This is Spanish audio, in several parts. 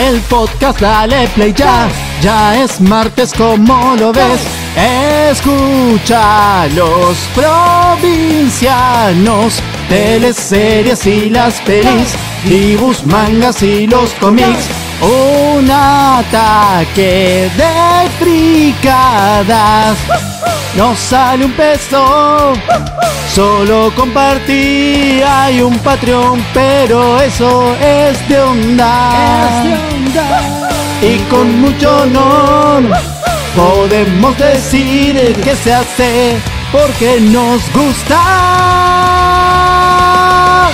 el podcast, dale play ya. Ya es martes, como lo ves. Escucha los provincianos, teleseries y las pelis, dibujos, mangas y los cómics. Un ataque de fricadas. No sale un peso, solo compartí. Hay un Patreon, pero eso es de onda. Y con mucho honor podemos decir que se hace porque nos gusta.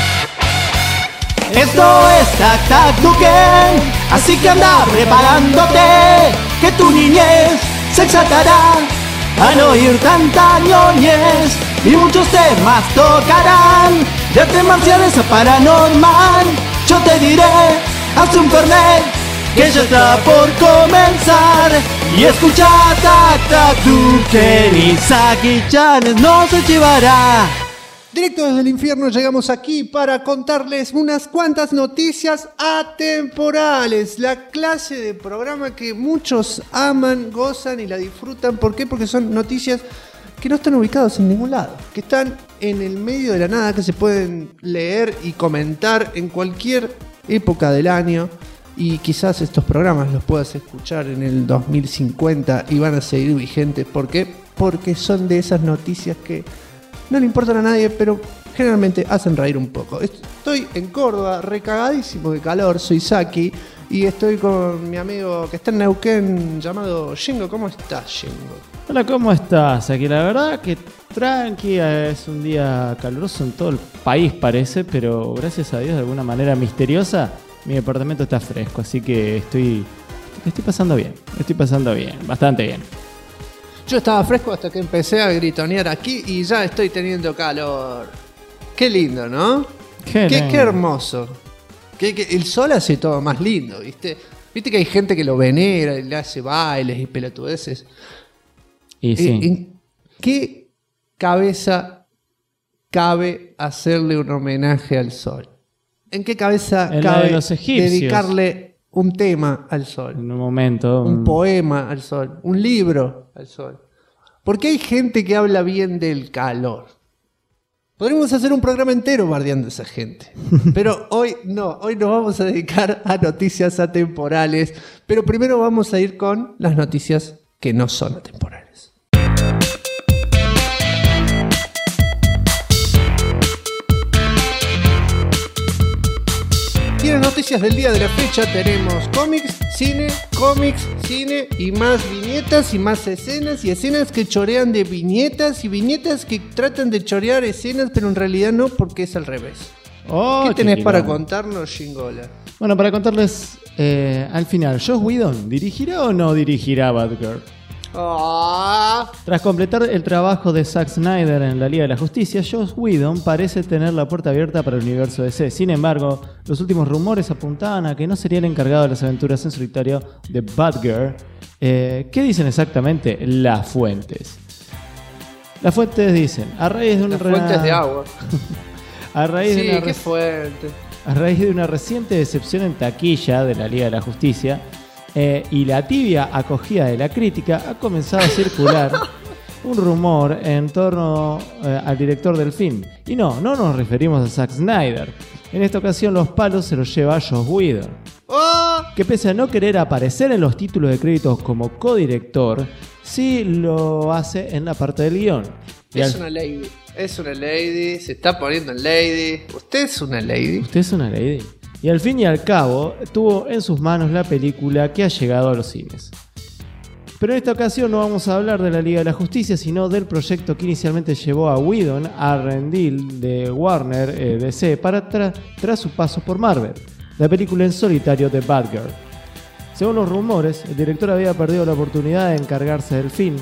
Esto es Tac Tac Tuken, así que anda preparándote, que tu niñez se exaltará al oír tanta ñoñez, y muchos temas tocarán, de artes marciales a paranormal. Yo te diré, haz un fernet, que ya está por comenzar, y escucha Tac Tac Tuken, y Saki-chan no se llevará. Directo desde el infierno llegamos aquí para contarles unas cuantas noticias atemporales. La clase de programa que muchos aman, gozan y la disfrutan. ¿Por qué? Porque son noticias que no están ubicadas en ningún lado, que están en el medio de la nada, que se pueden leer y comentar en cualquier época del año. Y quizás estos programas los puedas escuchar en el 2050 y van a seguir vigentes. ¿Por qué? Porque son de esas noticias que no le importan a nadie, pero generalmente hacen reír un poco. Estoy en Córdoba, recagadísimo de calor, soy Saki, y estoy con mi amigo que está en Neuquén, llamado Shingo. ¿Cómo estás, Shingo? Hola, ¿cómo estás? Aquí la verdad que tranqui, es un día caluroso en todo el país parece, pero gracias a Dios de alguna manera misteriosa mi departamento está fresco, así que estoy pasando bien, bastante bien. Yo estaba fresco hasta que empecé a gritonear aquí y ya estoy teniendo calor. Qué lindo, ¿no? Qué hermoso. Que el sol hace todo más lindo, ¿viste? Viste que hay gente que lo venera y le hace bailes y pelotudeces. Y sí. ¿En qué cabeza cabe hacerle un homenaje al sol? ¿En qué cabeza cabe dedicarle un tema al sol? En un momento. Un poema al sol. Un libro al sol. Porque hay gente que habla bien del calor. Podríamos hacer un programa entero bardeando a esa gente. Pero hoy no. Hoy nos vamos a dedicar a noticias atemporales. Pero primero vamos a ir con las noticias que no son atemporales. Tienen noticias del día de la fecha. Tenemos cómics, cine y más viñetas y más escenas y escenas que chorean de viñetas y viñetas que tratan de chorear escenas, pero en realidad no, porque es al revés. ¿Qué tenés para contarnos, Shingola? Bueno, para contarles al final, ¿Joss Whedon dirigirá o no dirigirá Batgirl? Tras completar el trabajo de Zack Snyder en la Liga de la Justicia, Joss Whedon parece tener la puerta abierta para el universo DC. Sin embargo, los últimos rumores apuntaban a que no sería el encargado de las aventuras en solitario de Batgirl. ¿Qué dicen exactamente las fuentes? Las fuentes dicen, a raíz de una... Las fuentes de agua. A raíz de una qué fuente. A raíz de una reciente decepción en taquilla de la Liga de la Justicia, y la tibia acogida de la crítica, ha comenzado a circular un rumor en torno al director del film. Y no nos referimos a Zack Snyder. En esta ocasión los palos se los lleva Joss Whedon, que pese a no querer aparecer en los títulos de créditos como codirector, sí lo hace en la parte del guión. Es una lady, se está poniendo en lady. Usted es una lady. Y al fin y al cabo, tuvo en sus manos la película que ha llegado a los cines. Pero en esta ocasión no vamos a hablar de la Liga de la Justicia, sino del proyecto que inicialmente llevó a Whedon a rendir de Warner DC tras su paso por Marvel, la película en solitario de Batgirl. Según los rumores, el director había perdido la oportunidad de encargarse del film,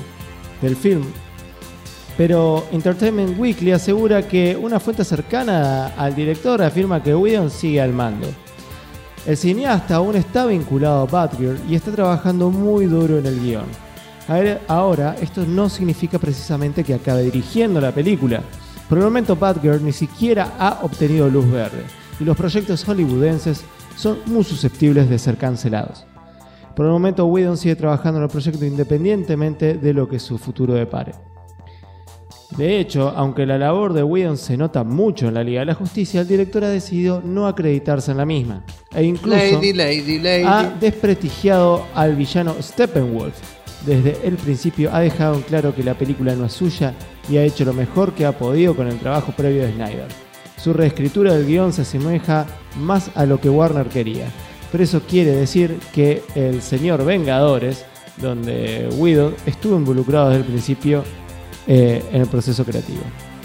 pero Entertainment Weekly asegura que una fuente cercana al director afirma que Whedon sigue al mando. El cineasta aún está vinculado a Batgirl y está trabajando muy duro en el guión. Ahora, esto no significa precisamente que acabe dirigiendo la película. Por el momento, Batgirl ni siquiera ha obtenido luz verde, y los proyectos hollywoodenses son muy susceptibles de ser cancelados. Por el momento, Whedon sigue trabajando en el proyecto independientemente de lo que su futuro depare. De hecho, aunque la labor de Whedon se nota mucho en la Liga de la Justicia, el director ha decidido no acreditarse en la misma, e incluso ha desprestigiado al villano Steppenwolf. Desde el principio ha dejado en claro que la película no es suya y ha hecho lo mejor que ha podido con el trabajo previo de Snyder. Su reescritura del guión se asemeja más a lo que Warner quería, pero eso quiere decir que el señor Vengadores, donde Whedon estuvo involucrado desde el principio en el proceso creativo.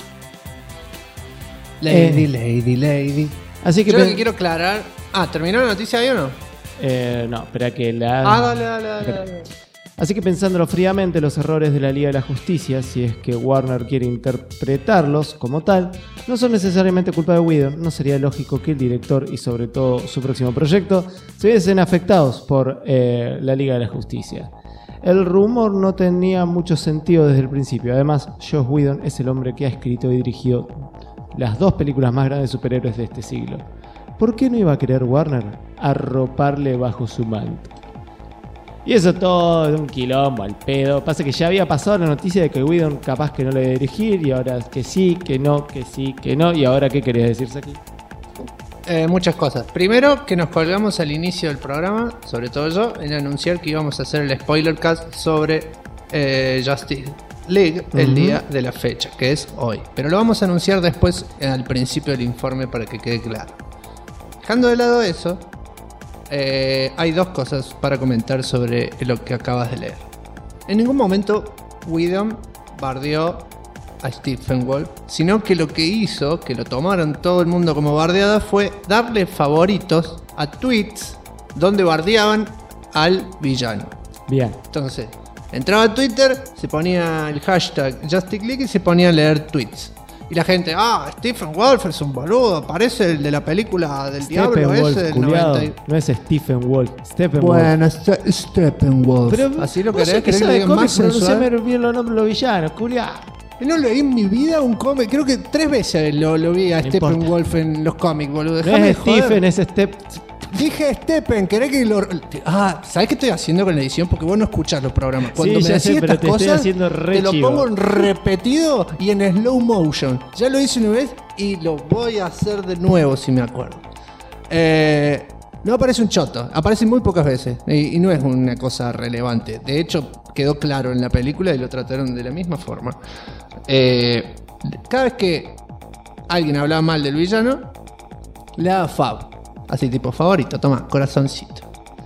Lady. Así que yo lo que quiero aclarar... ¿terminó la noticia ahí o no? No, espera que la... Dale. Así que pensándolo fríamente, los errores de la Liga de la Justicia, si es que Warner quiere interpretarlos como tal, no son necesariamente culpa de Whedon. No sería lógico que el director y sobre todo su próximo proyecto se viesen afectados por la Liga de la Justicia. El rumor no tenía mucho sentido desde el principio. Además, Joss Whedon es el hombre que ha escrito y dirigido las 2 películas más grandes de superhéroes de este siglo. ¿Por qué no iba a querer Warner arroparle bajo su manto? Y eso todo de un quilombo al pedo. Pasa que ya había pasado la noticia de que Whedon capaz que no le iba a dirigir, y ahora que sí, que no, que sí, que no. ¿Y ahora qué querés decirse aquí? Muchas cosas. Primero, que nos colgamos al inicio del programa, sobre todo yo, en anunciar que íbamos a hacer el spoiler cast sobre Justice League el día de la fecha, que es hoy. Pero lo vamos a anunciar después al principio del informe para que quede claro. Dejando de lado eso, hay 2 cosas para comentar sobre lo que acabas de leer. En ningún momento Whedon bardeó a Stephen Wolf, sino que lo que hizo, que lo tomaron todo el mundo como bardeada, fue darle favoritos a tweets donde bardeaban al villano. Bien. Entonces, entraba a Twitter, se ponía el hashtag Justice League y se ponía a leer tweets. Y la gente, Stephen Wolf es un boludo, parece el de la película del diablo ese del 90. No es Stephen Wolf, Steppenwolf. Pero así lo querés que lo digan más sensual. Pronunciame bien los nombres de los villanos, culiao. No leí en mi vida un cómic, creo que 3 veces lo vi a Steppenwolf en los cómics, boludo. No es Stephen, es Step. Dije Steppen, ¿querés que lo...? ¿Sabés qué estoy haciendo con la edición? Porque vos no escuchás los programas. Cuando sí, me decís estas cosas, te lo pongo en repetido y en slow motion. Ya lo hice una vez y lo voy a hacer de nuevo si me acuerdo. No aparece un choto, aparece muy pocas veces y no es una cosa relevante. De hecho, quedó claro en la película y lo trataron de la misma forma. Cada vez que alguien hablaba mal del villano, le daba fab. Así tipo favorito, toma, corazoncito.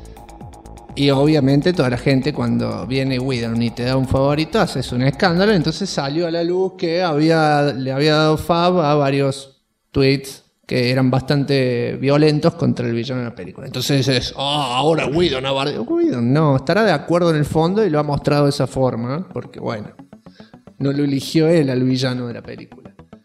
Y obviamente toda la gente, cuando viene Whedon y te da un favorito, haces un escándalo. Entonces salió a la luz que le había dado fab a varios tweets que eran bastante violentos contra el villano de la película. Entonces es, ahora Whedon ha bardeado. Whedon no, estará de acuerdo en el fondo y lo ha mostrado de esa forma, porque bueno, no lo eligió él al villano de la película.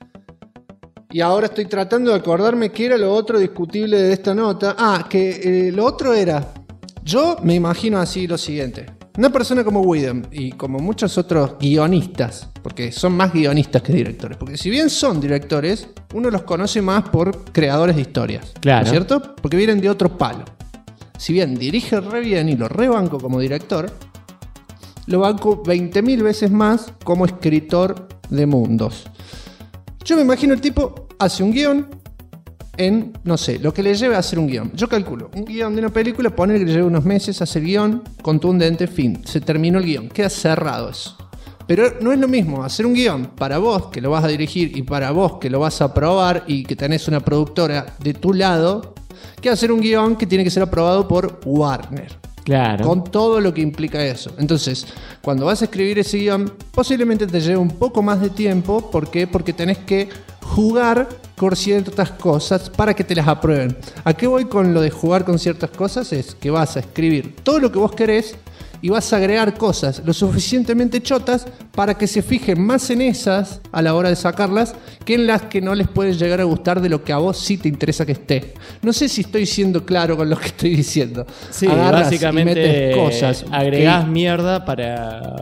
Y ahora estoy tratando de acordarme qué era lo otro discutible de esta nota. Que lo otro era... Yo me imagino así lo siguiente. Una persona como Whedon y como muchos otros guionistas, porque son más guionistas que directores, porque si bien son directores, uno los conoce más por creadores de historias. Claro. ¿No es cierto? Porque vienen de otro palo. Si bien dirige re bien y lo rebanco como director, lo banco 20.000 veces más como escritor de mundos. Yo me imagino el tipo hace un guión en, no sé, lo que le lleve a hacer un guión. Yo calculo, un guión de una película, poner que le lleve unos meses a hacer guión, contundente, fin. Se terminó el guión, queda cerrado eso. Pero no es lo mismo hacer un guión para vos, que lo vas a dirigir, y para vos, que lo vas a aprobar y que tenés una productora de tu lado, que hacer un guión que tiene que ser aprobado por Warner. Claro. Con todo lo que implica eso. Entonces, cuando vas a escribir ese guión, posiblemente te lleve un poco más de tiempo. ¿Por qué? Porque tenés que jugar con ciertas cosas para que te las aprueben. ¿A qué voy con lo de jugar con ciertas cosas? Es que vas a escribir todo lo que vos querés y vas a agregar cosas lo suficientemente chotas para que se fijen más en esas a la hora de sacarlas que en las que no les puede llegar a gustar de lo que a vos sí te interesa que esté. No sé si estoy siendo claro con lo que estoy diciendo. Sí, agarras básicamente y metes cosas, agregás mierda para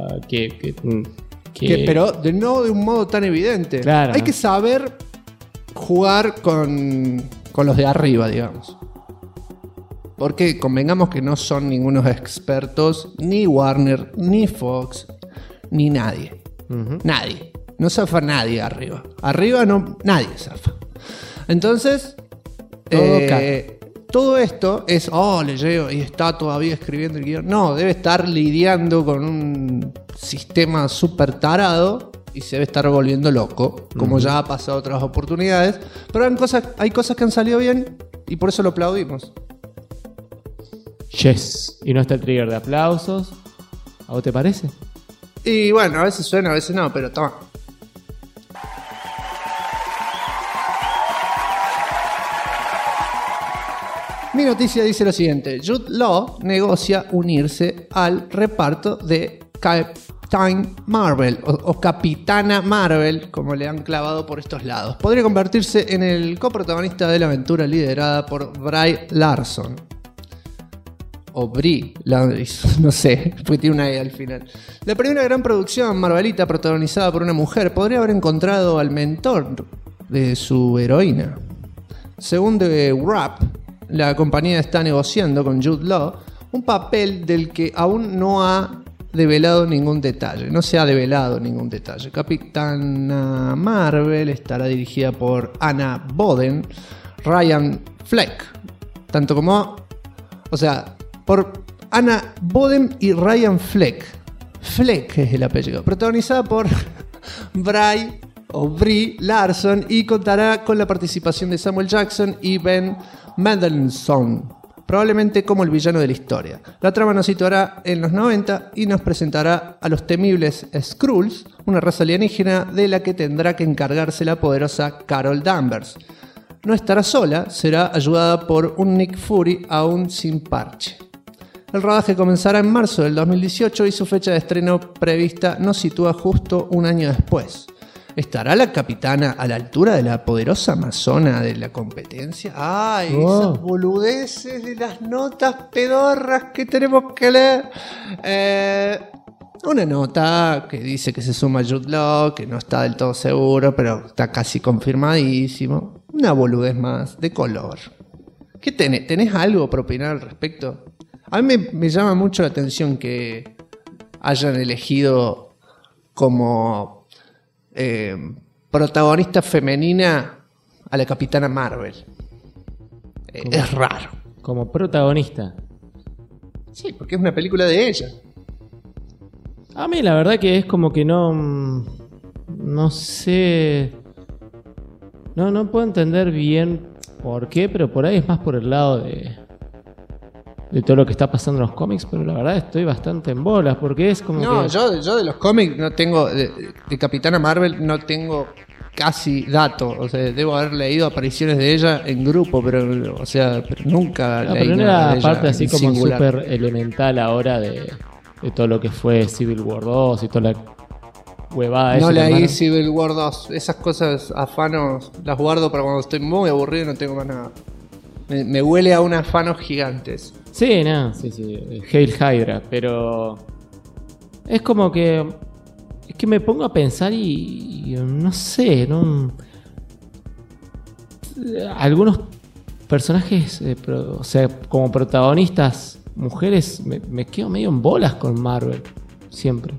pero no de un modo tan evidente. Claro. Hay que saber jugar con los de arriba, digamos. Porque convengamos que no son ningunos expertos, ni Warner, ni Fox, ni nadie. Nadie. No zafa nadie arriba. Arriba no, nadie zafa. Entonces, todo esto es, le llego y está todavía escribiendo el guión. No, debe estar lidiando con un sistema súper tarado y se debe estar volviendo loco, como ya ha pasado otras oportunidades. Pero hay cosas que han salido bien y por eso lo aplaudimos. Yes. Y no está el trigger de aplausos. ¿A vos te parece? Y bueno, a veces suena, a veces no, pero toma. Mi noticia dice lo siguiente: Jude Law negocia unirse al reparto de Captain Marvel o Capitana Marvel, como le han clavado por estos lados. Podría convertirse en el coprotagonista de la aventura liderada por Brie Larson. O Brie, no sé, porque tiene una E al final. La primera gran producción marvelita protagonizada por una mujer podría haber encontrado al mentor de su heroína. Según The Wrap, la compañía está negociando con Jude Law un papel del que aún no ha develado ningún detalle. No se ha develado ningún detalle. Capitana Marvel estará dirigida por Anna Boden, Ryan Fleck. Tanto como... O sea, por Anna Boden y Ryan Fleck. Fleck es el apellido. Protagonizada por Brie Larson y contará con la participación de Samuel Jackson y Ben Mendelsohn, probablemente como el villano de la historia. La trama nos situará en los 90 y nos presentará a los temibles Skrulls, una raza alienígena de la que tendrá que encargarse la poderosa Carol Danvers. No estará sola, será ayudada por un Nick Fury aún sin parche. El rodaje comenzará en marzo del 2018 y su fecha de estreno prevista nos sitúa justo un año después. ¿Estará la capitana a la altura de la poderosa amazona de la competencia? ¡Ay! Wow. Esas boludeces de las notas pedorras que tenemos que leer. Una nota que dice que se suma Jude Law, que no está del todo seguro, pero está casi confirmadísimo. Una boludez más, de color. ¿Qué tenés? ¿Tenés algo para opinar al respecto? A mí me llama mucho la atención que hayan elegido como... protagonista femenina a la Capitana Marvel. Es raro. Como protagonista. Sí, porque es una película de ella. A mí la verdad que es como que no sé. No puedo entender bien por qué, pero por ahí es más por el lado de todo lo que está pasando en los cómics, pero la verdad estoy bastante en bolas, porque es como no, que... yo de los cómics no tengo, de Capitana Marvel no tengo casi datos, o sea, debo haber leído apariciones de ella en grupo, pero nunca leí pero no nada era de parte ella así como súper elemental ahora de todo lo que fue Civil War 2 y toda la huevada esa. No leí hermano. Civil War 2, esas cosas afanos las guardo para cuando estoy muy aburrido y no tengo más nada. Me huele a unos afanos gigantes. Sí, no, sí. Hail Hydra, pero es como que me pongo a pensar y no sé, algunos personajes, o sea, como protagonistas mujeres, me quedo medio en bolas con Marvel, siempre.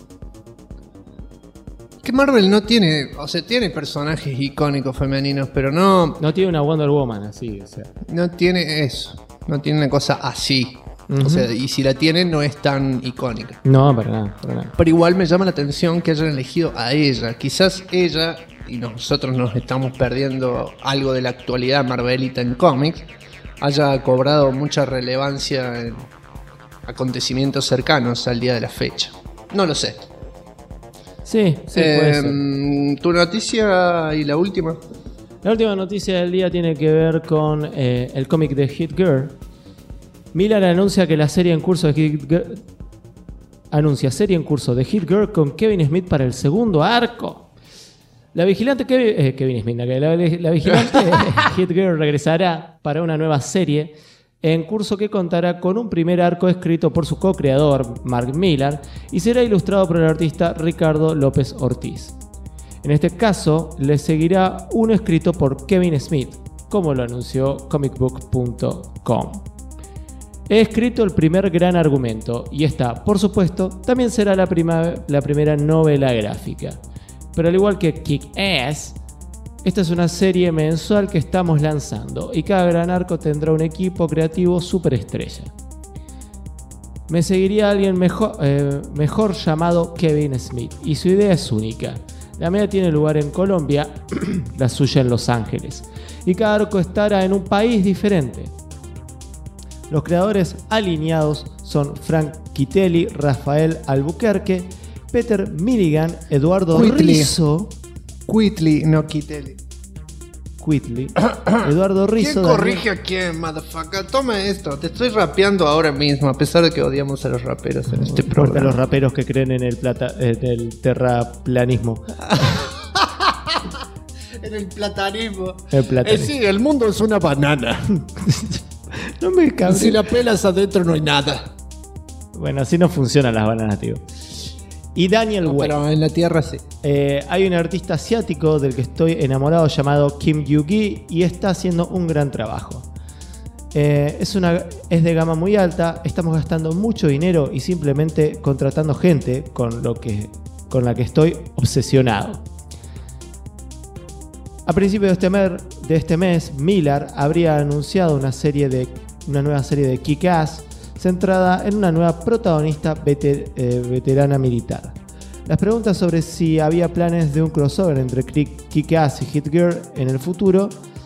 Que Marvel no tiene, o sea, tiene personajes icónicos femeninos, pero no tiene una Wonder Woman así, o sea. No tiene eso. No tiene una cosa así. O sea, y si la tiene no es tan icónica. No, para nada. Pero igual me llama la atención que hayan elegido a ella. Quizás ella, y nosotros nos estamos perdiendo algo de la actualidad marvelita en cómics, haya cobrado mucha relevancia en acontecimientos cercanos al día de la fecha. No lo sé. Sí, puede ser. ¿Tu noticia y la última? La última noticia del día tiene que ver con el cómic de Hit Girl. Miller anuncia que la serie en curso de Hit Girl con Kevin Smith para el segundo arco. La vigilante Kevin Smith, la vigilante Hit Girl regresará para una nueva serie en curso que contará con un primer arco escrito por su co-creador Mark Millar y será ilustrado por el artista Ricardo López Ortiz. En este caso, le seguirá uno escrito por Kevin Smith, como lo anunció comicbook.com. He escrito el primer gran argumento y esta, por supuesto, también será la primera novela gráfica. Pero al igual que Kick-Ass, esta es una serie mensual que estamos lanzando y cada gran arco tendrá un equipo creativo superestrella. Me seguiría alguien mejor llamado Kevin Smith y su idea es única. La mía tiene lugar en Colombia, la suya en Los Ángeles, y cada arco estará en un país diferente. Los creadores alineados son Frank Quitelli, Rafael Albuquerque, Peter Milligan, Eduardo Rizzo. Quitely, no Quitelli. Quitely. Eduardo Rizzo. ¿Quién corrige a quién, motherfucker? Toma esto, te estoy rapeando ahora mismo, a pesar de que odiamos a los raperos en este programa. A los raperos que creen en el terraplanismo. En el platanismo. Sí, el mundo es una banana. No me cabe. Si la pelas adentro no hay nada. Bueno, así no funcionan las bananas, tío. Y Daniel Way. Pero en la tierra sí. Hay un artista asiático del que estoy enamorado llamado Kim Yu-gi y está haciendo un gran trabajo. Es de gama muy alta, estamos gastando mucho dinero y simplemente contratando gente con la que estoy obsesionado. A principios de este mes, Miller habría anunciado una nueva serie de Kick-Ass centrada en una nueva protagonista veterana militar. Las preguntas sobre si había planes de un crossover entre Kick-Ass y Hit Girl en el futuro.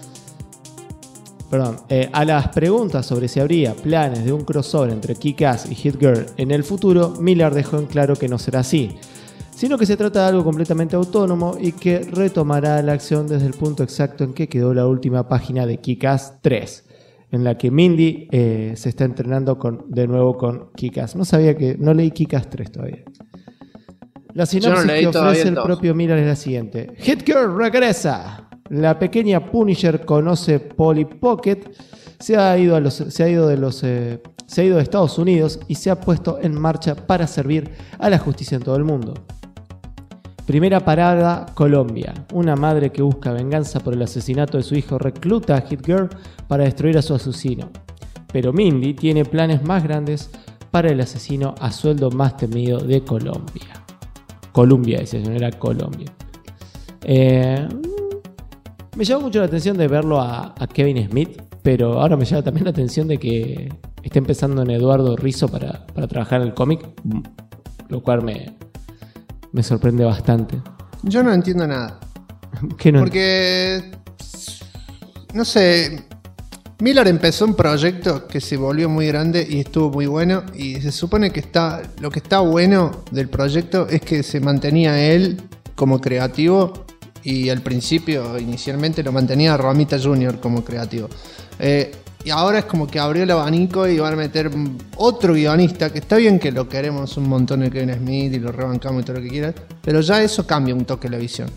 A las preguntas sobre si habría planes de un crossover entre Kick-Ass y Hit Girl en el futuro, Miller dejó en claro que no será así, sino que se trata de algo completamente autónomo y que retomará la acción desde el punto exacto en que quedó la última página de Kick-Ass 3. En la que Mindy se está entrenando de nuevo con Kick-Ass. No leí Kick-Ass 3 todavía. La sinopsis que ofrece el propio Miller es la siguiente. Hit Girl regresa. La pequeña Punisher conoce Polly Pocket, se ha ido de Estados Unidos y se ha puesto en marcha para servir a la justicia en todo el mundo. Primera parada, Colombia. Una madre que busca venganza por el asesinato de su hijo recluta a Hit Girl para destruir a su asesino. Pero Mindy tiene planes más grandes para el asesino a sueldo más temido de Colombia. Colombia, decía yo, no era Colombia. Me llamó mucho la atención de verlo a Kevin Smith, pero ahora me llama también la atención de que esté empezando en Eduardo Rizzo para trabajar en el cómic, lo cual me sorprende bastante. Yo no entiendo nada. ¿Qué no? Porque, no sé, Miller empezó un proyecto que se volvió muy grande y estuvo muy bueno. Y se supone que lo que está bueno del proyecto es que se mantenía él como creativo. Y al principio, inicialmente, lo mantenía Romita Jr. como creativo. Y ahora es como que abrió el abanico y van a meter otro guionista, que está bien que lo queremos un montón de Kevin Smith y lo rebancamos y todo lo que quieras, pero ya eso cambia un toque la visión.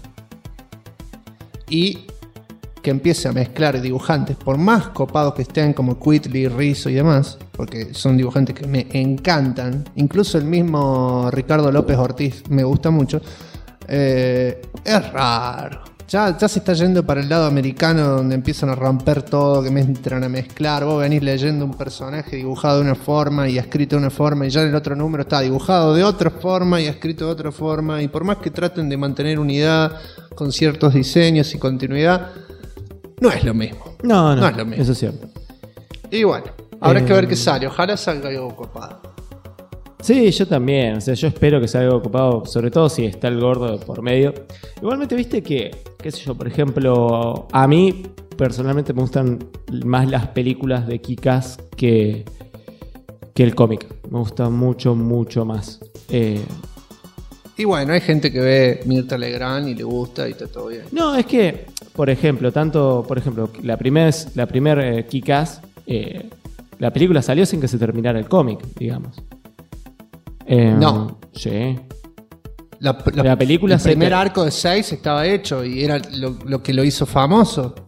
Y que empiece a mezclar dibujantes, por más copados que estén como Quitely, Rizzo y demás, porque son dibujantes que me encantan, incluso el mismo Ricardo López Ortiz me gusta mucho, es raro. Ya se está yendo para el lado americano, donde empiezan a romper todo, que me entran a mezclar. Vos venís leyendo un personaje dibujado de una forma y escrito de una forma, y ya en el otro número está dibujado de otra forma y escrito de otra forma. Y por más que traten de mantener unidad con ciertos diseños y continuidad, no es lo mismo. No es lo mismo. Eso es cierto. Y bueno, habrá que ver qué sale. Ojalá salga algo copado. Sí, yo también. O sea, yo espero que salga algo ocupado, sobre todo si está el gordo por medio. Igualmente, viste que, qué sé yo, por ejemplo, a mí personalmente me gustan más las películas de Kick-Ass que el cómic. Me gusta mucho, mucho más. Y bueno, hay gente que ve Mirta Legrand y le gusta y está todo bien. No, es que, por ejemplo, la primer Kick-Ass, la película salió sin que se terminara el cómic, digamos. No. Sí. La película, el primer arco de 6 estaba hecho y era lo que lo hizo famoso.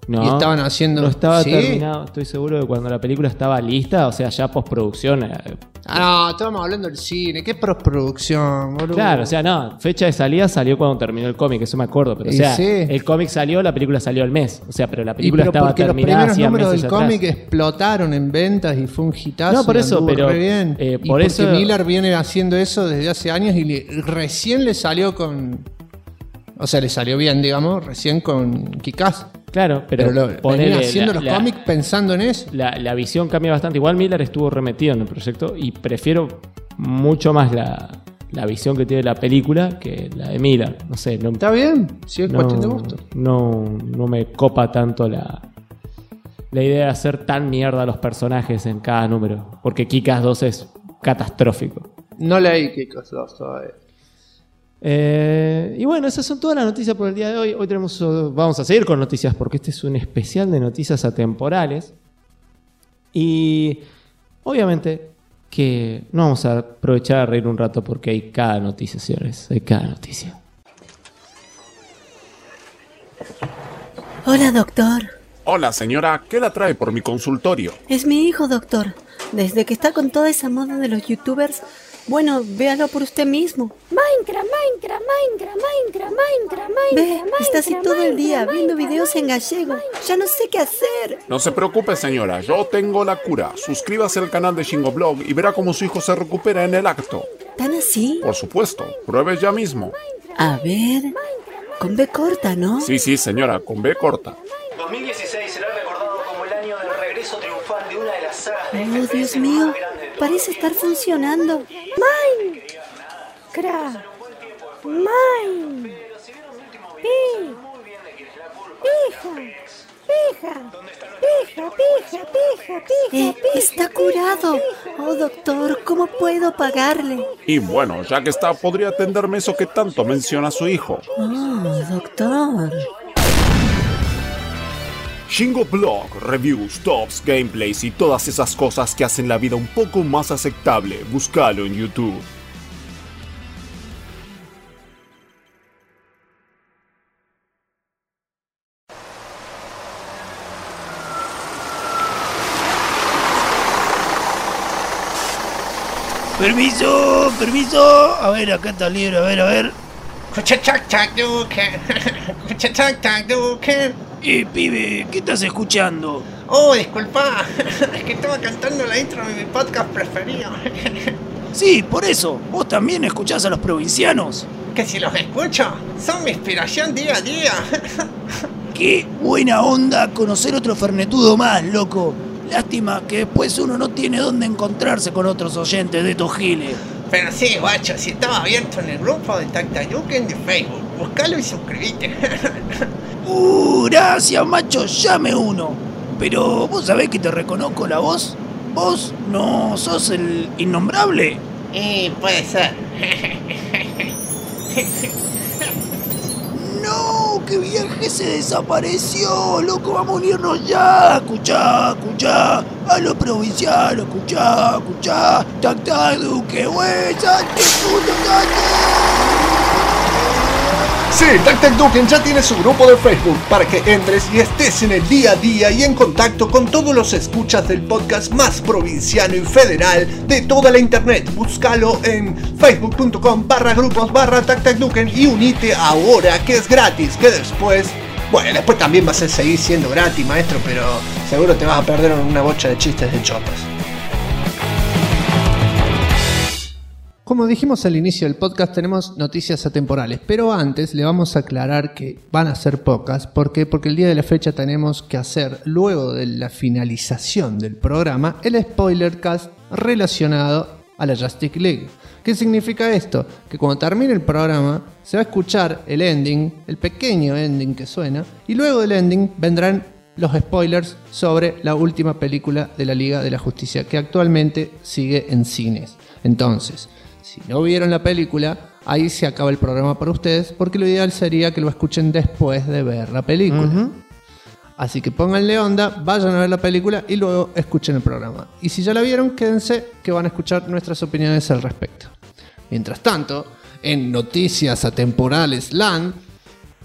No, y estaban haciendo... No estaba ¿Sí? terminado. Estoy seguro de cuando la película estaba lista, o sea, ya postproducción. No, estábamos hablando del cine. ¿Qué postproducción, boludo? Claro, o sea, no. Fecha de salida salió cuando terminó el cómic, eso me acuerdo. Pero, o sea, sí. el cómic salió, la película salió al mes. O sea, pero la película pero estaba porque terminada los hacía primeros números meses del atrás. cómic explotaron en ventas y fue un hitazo. No, por y eso, anduvo pero, re bien. por y eso- porque Miller viene haciendo eso desde hace años y recién le salió con... O sea, le salió bien, digamos, recién con Kick-Ass. Claro, pero venía ponele haciendo los cómics pensando en eso. La visión cambia bastante. Igual Miller estuvo remetido en el proyecto y prefiero mucho más la visión que tiene la película que la de Miller. No sé, no, Está bien, si es cuestión de gusto. no me copa tanto la idea de hacer tan mierda a los personajes en cada número. Porque Kick-Ass 2 es catastrófico. No leí Kick-Ass 2 todavía. Y bueno, esas son todas las noticias por el día de hoy. Hoy vamos a seguir con noticias porque este es un especial de noticias atemporales. Y obviamente que no vamos a aprovechar a reír un rato porque hay cada noticia, señores. Hay cada noticia. Hola, doctor. Hola, señora, ¿qué la trae por mi consultorio? Es mi hijo, doctor. Desde que está con toda esa moda de los youtubers, bueno, véalo por usted mismo. Minecraft. Ve, está así todo el día viendo videos en gallego. Ya no sé qué hacer. No se preocupe, señora, yo tengo la cura. Suscríbase al canal de Shingoblog y verá cómo su hijo se recupera en el acto. ¿Tan así? Por supuesto, pruebe ya mismo. A ver, con B corta, ¿no? Sí, señora, con B corta. 2016 será recordado como el año del regreso triunfal de una de las sagas de Oh, Dios mío, parece estar funcionando. Minecraft. Está curado. Oh, doctor, ¿cómo puedo pagarle? Y bueno, ya que está, podría atenderme eso que tanto menciona su hijo. Oh, doctor. Shingoblog, reviews, tops, gameplays y todas esas cosas que hacen la vida un poco más aceptable. Búscalo en YouTube. Permiso. A ver, acá está el libro, a ver. Pibe, ¿qué estás escuchando? Oh, disculpa, es que estaba cantando la intro de mi podcast preferido. Sí, por eso. ¿Vos también escuchás a los provincianos? Que si los escucho, son mi inspiración día a día. Qué buena onda conocer otro fernetudo más, loco. Lástima que después uno no tiene dónde encontrarse con otros oyentes de estos giles. Pero sí, guacho, si estaba abierto en el grupo de Tactayuken de Facebook, buscalo y suscríbete. Gracias, macho, llame uno. Pero vos sabés que te reconozco la voz. ¿Vos no sos el innombrable? Puede ser. No, que viaje se desapareció, loco, vamos a unirnos ya. Escuchá, a los provincianos, escuchá, tac, duque, güey, salte, puto, Sí, Tactacduken ya tiene su grupo de Facebook para que entres y estés en el día a día y en contacto con todos los escuchas del podcast más provinciano y federal de toda la internet. Búscalo en facebook.com/grupos/Tactacduken y unite ahora, que es gratis, que después también vas a seguir siendo gratis, maestro, pero seguro te vas a perder una bocha de chistes de chotas. Como dijimos al inicio del podcast, tenemos noticias atemporales, pero antes le vamos a aclarar que van a ser pocas. ¿Por qué? Porque el día de la fecha tenemos que hacer, luego de la finalización del programa, el spoiler cast relacionado a la Justice League. ¿Qué significa esto? Que cuando termine el programa se va a escuchar el ending, el pequeño ending que suena, y luego del ending vendrán los spoilers sobre la última película de la Liga de la Justicia, que actualmente sigue en cines. Entonces, si no vieron la película, ahí se acaba el programa para ustedes, porque lo ideal sería que lo escuchen después de ver la película. Así que pónganle onda, vayan a ver la película y luego escuchen el programa. Y si ya la vieron, quédense que van a escuchar nuestras opiniones al respecto. Mientras tanto, en Noticias Atemporales Land,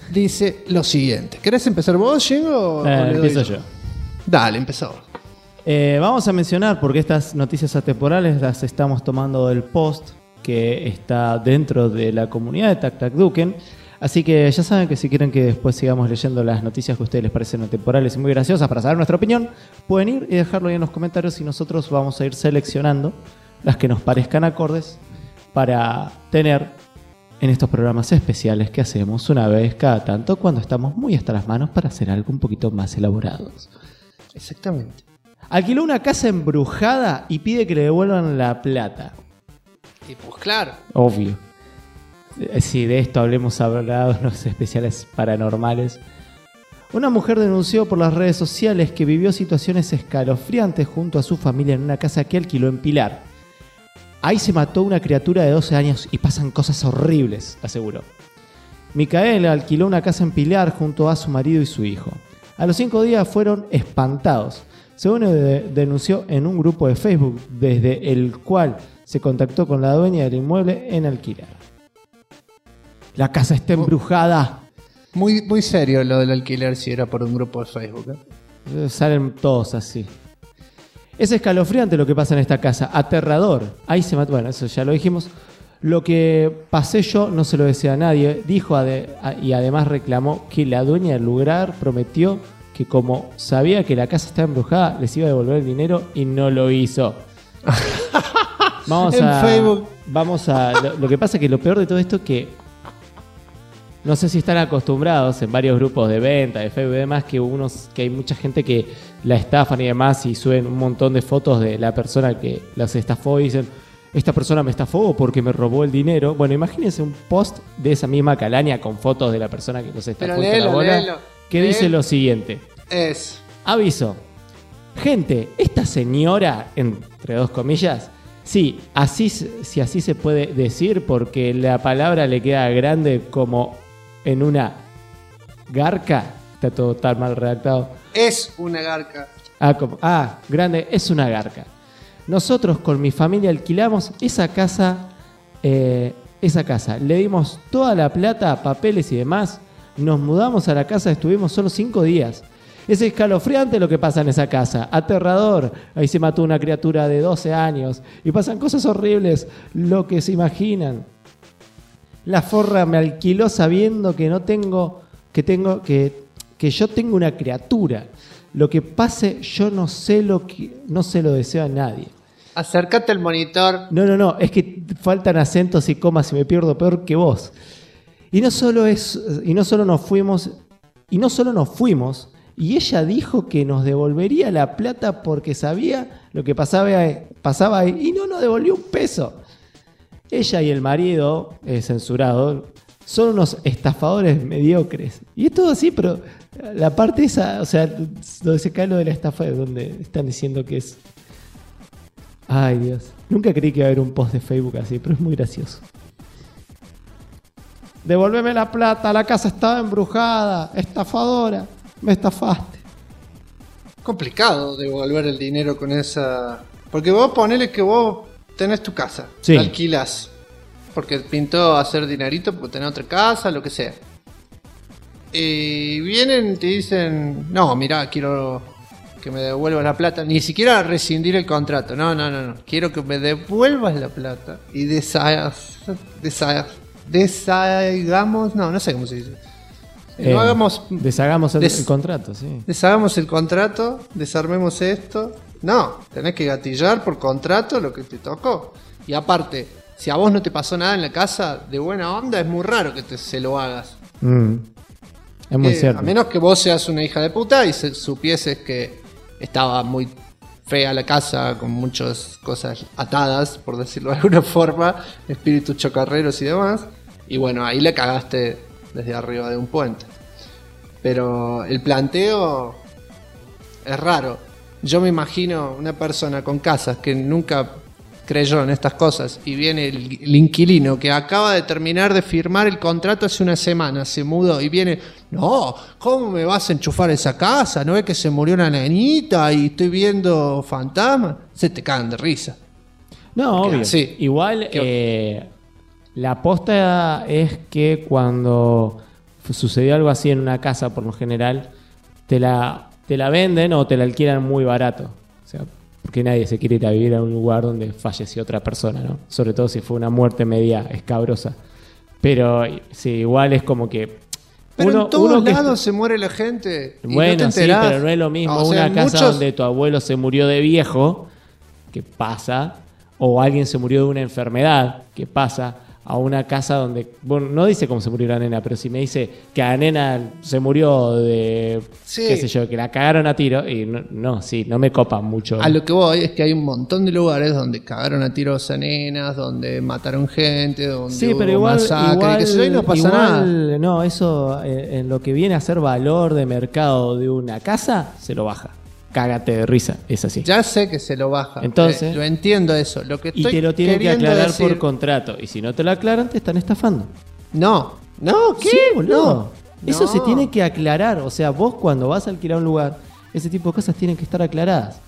dice lo siguiente. ¿Querés empezar vos, Jingo? Empiezo yo. Dale, empezó. Vamos a mencionar, porque estas noticias atemporales las estamos tomando del post que está dentro de la comunidad de TacTacDuken. Así que ya saben que si quieren que después sigamos leyendo las noticias que a ustedes les parecen atemporales y muy graciosas para saber nuestra opinión, pueden ir y dejarlo ahí en los comentarios y nosotros vamos a ir seleccionando las que nos parezcan acordes para tener en estos programas especiales que hacemos una vez cada tanto cuando estamos muy hasta las manos para hacer algo un poquito más elaborados. Exactamente. Alquiló una casa embrujada y pide que le devuelvan la plata. Y pues claro. Obvio. Si de esto hablemos hablado en los especiales paranormales. Una mujer denunció por las redes sociales que vivió situaciones escalofriantes junto a su familia en una casa que alquiló en Pilar. Ahí se mató una criatura de 12 años y pasan cosas horribles, aseguró. Micaela alquiló una casa en Pilar junto a su marido y su hijo. A los 5 días fueron espantados, según denunció en un grupo de Facebook, desde el cual se contactó con la dueña del inmueble en alquiler. La casa está embrujada. Muy, muy serio lo del alquiler si era por un grupo de Facebook. Salen todos así. Es escalofriante lo que pasa en esta casa, aterrador. Ahí se mató, bueno, eso ya lo dijimos. Lo que pasé yo no se lo decía a nadie, dijo y además reclamó que la dueña del lugar prometió que como sabía que la casa estaba embrujada, les iba a devolver el dinero y no lo hizo. Facebook. Lo que pasa es que lo peor de todo esto es que no sé si están acostumbrados en varios grupos de venta, de Facebook y demás, que hay mucha gente que la estafan y demás y suben un montón de fotos de la persona que las estafó y dicen, esta persona me estafó porque me robó el dinero. Bueno, imagínense un post de esa misma calaña con fotos de la persona que los estafó. Pero léelo. Que dice lo siguiente. Aviso. Gente, esta señora, entre dos comillas, sí, así se puede decir porque la palabra le queda grande como en una garca. Está todo tan mal redactado. Es una garca. Grande, es una garca. Nosotros con mi familia alquilamos esa casa. Le dimos toda la plata, papeles y demás. Nos mudamos a la casa, estuvimos solo 5 días. Es escalofriante lo que pasa en esa casa. Aterrador. Ahí se mató una criatura de 12 años. Y pasan cosas horribles, lo que se imaginan. La forra me alquiló sabiendo que yo tengo una criatura. Lo que pase, yo no se lo deseo a nadie. Acércate al monitor. No, es que faltan acentos y comas y me pierdo peor que vos. Y no solo nos fuimos, y ella dijo que nos devolvería la plata porque sabía lo que pasaba ahí y no nos devolvió un peso. Ella y el marido, censurado, son unos estafadores mediocres. Y es todo así, pero la parte esa, o sea, donde se cae lo de la estafa es donde están diciendo que es... Ay, Dios. Nunca creí que iba a haber un post de Facebook así, pero es muy gracioso. Devolveme la plata, la casa estaba embrujada, estafadora, me estafaste. Complicado devolver el dinero con esa... Porque vos ponele que vos tenés tu casa, sí. La alquilás, porque pintó hacer dinerito, porque tenés otra casa, lo que sea. Y vienen y te dicen, no, mirá, quiero que me devuelvas la plata. Ni siquiera rescindir el contrato, no. Quiero que me devuelvas la plata y deshaigamos, no sé cómo se dice. Deshagamos el contrato, sí. Deshagamos el contrato, desarmemos esto. No, tenés que gatillar por contrato lo que te tocó. Y aparte, si a vos no te pasó nada en la casa de buena onda, es muy raro que se lo hagas. Es muy cierto. A menos que vos seas una hija de puta y supieses que estaba muy fea la casa, con muchas cosas atadas, por decirlo de alguna forma, espíritus chocarreros y demás. Y bueno, ahí le cagaste desde arriba de un puente. Pero el planteo es raro. Yo me imagino una persona con casas que nunca creyó en estas cosas y viene el inquilino que acaba de terminar de firmar el contrato hace una semana, se mudó y viene, no, ¿cómo me vas a enchufar esa casa? ¿No ves que se murió una nenita y estoy viendo fantasmas? Se te cagan de risa. No, obvio. Sí. Igual la aposta es que cuando sucedió algo así en una casa por lo general, te la venden o te la alquilan muy barato. O sea, porque nadie se quiere ir a vivir a un lugar donde falleció otra persona, ¿no? Sobre todo si fue una muerte media escabrosa. Pero sí, igual es como que... Pero en todos lados se muere la gente. Bueno, y no te sí, enterás. pero no es lo mismo O sea, una casa muchos- donde tu abuelo se murió de viejo, que pasa, o alguien se murió de una enfermedad, que pasa, a una casa donde, bueno, no dice cómo se murió la nena, pero si me dice que la nena se murió de, Sí. qué sé yo, que la cagaron a tiro, y no me copa mucho. A lo que voy es que hay un montón de lugares donde cagaron a tiros a nenas, donde mataron gente, donde Sí, hubo pero igual, masacre, que eso, y no pasa nada. no, eso en lo que viene a ser valor de mercado de una casa, se lo baja. Cágate de risa, es así. Ya sé que se lo baja. Entonces- Lo entiendo eso. Lo que Y estoy te lo tienen que queriendo aclarar decir- por contrato. Y si no te lo aclaran, te están estafando. No, ¿qué? Sí, boludo. No. Eso se tiene que aclarar. O sea, vos cuando vas a alquilar un lugar, ese tipo de cosas tienen que estar aclaradas.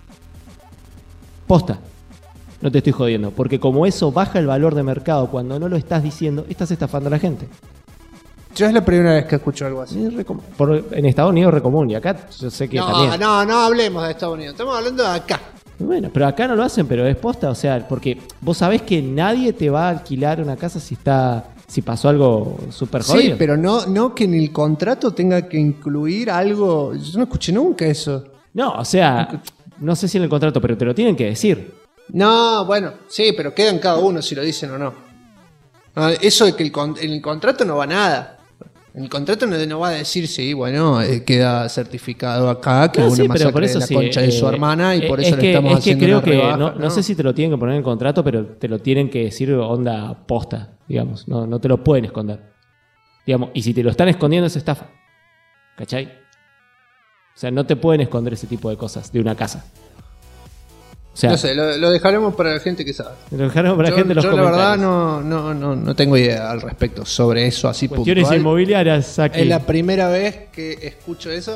Posta. No te estoy jodiendo. Porque como eso baja el valor de mercado cuando no lo estás diciendo, estás estafando a la gente. Yo es la primera vez que escucho algo así. Es en Estados Unidos es re común. Y acá yo sé que también. No hablemos de Estados Unidos. Estamos hablando de acá. Bueno, pero acá no lo hacen, pero es posta. O sea, porque vos sabés que nadie te va a alquilar una casa si pasó algo súper jodido. Sí, pero no que en el contrato tenga que incluir algo. Yo no escuché nunca eso. No, o sea, no sé si en el contrato, pero te lo tienen que decir. No, bueno, sí, pero queda en cada uno si lo dicen o no. Eso de que en el contrato no va nada. En el contrato no va a decir, sí, bueno, queda certificado acá que No, hubo sí, una pero masacre por eso de la sí, concha de su hermana y por eso es le que, estamos es que haciendo creo una que rebaja. no sé si te lo tienen que poner en el contrato, pero te lo tienen que decir onda posta, digamos. No te lo pueden esconder. Digamos, y si te lo están escondiendo es estafa. ¿Cachai? O sea, no te pueden esconder ese tipo de cosas de una casa. O sea, No sé, lo dejaremos para la gente que sabe. lo dejaron para la gente en los yo la comentarios. verdad no tengo idea al respecto sobre eso así Cuestiones puntual. inmobiliarias aquí. Es la primera vez que escucho eso.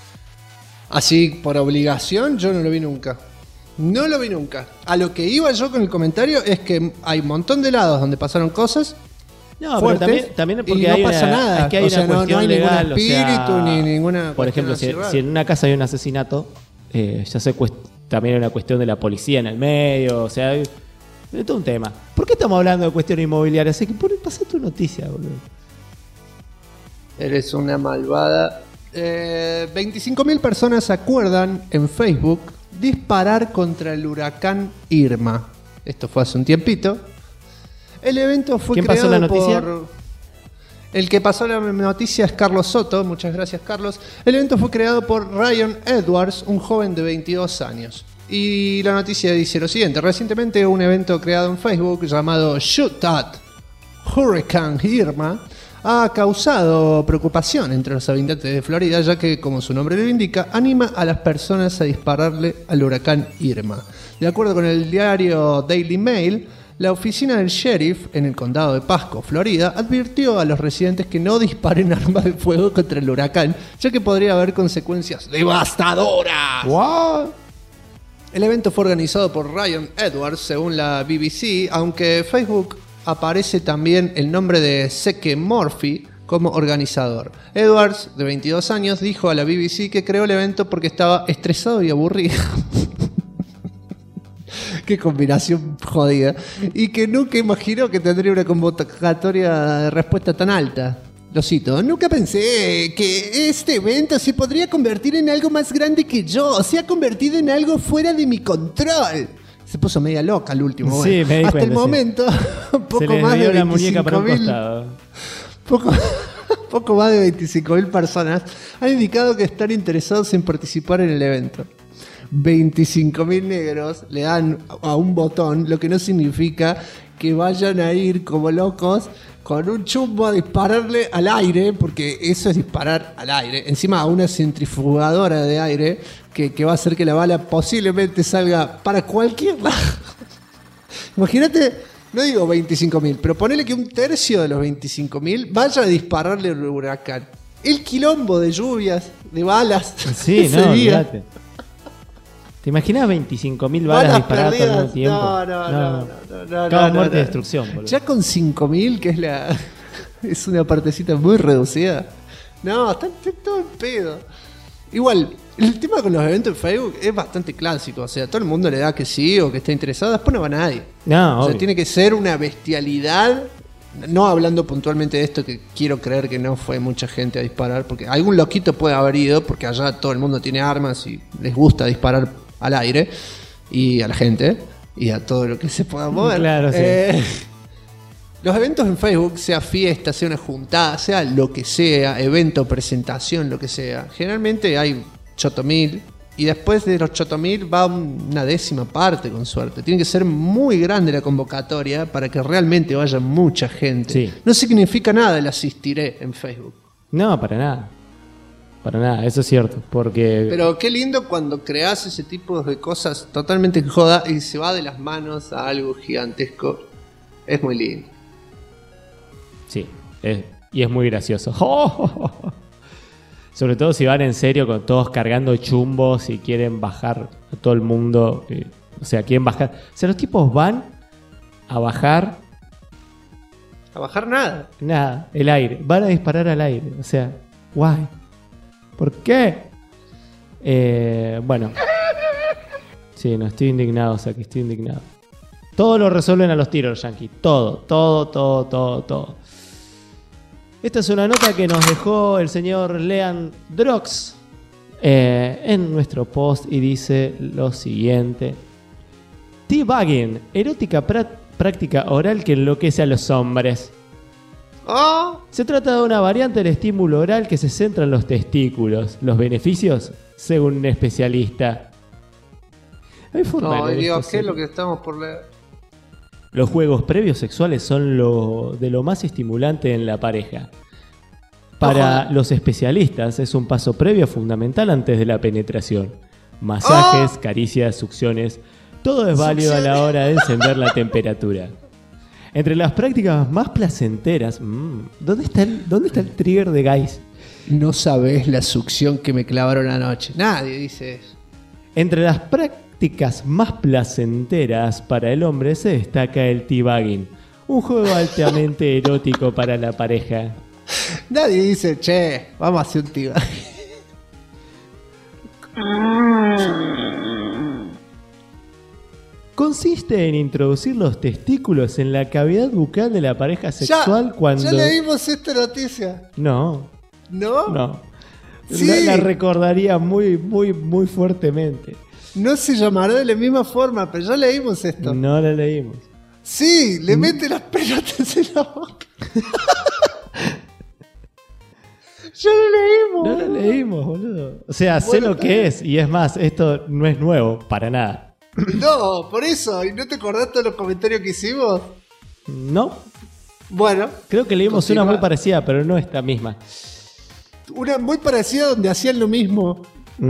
Así por obligación, yo no lo vi nunca. No lo vi nunca. A lo que iba yo con el comentario es que hay un montón de lados donde pasaron cosas. No, fuertes, pero también porque y no hay pasa una, nada. es que hay O sea, una no cuestión hay ningún legal, espíritu o sea, ni ninguna por cuestión ejemplo, así rara. si en una casa hay un asesinato, ya sé, también hay una cuestión de la policía en el medio, o sea, es todo un tema. ¿Por qué estamos hablando de cuestiones inmobiliarias? Así que pasá tu noticia, boludo. Eres una malvada. 25.000 personas se acuerdan en Facebook disparar contra el huracán Irma. Esto fue hace un tiempito. El evento fue ¿Quién creado pasó la noticia? El que pasó la noticia es Carlos Soto. Muchas gracias, Carlos. El evento fue creado por Ryan Edwards, un joven de 22 años. Y la noticia dice lo siguiente. Recientemente un evento creado en Facebook llamado Shoot at Hurricane Irma ha causado preocupación entre los habitantes de Florida, ya que, como su nombre lo indica, anima a las personas a dispararle al huracán Irma. De acuerdo con el diario Daily Mail, la oficina del sheriff en el condado de Pasco, Florida, advirtió a los residentes que no disparen armas de fuego contra el huracán, ya que podría haber consecuencias devastadoras. Wow. El evento fue organizado por Ryan Edwards, según la BBC, aunque Facebook aparece también el nombre de Seke Murphy como organizador. Edwards, de 22 años, dijo a la BBC que creó el evento porque estaba estresado y aburrido. Qué combinación jodida. Y que nunca imaginó que tendría una convocatoria de respuesta tan alta. Lo cito, nunca pensé que este evento se podría convertir en algo más grande que yo. Se ha convertido en algo fuera de mi control. Se puso media loca al último. Sí, bueno. me di Hasta cuenta, el sí. momento, poco Se les más dio de la muñeca para un 25.000 costado. poco más de 25.000 personas han indicado que están interesados en participar en el evento. 25.000 negros le dan a un botón, lo que no significa que vayan a ir como locos con un chumbo a dispararle al aire, porque eso es disparar al aire. Encima a una centrifugadora de aire que va a hacer que la bala posiblemente salga para cualquier lado. Imagínate, no digo 25.000, pero ponele que un tercio de los 25.000 vaya a dispararle al huracán. El quilombo de lluvias, de balas. Sí, ese no, día. olvídate. ¿Te imaginas 25.000 balas disparadas todo el mismo tiempo? No. Cada muerte y destrucción, boludo. Ya con 5.000, que es una partecita muy reducida. No, está todo en pedo. Igual, el tema con los eventos en Facebook es bastante clásico. O sea, todo el mundo le da que sí o que está interesado. Después no va nadie. No, o sea, obvio. tiene que ser una bestialidad. No hablando puntualmente de esto, que quiero creer que no fue mucha gente a disparar. Porque algún loquito puede haber ido, porque allá todo el mundo tiene armas y les gusta disparar al aire. Y a la gente. Y a todo lo que se pueda mover. Claro, sí. Los eventos en Facebook, sea fiesta, sea una juntada, sea lo que sea, evento, presentación, lo que sea. Generalmente hay 8.000 y después de los 8.000 va una 10ª parte con suerte. Tiene que ser muy grande la convocatoria para que realmente vaya mucha gente. Sí. No significa nada el asistiré en Facebook. No, para nada. Para nada, eso es cierto. Porque. Pero qué lindo cuando creas ese tipo de cosas totalmente en joda y se va de las manos a algo gigantesco. Es muy lindo. Sí, y es muy gracioso. Sobre todo si van en serio con todos cargando chumbos y quieren bajar a todo el mundo. O sea, quieren bajar. O sea, los tipos van a bajar. A bajar nada. Nada, el aire. Van a disparar al aire. O sea, guay. ¿Por qué? Bueno. Sí, no, estoy indignado, o sea que estoy indignado. Todo lo resuelven a los tiros, Yankee. Todo. Esta es una nota que nos dejó el señor Lean Drox en nuestro post y dice lo siguiente. Teabagging, erótica práctica oral que enloquece a los hombres. Oh. Se trata de una variante del estímulo oral que se centra en los testículos. Los beneficios, según un especialista. Hay forma No, de leer Dios, esto, ¿qué es sí. lo que estamos por leer? Los juegos previos sexuales son de lo más estimulante en la pareja. Para los especialistas es un paso previo fundamental antes de la penetración. Masajes, caricias, succiones, todo es válido a la hora de encender la temperatura. Entre las prácticas más placenteras, ¿dónde está el trigger de guys? No sabés la succión que me clavaron anoche. Nadie dice eso. Entre las prácticas más placenteras para el hombre se destaca el teabagging, un juego altamente erótico para la pareja. Nadie dice, che, vamos a hacer un tío. Consiste en introducir los testículos en la cavidad bucal de la pareja sexual cuando... Ya leímos esta noticia. No. ¿No? Sí. La recordaría muy fuertemente. No se llamará de la misma forma, pero ya leímos esto. No la leímos. Sí, le mete las pelotas en la boca. Ya lo leímos. No lo leímos, boludo. O sea, sé lo que es. Y es más, esto no es nuevo, para nada. No, por eso. ¿Y no te acordás todos los comentarios que hicimos? No. Bueno. Creo que leímos continúa. una muy parecida, pero no esta misma. Una muy parecida donde hacían lo mismo.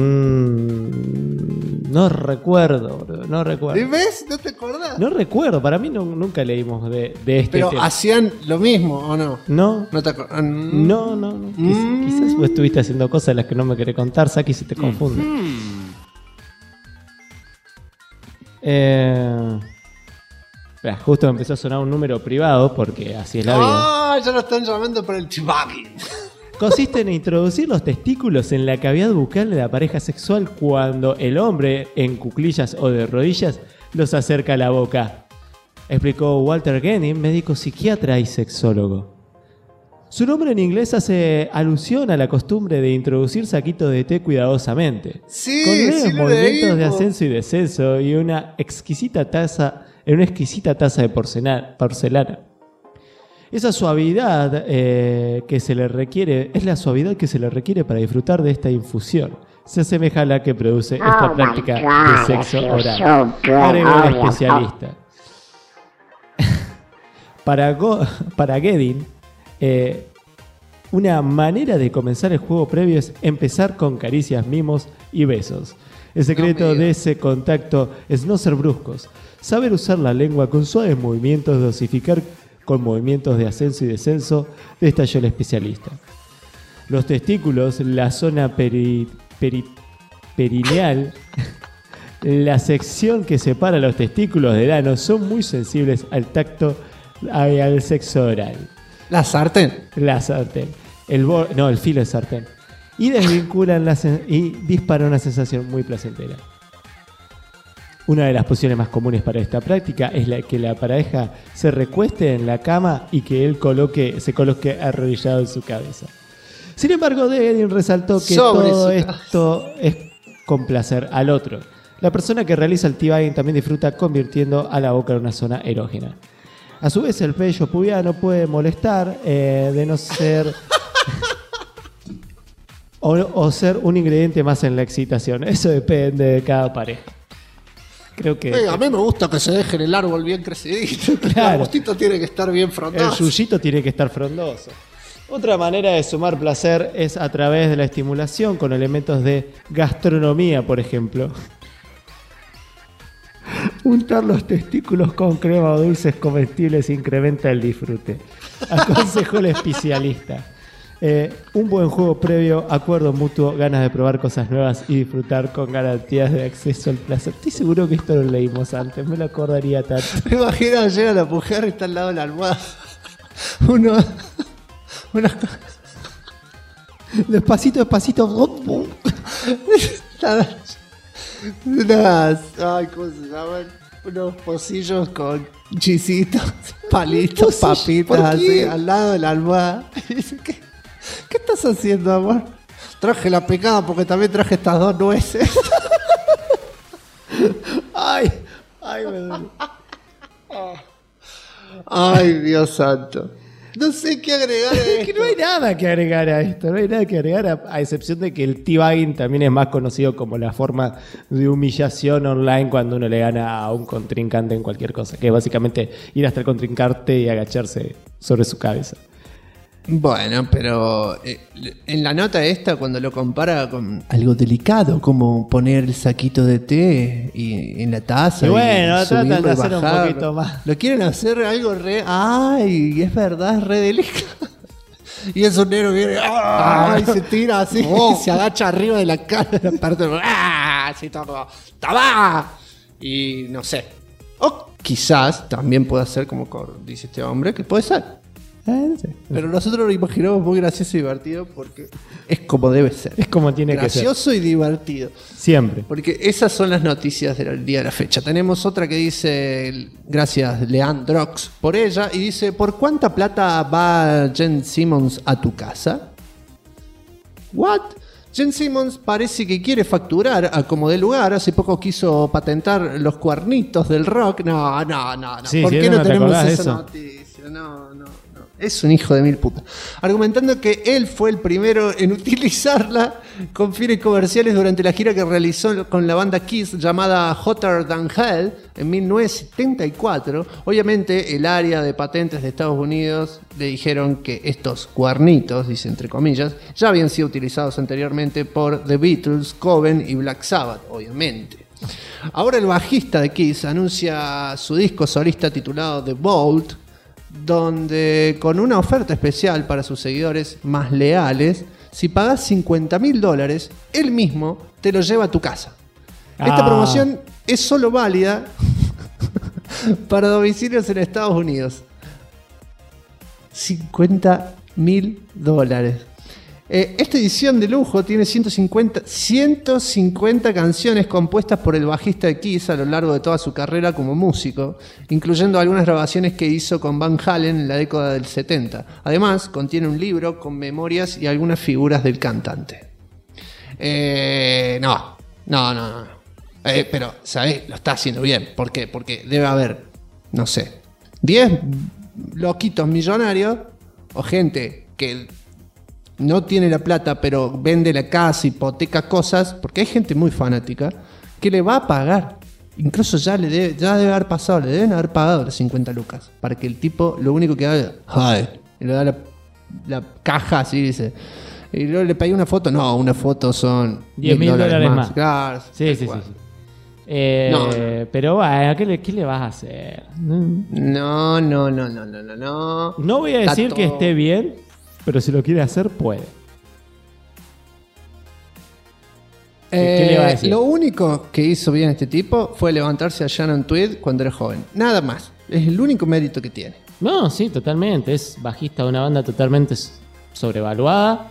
No recuerdo, bro, no recuerdo. ¿Y ves? ¿No te acordás? No recuerdo, para mí nunca leímos de este Pero tema. hacían lo mismo, ¿o no? No. ¿No te acordás? No. Quizás vos estuviste haciendo cosas de las que no me querés contar, Saki, se te confunde. Justo empezó a sonar un número privado porque así es la vida. ¡Ah! Ya lo están llamando para el teabagging. Consiste en introducir los testículos en la cavidad bucal de la pareja sexual cuando el hombre, en cuclillas o de rodillas, los acerca a la boca. Explicó Walter Genning, médico psiquiatra y sexólogo. Su nombre en inglés hace alusión a la costumbre de introducir saquitos de té cuidadosamente. Sí, con leves sí lo movimientos de leímos. ascenso y descenso y una exquisita taza de porcelana. Esa suavidad que se le requiere es la suavidad que se le requiere para disfrutar de esta infusión. Se asemeja a la que produce esta práctica de sexo oral. Agregó el especialista. Para Gedin, una manera de comenzar el juego previo es empezar con caricias, mimos y besos. El secreto de ese contacto es no ser bruscos, saber usar la lengua con suaves movimientos, dosificar con movimientos de ascenso y descenso, detalló el especialista. Los testículos, la zona perineal, la sección que separa los testículos del ano son muy sensibles al tacto y al sexo oral. La sartén. La sartén. el filo del sartén. Y desvinculan y disparan una sensación muy placentera. Una de las posiciones más comunes para esta práctica es la que la pareja se recueste en la cama y que él se coloque arrodillado en su cabeza. Sin embargo, Degadin resaltó que todo esto es complacer al otro. La persona que realiza el teabagging también disfruta convirtiendo a la boca en una zona erógena. A su vez, el vello pubiano puede molestar de no ser o ser un ingrediente más en la excitación. Eso depende de cada pareja. Creo que a mí me gusta que se deje el árbol bien crecidito. Claro. El arbustito tiene que estar bien frondoso. El yuyito tiene que estar frondoso. Otra manera de sumar placer es a través de la estimulación con elementos de gastronomía, por ejemplo. Untar los testículos con crema o dulces comestibles incrementa el disfrute. Aconsejó el especialista. Un buen juego previo, acuerdo mutuo, ganas de probar cosas nuevas y disfrutar con garantías de acceso al placer. Estoy seguro que esto lo leímos antes, me lo acordaría tanto. Me imagino llega la mujer y está al lado de la almohada. Despacito. ¿Cómo se llaman? Unos pocillos con chisitos, palitos, papitas, así, al lado de la almohada. Y dice, ¿Qué estás haciendo, amor? Traje la picada porque también traje estas 2 nueces. Ay, me duele. Ay, Dios santo. No sé qué agregar a esto. Es que no hay nada que agregar a esto. No hay nada que agregar a excepción de que el teabagging también es más conocido como la forma de humillación online cuando uno le gana a un contrincante en cualquier cosa. Que es básicamente ir hasta el contrincante y agacharse sobre su cabeza. Bueno, pero en la nota esta, cuando lo compara con algo delicado, como poner el saquito de té en la taza. Y bueno, tratan de hacer un poquito más. Lo quieren hacer algo re. ¡Ay! Es verdad, es re delicado. Y el sonero viene. ¡Ay! Se tira así. Se agacha arriba de la cara. La parte. Así todo. ¡Taba! Y no sé. O quizás también pueda ser como dice este hombre, que puede ser. No sé. Pero nosotros lo imaginamos muy gracioso y divertido porque es como debe ser. Es como tiene que ser. Gracioso y divertido. Siempre. Porque esas son las noticias del día de la fecha. Tenemos otra que dice, gracias Leandrox por ella, y dice, ¿por cuánta plata va Jen Simmons a tu casa? ¿What? Jen Simmons parece que quiere facturar a como de lugar. Hace poco quiso patentar los cuernitos del rock. No. Sí, ¿Por si qué no tenemos esa eso? noticia? No. Es un hijo de mil putas. Argumentando que él fue el primero en utilizarla con fines comerciales durante la gira que realizó con la banda Kiss llamada Hotter Than Hell en 1974. Obviamente el área de patentes de Estados Unidos le dijeron que estos cuernitos, dice entre comillas, ya habían sido utilizados anteriormente por The Beatles, Coven y Black Sabbath, obviamente. Ahora el bajista de Kiss anuncia su disco solista titulado The Vault, donde con una oferta especial para sus seguidores más leales, si pagás $50,000, él mismo te lo lleva a tu casa. Esta promoción es solo válida para domicilios en Estados Unidos. $50,000. Esta edición de lujo tiene 150 canciones compuestas por el bajista de Kiss a lo largo de toda su carrera como músico, incluyendo algunas grabaciones que hizo con Van Halen en la década del 70. Además, contiene un libro con memorias y algunas figuras del cantante. No. Pero, ¿sabés? Lo está haciendo bien. ¿Por qué? Porque debe haber, no sé, 10 loquitos millonarios o gente que no tiene la plata, pero vende la casa, hipoteca cosas, porque hay gente muy fanática que le va a pagar. Incluso ya debe haber pasado, le deben haber pagado las 50 lucas para que el tipo lo único que haga y le da la caja así, dice. Y luego le pedí una foto. No, una foto son $10,000 más. Claro, sí. No. Pero bueno, ¿qué le vas a hacer? No. No voy a decir que esté bien, pero si lo quiere hacer, puede. ¿Qué le va a decir? Lo único que hizo bien este tipo fue levantarse a Shannon Tweed cuando era joven. Nada más. Es el único mérito que tiene. No, sí, totalmente. Es bajista de una banda totalmente sobrevaluada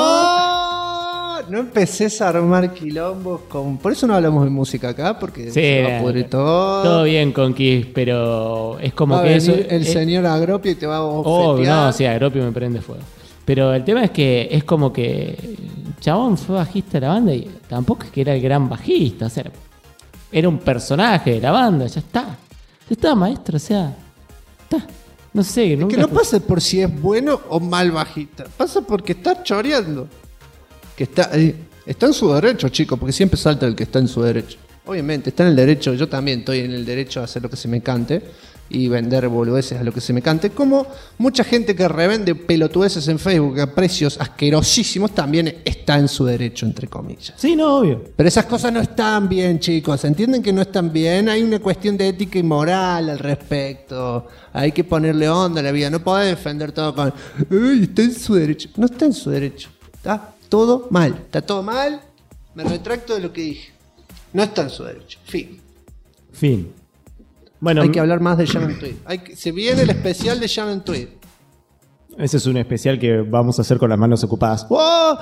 No empeces a armar quilombos con... Por eso no hablamos de música acá, porque se va a pudrir todo. Todo bien con Kiss, pero es como va que a eso... venir el señor Agropio y te va a bofetear. No, sí, Agropio me prende fuego. Pero el tema es que es como que el chabón fue bajista de la banda y tampoco es que era el gran bajista, o sea, era un personaje de la banda, ya está. Ya está, maestro, o sea, está. No sé, nunca... Es que no pasa por si es bueno o mal bajista, pasa porque está choreando. Que está en su derecho, chicos, porque siempre salta el que está en su derecho. Obviamente, está en el derecho, yo también estoy en el derecho a hacer lo que se me cante y vender boludeces a lo que se me cante. Como mucha gente que revende pelotudeces en Facebook a precios asquerosísimos también está en su derecho, entre comillas. Sí, no, obvio. Pero esas cosas no están bien, chicos. ¿Entienden que no están bien? Hay una cuestión de ética y moral al respecto. Hay que ponerle onda a la vida. No podés defender todo con... ¡Ay, está en su derecho! No está en su derecho. Está todo mal. Está todo mal. Me retracto de lo que dije. No está en su derecho. Fin. Bueno, hay que hablar más de Jam & Tweet. Se viene el especial de Jam & Tweet. Ese es un especial que vamos a hacer con las manos ocupadas. ¡Oh!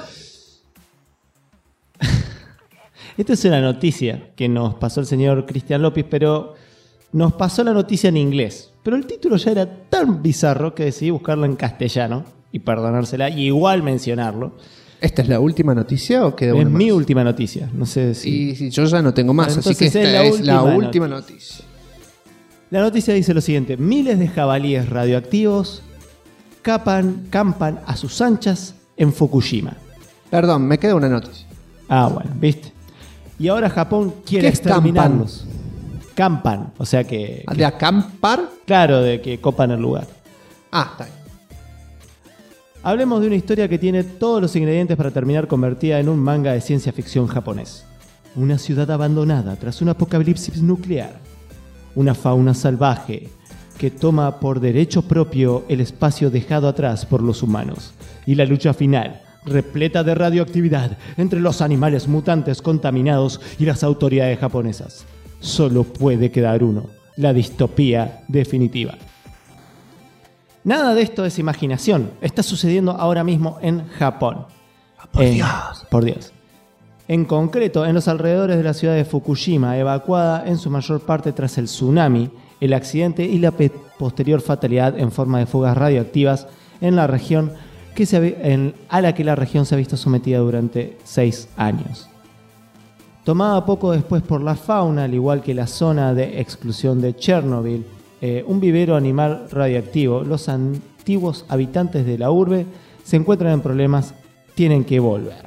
Esta es una noticia que nos pasó el señor Cristian López, pero nos pasó la noticia en inglés. Pero el título ya era tan bizarro que decidí buscarlo en castellano y perdonársela y igual mencionarlo. ¿Esta es la última noticia o queda una más? Es mi última noticia. No sé si... Sí, yo ya no tengo más, así que esta es la última noticia. La noticia dice lo siguiente: miles de jabalíes radioactivos campan a sus anchas en Fukushima. Perdón, me queda una noticia. Bueno, viste. Y ahora Japón quiere exterminarlos. Campan, o sea que... ¿De acampar? Claro, de que copan el lugar. Está bien. Hablemos de una historia que tiene todos los ingredientes para terminar convertida en un manga de ciencia ficción japonés. Una ciudad abandonada tras un apocalipsis nuclear. Una fauna salvaje que toma por derecho propio el espacio dejado atrás por los humanos. Y la lucha final, repleta de radioactividad entre los animales mutantes contaminados y las autoridades japonesas. Solo puede quedar uno: la distopía definitiva. Nada de esto es imaginación. Está sucediendo ahora mismo en Japón. Por Dios. En concreto, en los alrededores de la ciudad de Fukushima, evacuada en su mayor parte tras el tsunami, el accidente y la posterior fatalidad en forma de fugas radioactivas en la región a la que la región se ha visto sometida durante 6 años. Tomada poco después por la fauna, al igual que la zona de exclusión de Chernobyl, un vivero animal radioactivo, los antiguos habitantes de la urbe se encuentran en problemas, tienen que volver.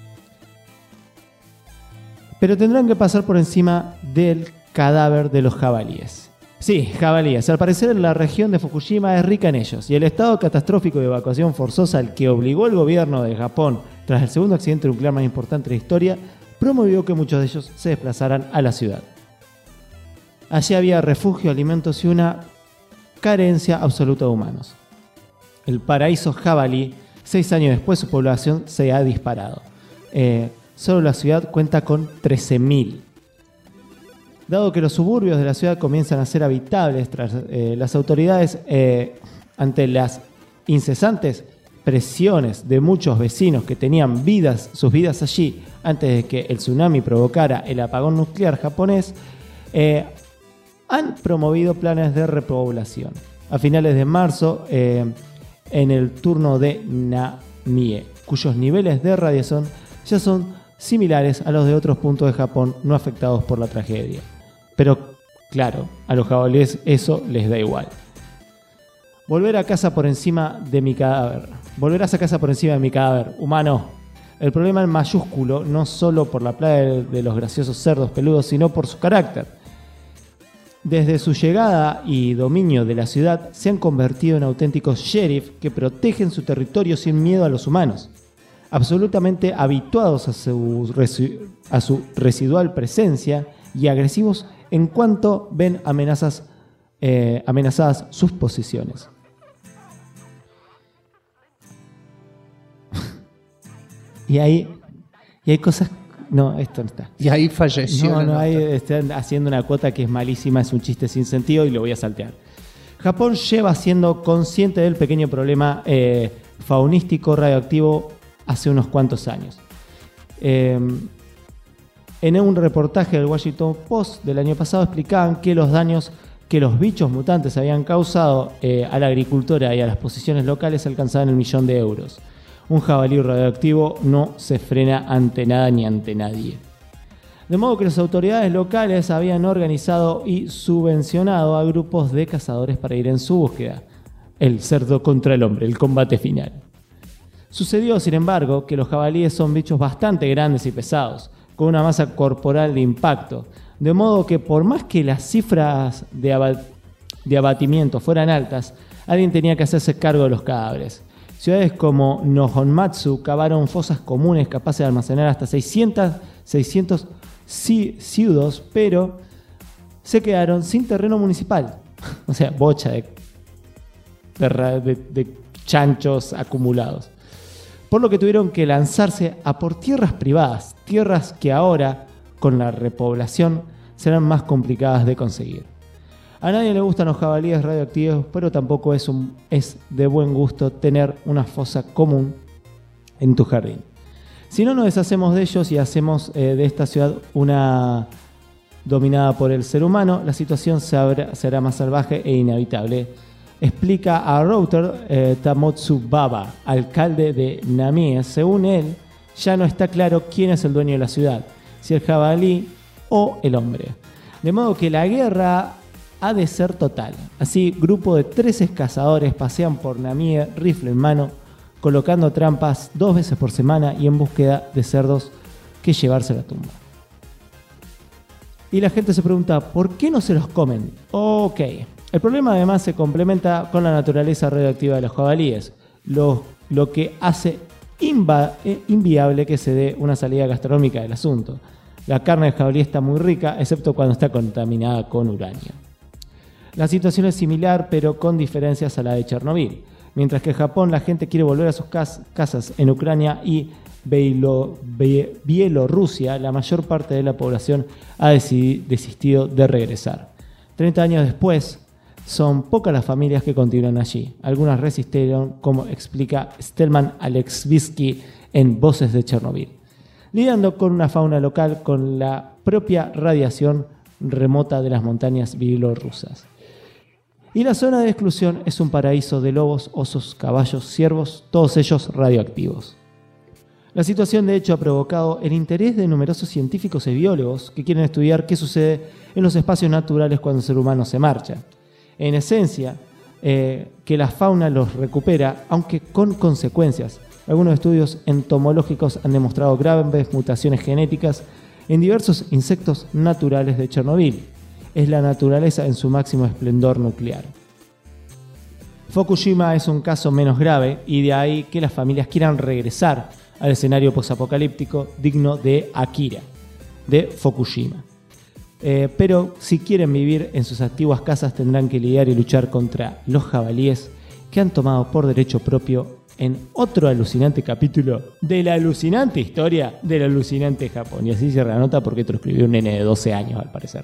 Pero tendrán que pasar por encima del cadáver de los jabalíes. Sí, jabalíes. Al parecer la región de Fukushima es rica en ellos, y el estado catastrófico de evacuación forzosa al que obligó el gobierno de Japón tras el segundo accidente nuclear más importante de la historia promovió que muchos de ellos se desplazaran a la ciudad. Allí había refugio, alimentos y una carencia absoluta de humanos. El paraíso jabalí, 6 años después su población se ha disparado. Solo la ciudad cuenta con 13.000. Dado que los suburbios de la ciudad comienzan a ser habitables tras las autoridades ante las incesantes presiones de muchos vecinos que tenían sus vidas allí antes de que el tsunami provocara el apagón nuclear japonés, han promovido planes de repoblación. A finales de marzo, en el turno de Namie, cuyos niveles de radiación ya son similares a los de otros puntos de Japón no afectados por la tragedia. Pero, claro, a los jabalíes eso les da igual. Volverás a casa por encima de mi cadáver. Humano. El problema es mayúsculo, no solo por la plaga de los graciosos cerdos peludos, sino por su carácter. Desde su llegada y dominio de la ciudad, se han convertido en auténticos sheriff que protegen su territorio sin miedo a los humanos. Absolutamente habituados a su residual presencia y agresivos en cuanto ven amenazadas sus posiciones. y hay cosas... No, esto no está. Y ahí falleció. No, ahí están haciendo una cuota que es malísima, es un chiste sin sentido y lo voy a saltear. Japón lleva siendo consciente del pequeño problema faunístico radioactivo hace unos cuantos años. En un reportaje del Washington Post del año pasado explicaban que los daños que los bichos mutantes habían causado a la agricultura y a las posiciones locales alcanzaban el $1.000.000 de euros. Un jabalí radioactivo no se frena ante nada ni ante nadie. De modo que las autoridades locales habían organizado y subvencionado a grupos de cazadores para ir en su búsqueda. El cerdo contra el hombre, el combate final. Sucedió, sin embargo, que los jabalíes son bichos bastante grandes y pesados, con una masa corporal de impacto, de modo que por más que las cifras de abatimiento fueran altas, alguien tenía que hacerse cargo de los cadáveres. Ciudades como Nihonmatsu cavaron fosas comunes capaces de almacenar hasta 600 pseudos, pero se quedaron sin terreno municipal. O sea, bocha de chanchos acumulados. Por lo que tuvieron que lanzarse a por tierras privadas, tierras que ahora, con la repoblación, serán más complicadas de conseguir. A nadie le gustan los jabalíes radioactivos, pero tampoco es de buen gusto tener una fosa común en tu jardín. Si no nos deshacemos de ellos y hacemos de esta ciudad una dominada por el ser humano, la situación será más salvaje e inevitable. Explica a Router Tamotsu Baba, alcalde de Namie. Según él, ya no está claro quién es el dueño de la ciudad, si el jabalí o el hombre. De modo que la guerra ha de ser total. Así, grupo de 13 cazadores pasean por Namie, rifle en mano, colocando trampas 2 veces por semana y en búsqueda de cerdos que llevarse a la tumba. Y la gente se pregunta, ¿por qué no se los comen? Ok. El problema además se complementa con la naturaleza radioactiva de los jabalíes, lo que hace inviable que se dé una salida gastronómica del asunto. La carne de jabalí está muy rica, excepto cuando está contaminada con uranio. La situación es similar, pero con diferencias a la de Chernobyl. Mientras que en Japón la gente quiere volver a sus casas en Ucrania y Bielorrusia, la mayor parte de la población ha desistido de regresar. 30 años después, son pocas las familias que continúan allí. Algunas resistieron, como explica Stelman Alexvisky en Voces de Chernobyl, lidiando con una fauna local con la propia radiación remota de las montañas bielorrusas. Y la zona de exclusión es un paraíso de lobos, osos, caballos, ciervos, todos ellos radioactivos. La situación de hecho ha provocado el interés de numerosos científicos y biólogos que quieren estudiar qué sucede en los espacios naturales cuando el ser humano se marcha. En esencia, que la fauna los recupera, aunque con consecuencias. Algunos estudios entomológicos han demostrado graves mutaciones genéticas en diversos insectos naturales de Chernobyl. Es la naturaleza en su máximo esplendor nuclear. Fukushima es un caso menos grave y de ahí que las familias quieran regresar al escenario posapocalíptico digno de Akira, de Fukushima. Pero si quieren vivir en sus antiguas casas tendrán que lidiar y luchar contra los jabalíes que han tomado por derecho propio en otro alucinante capítulo de la alucinante historia del alucinante Japón. Y así cierra la nota porque te lo escribió un nene de 12 años al parecer.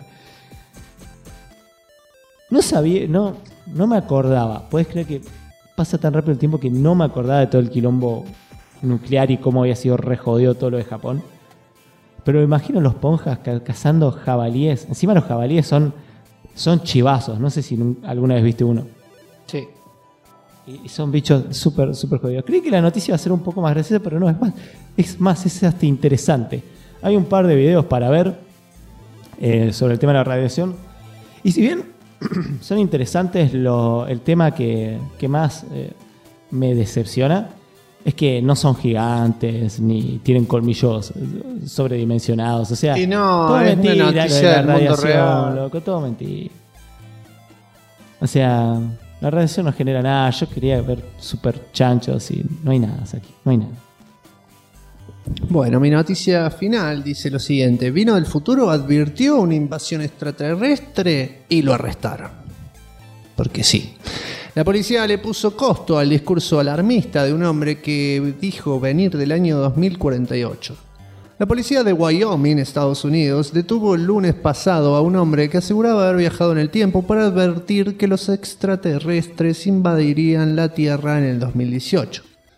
No sabía, no me acordaba. ¿Podés creer que pasa tan rápido el tiempo que no me acordaba de todo el quilombo nuclear y cómo había sido re jodido todo lo de Japón? Pero me imagino los ponjas cazando jabalíes. Encima los jabalíes son chivazos. No sé si alguna vez viste uno. Sí. Y son bichos súper jodidos. Creí que la noticia iba a ser un poco más graciosa, pero no, es hasta interesante. Hay un par de videos para ver sobre el tema de la radiación. Y si bien son interesantes, el tema que más me decepciona es que no son gigantes ni tienen colmillos sobredimensionados. O sea, y no, todo es mentira, una noticia la del mundo radiación, real. loco, todo mentira. O sea, la radiación no genera nada. Yo quería ver super chanchos y no hay nada aquí, no hay nada. Bueno, mi noticia final dice lo siguiente. Vino del futuro advirtió una invasión extraterrestre y lo arrestaron. Porque sí. La policía le puso costo al discurso alarmista de un hombre que dijo venir del año 2048. La policía de Wyoming, Estados Unidos, detuvo el lunes pasado a un hombre que aseguraba haber viajado en el tiempo para advertir que los extraterrestres invadirían la Tierra en el 2018.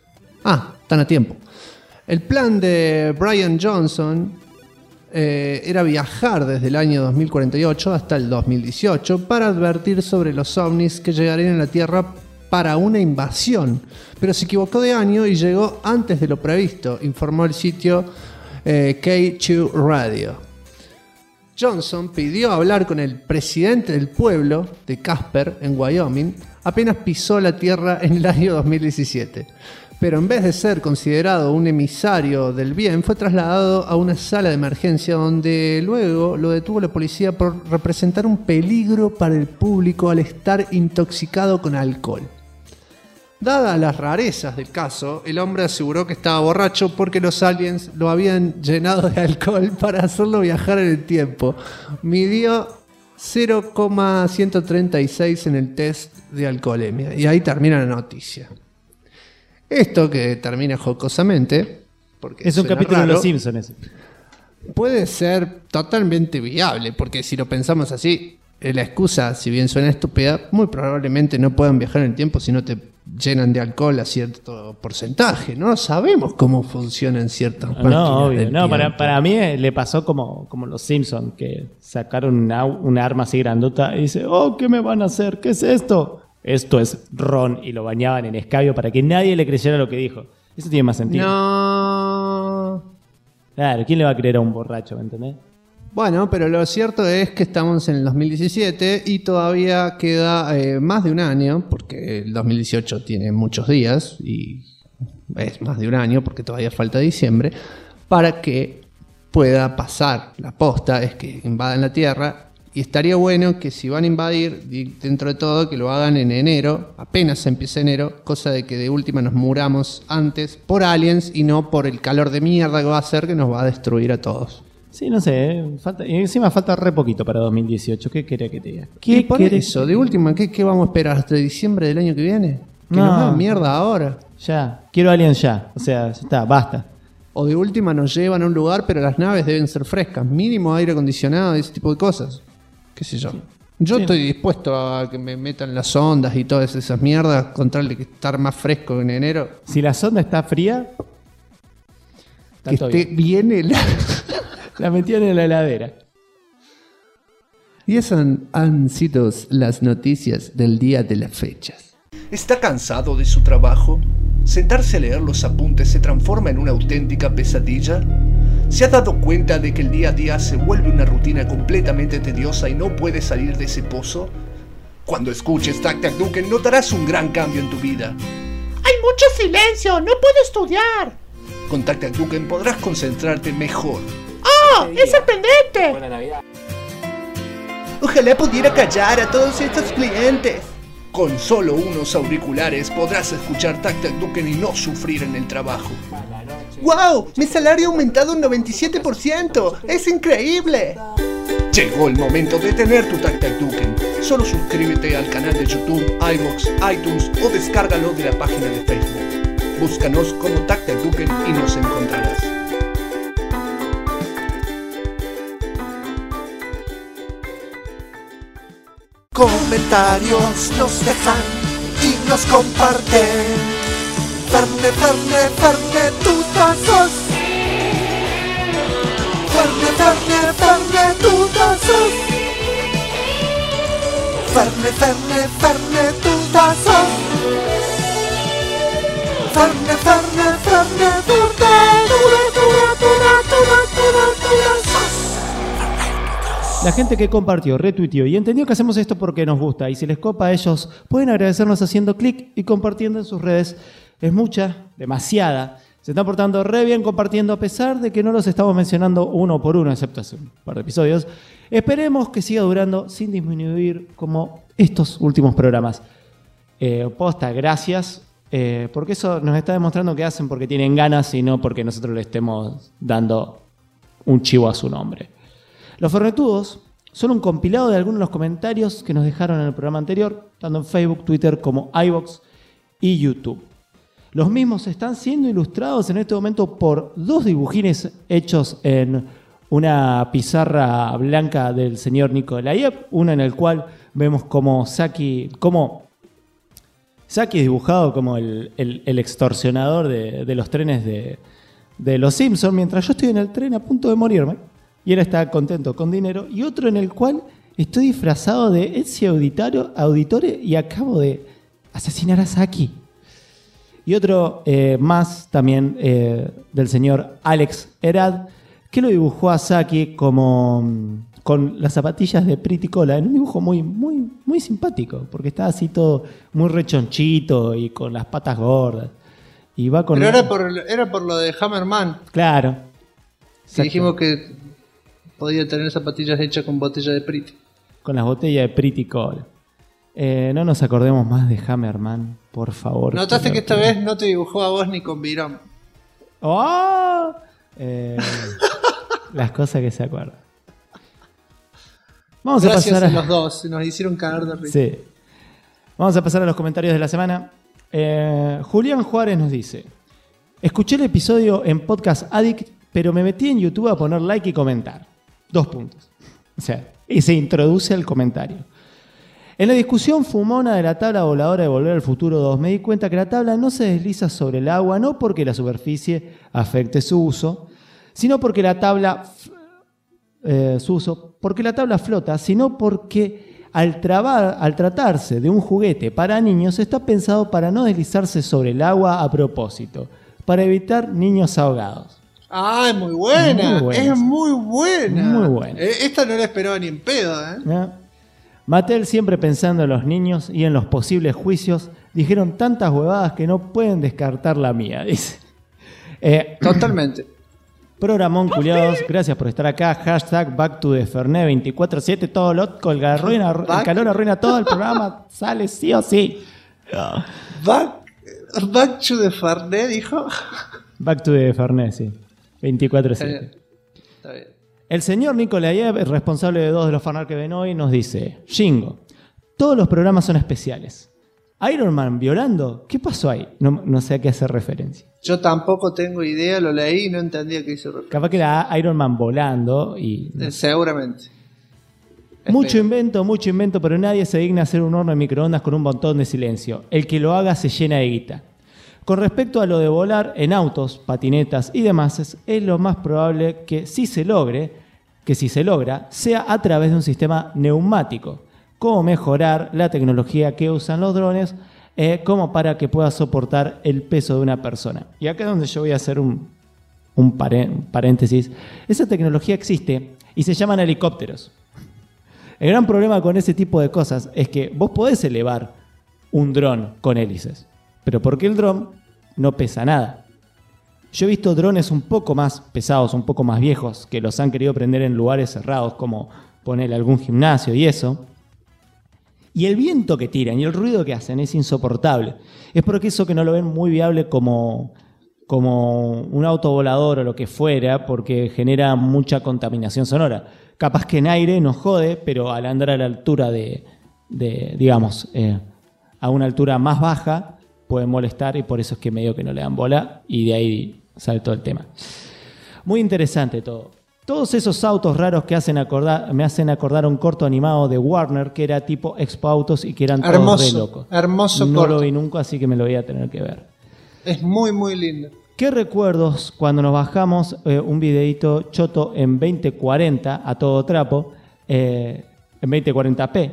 Están a tiempo. El plan de Brian Johnson era viajar desde el año 2048 hasta el 2018 para advertir sobre los ovnis que llegarían a la Tierra para una invasión. Pero se equivocó de año y llegó antes de lo previsto, informó el sitio K2 Radio. Johnson pidió hablar con el presidente del pueblo de Casper, en Wyoming, apenas pisó la Tierra en el año 2017. Pero en vez de ser considerado un emisario del bien, fue trasladado a una sala de emergencia donde luego lo detuvo la policía por representar un peligro para el público al estar intoxicado con alcohol. Dadas las rarezas del caso, el hombre aseguró que estaba borracho porque los aliens lo habían llenado de alcohol para hacerlo viajar en el tiempo. Midió 0,136 en el test de alcoholemia. Y ahí termina la noticia. Esto que termina jocosamente, porque es un capítulo raro, de Los Simpsons. puede ser totalmente viable, porque si lo pensamos así, la excusa, si bien suena estúpida, muy probablemente no puedan viajar en el tiempo si no te llenan de alcohol a cierto porcentaje. No sabemos cómo funcionan ciertas máquinas. No, obvio. del No, tiempo. para mí le pasó como Los Simpsons, que sacaron una arma así grandota y dice, oh, ¿qué me van a hacer? ¿Qué es esto? Esto es ron, y lo bañaban en escabio para que nadie le creyera lo que dijo. Eso tiene más sentido. No. Claro, ¿quién le va a creer a un borracho, me entendés? Bueno, pero lo cierto es que estamos en el 2017 y todavía queda más de un año, porque el 2018 tiene muchos días y es más de un año porque todavía falta diciembre, para que pueda pasar. La posta es que invadan la Tierra. Y estaría bueno que si van a invadir, dentro de todo, que lo hagan en enero, apenas empiece enero, cosa de que de última nos muramos antes por aliens y no por el calor de mierda que va a hacer, que nos va a destruir a todos. Sí, no sé, y encima falta re poquito para 2018. ¿Qué querés que te diga? ¿Qué por eso? De última, ¿qué vamos a esperar hasta diciembre del año que viene? Que No. nos hagan mierda ahora. Ya, quiero aliens ya. O sea, ya está, basta. O de última nos llevan a un lugar, pero las naves deben ser frescas, mínimo aire acondicionado y ese tipo de cosas. Qué sé yo. Yo estoy dispuesto a que me metan las ondas y todas esas mierdas con tal de que estar más fresco en enero. Si la sonda está fría, está Que todo esté bien helado. La metían en la heladera. Y esas han sido las noticias del día de las fechas. ¿Está cansado de su trabajo? ¿Sentarse a leer los apuntes se transforma en una auténtica pesadilla? ¿Se ha dado cuenta de que el día a día se vuelve una rutina completamente tediosa y no puede salir de ese pozo? Cuando escuches Tac Tac Duken notarás un gran cambio en tu vida. Hay mucho silencio, no puedo estudiar. Con Tac Tac Duken podrás concentrarte mejor. ¡Ah! ¡Es sorprendente! Ojalá pudiera callar a todos estos clientes. Con solo unos auriculares podrás escuchar Tac Tac Duken y no sufrir en el trabajo. ¡Wow! Mi salario ha aumentado un 97%. ¡Es increíble! Llegó el momento de tener tu Tac Tac Duken. Solo suscríbete al canal de YouTube, iVoox, iTunes o descárgalo de la página de Facebook. Búscanos como Tac Tac Duken y nos encontrarás. Comentarios nos dejan y nos comparten. Ferne, Ferne, Ferne, tutazos. Ferne, Ferne, Ferne, tutazos. Ferne, Ferne, Ferne, tutazos. Ferne, Ferne, Ferne, La gente que compartió, retuiteó y entendió que hacemos esto porque nos gusta. Y si les copa a ellos, pueden agradecernos haciendo clic y compartiendo en sus redes. Es mucha, demasiada. Se están portando re bien compartiendo a pesar de que no los estamos mencionando uno por uno, excepto hace un par de episodios. Esperemos que siga durando sin disminuir como estos últimos programas. Posta, gracias. Porque eso nos está demostrando que hacen porque tienen ganas y no porque nosotros le estemos dando un chivo a su nombre. Los Fernetudos son un compilado de algunos de los comentarios que nos dejaron en el programa anterior, tanto en Facebook, Twitter como iVoox y YouTube. Los mismos están siendo ilustrados en este momento por dos dibujines hechos en una pizarra blanca del señor Nikolaev, uno en el cual vemos cómo Saki Saki es dibujado como el extorsionador de los trenes de los Simpsons, mientras yo estoy en el tren a punto de morirme. Y él está contento con dinero. Y otro en el cual estoy disfrazado de Ezio Auditore y acabo de asesinar a Saki. Y otro más también del señor Alex Herad, que lo dibujó a Saki como con las zapatillas de Pretty Cola, en un dibujo muy, muy, muy simpático, porque está así todo muy rechonchito y con las patas gordas. Y va con Pero era por lo de Hammerman. Claro. Que dijimos que podía tener zapatillas hechas con botella de Pretty. Con las botellas de Pretty Cola. No nos acordemos más de Hammerman, por favor. Notaste que esta vez no te dibujó a vos ni con Virón. ¡Oh! Las cosas que se acuerdan. Gracias a los dos, nos hicieron caer de risa. Sí. Vamos a pasar a los comentarios de la semana. Julián Juárez nos dice: escuché el episodio en Podcast Addict, pero me metí en YouTube a poner like y comentar. 2 puntos. O sea, y se introduce al comentario. En la discusión fumona de la tabla voladora de Volver al Futuro 2, me di cuenta que la tabla no se desliza sobre el agua, no porque la superficie afecte su uso, sino porque la tabla flota, sino porque al tratarse de un juguete para niños está pensado para no deslizarse sobre el agua a propósito, para evitar niños ahogados. Ah, es muy buena. Es muy buena. Muy buena. Esta no la esperaba ni en pedo, ¿eh? ¿No? Mattel, siempre pensando en los niños y en los posibles juicios, dijeron tantas huevadas que no pueden descartar la mía, dice. Totalmente. Programón culiados, gracias por estar acá. Hashtag Back to the Fernet 24/7. Todo loco, el calor arruina todo el programa. Sale sí o sí. Back to the Fernet, dijo. Back to the Fernet, sí. 24/7. Está bien. El señor Nikolaev, el responsable de 2 de los fanart que ven hoy, nos dice: Jingo, todos los programas son especiales. ¿Iron Man violando? ¿Qué pasó ahí? No sé a qué hace referencia. Yo tampoco tengo idea, lo leí y no entendía a qué hizo referencia. Capaz que era Iron Man volando y... Seguramente. Mucho invento, pero nadie se digna a hacer un horno de microondas con un montón de silencio. El que lo haga se llena de guita. Con respecto a lo de volar en autos, patinetas y demás, es lo más probable que si se logra, sea a través de un sistema neumático. Cómo mejorar la tecnología que usan los drones como para que pueda soportar el peso de una persona. Y acá es donde yo voy a hacer un paréntesis. Esa tecnología existe y se llaman helicópteros. El gran problema con ese tipo de cosas es que vos podés elevar un dron con hélices, pero porque el dron no pesa nada. Yo he visto drones un poco más pesados, un poco más viejos, que los han querido prender en lugares cerrados, como ponerle algún gimnasio y eso. Y el viento que tiran y el ruido que hacen es insoportable. Es porque eso que no lo ven muy viable como un auto volador o lo que fuera, porque genera mucha contaminación sonora. Capaz que en aire nos jode, pero al andar a la altura a una altura más baja, puede molestar y por eso es que medio que no le dan bola y de ahí sale todo el tema. Muy interesante todo. Todos esos autos raros que me hacen acordar a un corto animado de Warner que era tipo Expo Autos y que eran todos re locos. Hermoso no corto. lo vi nunca, así que me lo voy a tener que ver. Es muy, muy lindo. ¿Qué recuerdos cuando nos bajamos un videito choto en 2040 a todo trapo, en 2040p?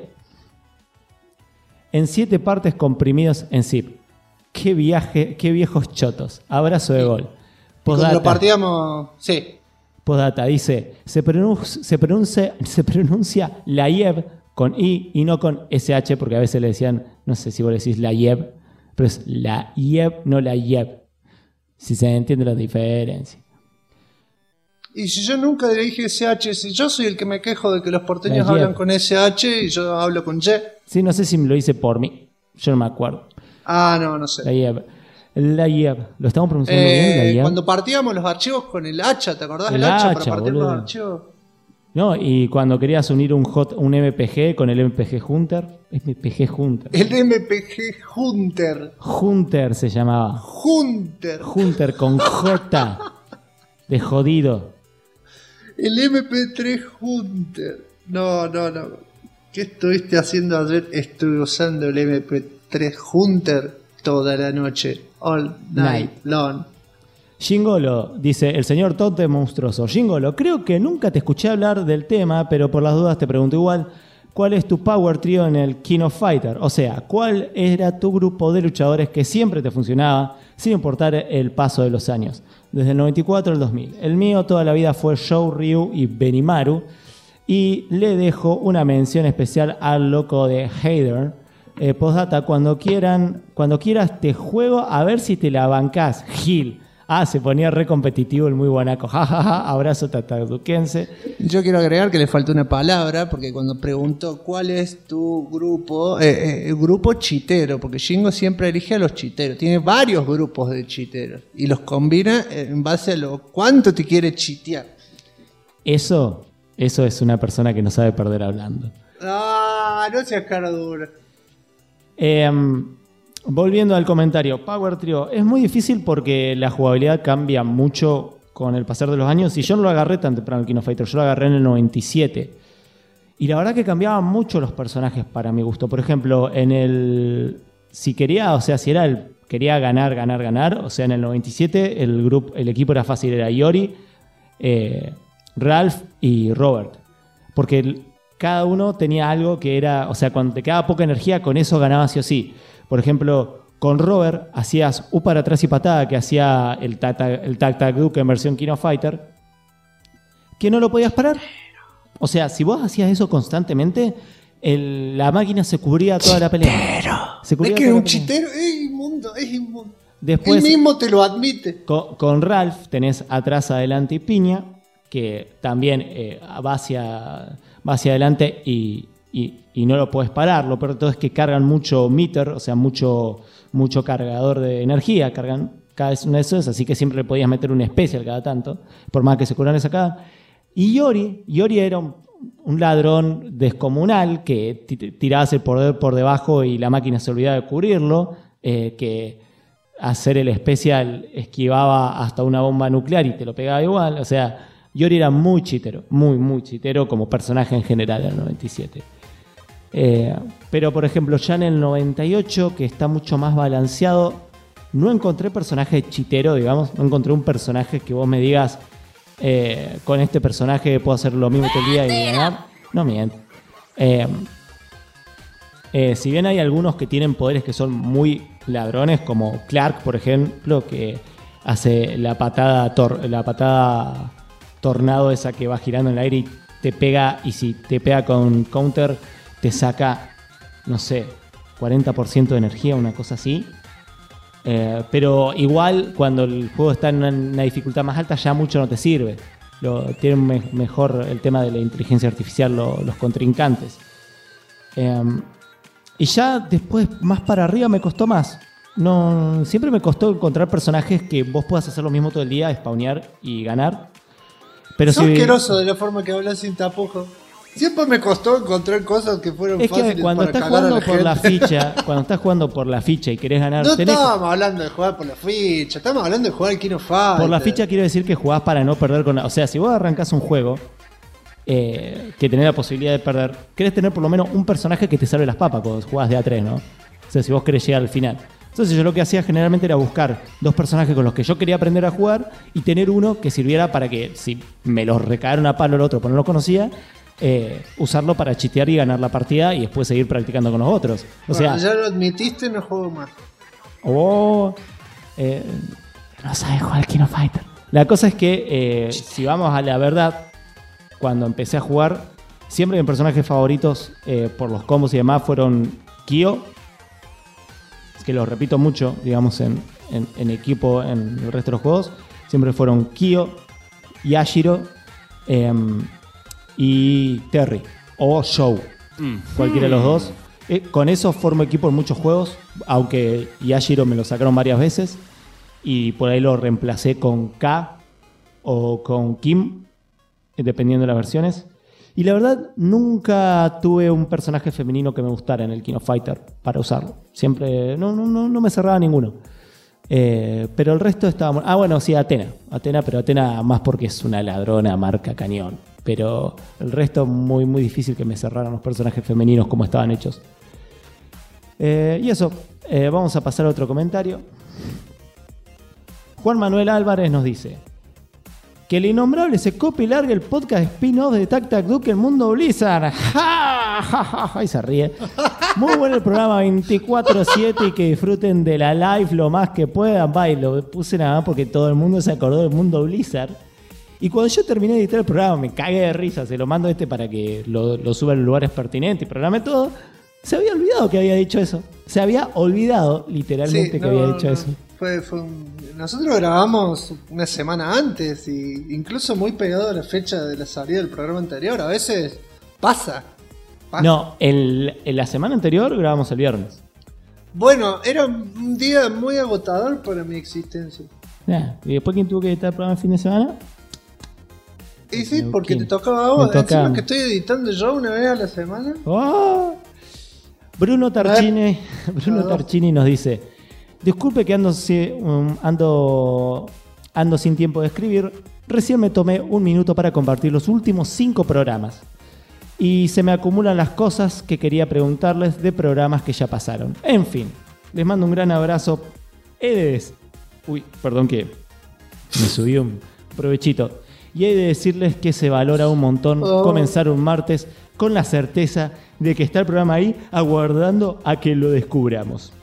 En 7 partes comprimidos en zip. Qué viejos chotos. Abrazo de gol. Cuando lo partíamos, sí. Postdata, dice, se pronuncia Layev con I y no con SH, porque a veces le decían, no sé si vos le decís Layev, pero es Layev, no Layev. Si se entiende la diferencia. Y si yo nunca le dije SH, si yo soy el que me quejo de que los porteños hablan con SH y yo hablo con Y. Sí, no sé si me lo hice por mí, yo no me acuerdo. Ah, no sé. Layev, ¿lo estamos pronunciando bien? Layev. Cuando partíamos los archivos con el hacha, ¿te acordás del hacha para partir boludo. los archivos? No, y cuando querías unir un MPG con el MPG Hunter. El MPG Hunter. Hunter se llamaba. Hunter con J. De jodido. El MP3 Hunter. No. ¿Qué estuviste haciendo ayer? Estuve usando el MP3 3 Hunter toda la noche. All night long. Gingolo dice: el señor Tote monstruoso. Gingolo, creo que nunca te escuché hablar del tema, pero por las dudas te pregunto igual. ¿Cuál es tu power trio en el King of Fighter? O sea, ¿cuál era tu grupo de luchadores que siempre te funcionaba sin importar el paso de los años? Desde el 94 al 2000. El mío toda la vida fue Shou, Ryu y Benimaru. Y le dejo una mención especial al loco de Heider. Postdata, cuando quieras te juego a ver si te la bancás, Gil. Se ponía re competitivo el muy guanaco. Jajaja, abrazo tataduquense. Yo quiero agregar que le faltó una palabra, porque cuando preguntó cuál es tu grupo, grupo chitero, porque Shingo siempre elige a los chiteros. Tiene varios grupos de chiteros y los combina en base a lo cuánto te quiere chitear. Eso es una persona que no sabe perder hablando. No seas cara dura. Volviendo al comentario, Power Trio es muy difícil porque la jugabilidad cambia mucho con el pasar de los años y yo no lo agarré tan temprano el King of Fighters, yo lo agarré en el 97 y la verdad que cambiaban mucho los personajes para mi gusto. Por ejemplo, si quería ganar, o sea, en el 97 el equipo era fácil, era Iori, Ralph y Robert, porque cada uno tenía algo que era, o sea, cuando te quedaba poca energía, con eso ganabas sí o sí. Por ejemplo, con Robert hacías U para atrás y patada, que hacía el Tac Duke en versión King of Fighter, que no lo podías parar. O sea, si vos hacías eso constantemente, la máquina se cubría toda la pelea. Es que es un chitero, es inmundo. Después, él mismo te lo admite. Con Ralph tenés atrás, adelante y piña, que también va hacia adelante y no lo puedes parar. Lo peor de todo es que cargan mucho meter, o sea, mucho cargador de energía, cargan cada vez uno de esos, así que siempre le podías meter un especial cada tanto, por más que se curaran esa acá. Y Iori era un ladrón descomunal que tirabas el poder por debajo y la máquina se olvidaba de cubrirlo, que hacer el especial esquivaba hasta una bomba nuclear y te lo pegaba igual. O sea, Iori era muy chitero, muy chitero como personaje en general en el 97. Pero por ejemplo ya en el 98, que está mucho más balanceado, no encontré personaje chitero, digamos. No encontré un personaje que vos me digas, con este personaje puedo hacer lo mismo todo el día y ganar. No miento. Si bien hay algunos que tienen poderes que son muy ladrones, como Clark, por ejemplo, que hace la patada tornado esa que va girando en el aire y te pega, y si te pega con counter te saca, no sé, 40% de energía, una cosa así. Pero igual cuando el juego está en una dificultad más alta ya mucho no te sirve. Tienen mejor el tema de la inteligencia artificial los contrincantes. Y ya después, más para arriba, me costó más. Siempre me costó encontrar personajes que vos puedas hacer lo mismo todo el día, spawnear y ganar. Pero sos asqueroso de la forma que hablas sin tapujos. Siempre me costó encontrar cosas que fueron fáciles. Es que cuando estás jugando por la ficha, cuando estás jugando por la ficha y querés ganar... No estábamos hablando de jugar por la ficha, estamos hablando de jugar al King of Fighters. Por la ficha quiero decir que jugás para no perder con... O sea, si vos arrancás un juego que tenés la posibilidad de perder, querés tener por lo menos un personaje que te salve las papas cuando jugás de A3, ¿no? O sea, si vos querés llegar al final. Entonces yo lo que hacía generalmente era buscar dos personajes con los que yo quería aprender a jugar y tener uno que sirviera para que, si me los recaeron a palo el otro, pero no lo conocía... usarlo para chitear y ganar la partida y después seguir practicando con los otros. O sea, ya lo admitiste, no juego más. No sabes jugar King of Fighter. La cosa es que si vamos a la verdad, cuando empecé a jugar, siempre mis personajes favoritos por los combos y demás fueron Kyo, es que lo repito mucho, digamos, en equipo en el resto de los juegos. Siempre fueron Kyo, Yashiro y Terry o Shou, cualquiera de los dos. Con eso formo equipo en muchos juegos, aunque Yashiro me lo sacaron varias veces y por ahí lo reemplacé con K o con Kim, dependiendo de las versiones. Y la verdad, nunca tuve un personaje femenino que me gustara en el King of Fighter para usarlo. Siempre no me cerraba ninguno. Pero el resto estaba... bueno, sí, Athena, pero Athena más porque es una ladrona marca cañón. Pero el resto muy, muy difícil que me cerraran los personajes femeninos como estaban hechos. Y eso, vamos a pasar a otro comentario. Juan Manuel Álvarez nos dice que el innombrable se copie y largue el podcast spin-off de Tac Tac Duke en Mundo Blizzard. Y se ríe. Muy bueno el programa 24/7 y que disfruten de la live lo más que puedan. Y lo puse nada más porque todo el mundo se acordó del Mundo Blizzard. Y cuando yo terminé de editar el programa me cagué de risa. Se lo mando para que lo suba en los lugares pertinentes y programe todo. Se había olvidado que había dicho eso. Se había olvidado literalmente que había dicho eso. Nosotros grabamos una semana antes y incluso muy pegado a la fecha de la salida del programa anterior. A veces pasa. No, en la semana anterior grabamos el viernes. Bueno, era un día muy agotador para mi existencia. Y después, ¿quién tuvo que editar el programa el fin de semana? Y sí, porque te tocaba a vos. Encima que estoy editando yo una vez a la semana. ¡Oh! Bruno Tarchini nos dice: disculpe que ando sin tiempo de escribir. Recién me tomé un minuto para compartir los últimos 5 programas. Y se me acumulan las cosas que quería preguntarles de programas que ya pasaron. En fin, les mando un gran abrazo. Uy, perdón que me subí un provechito. Y he de decirles que se valora un montón comenzar un martes con la certeza de que está el programa ahí aguardando a que lo descubramos.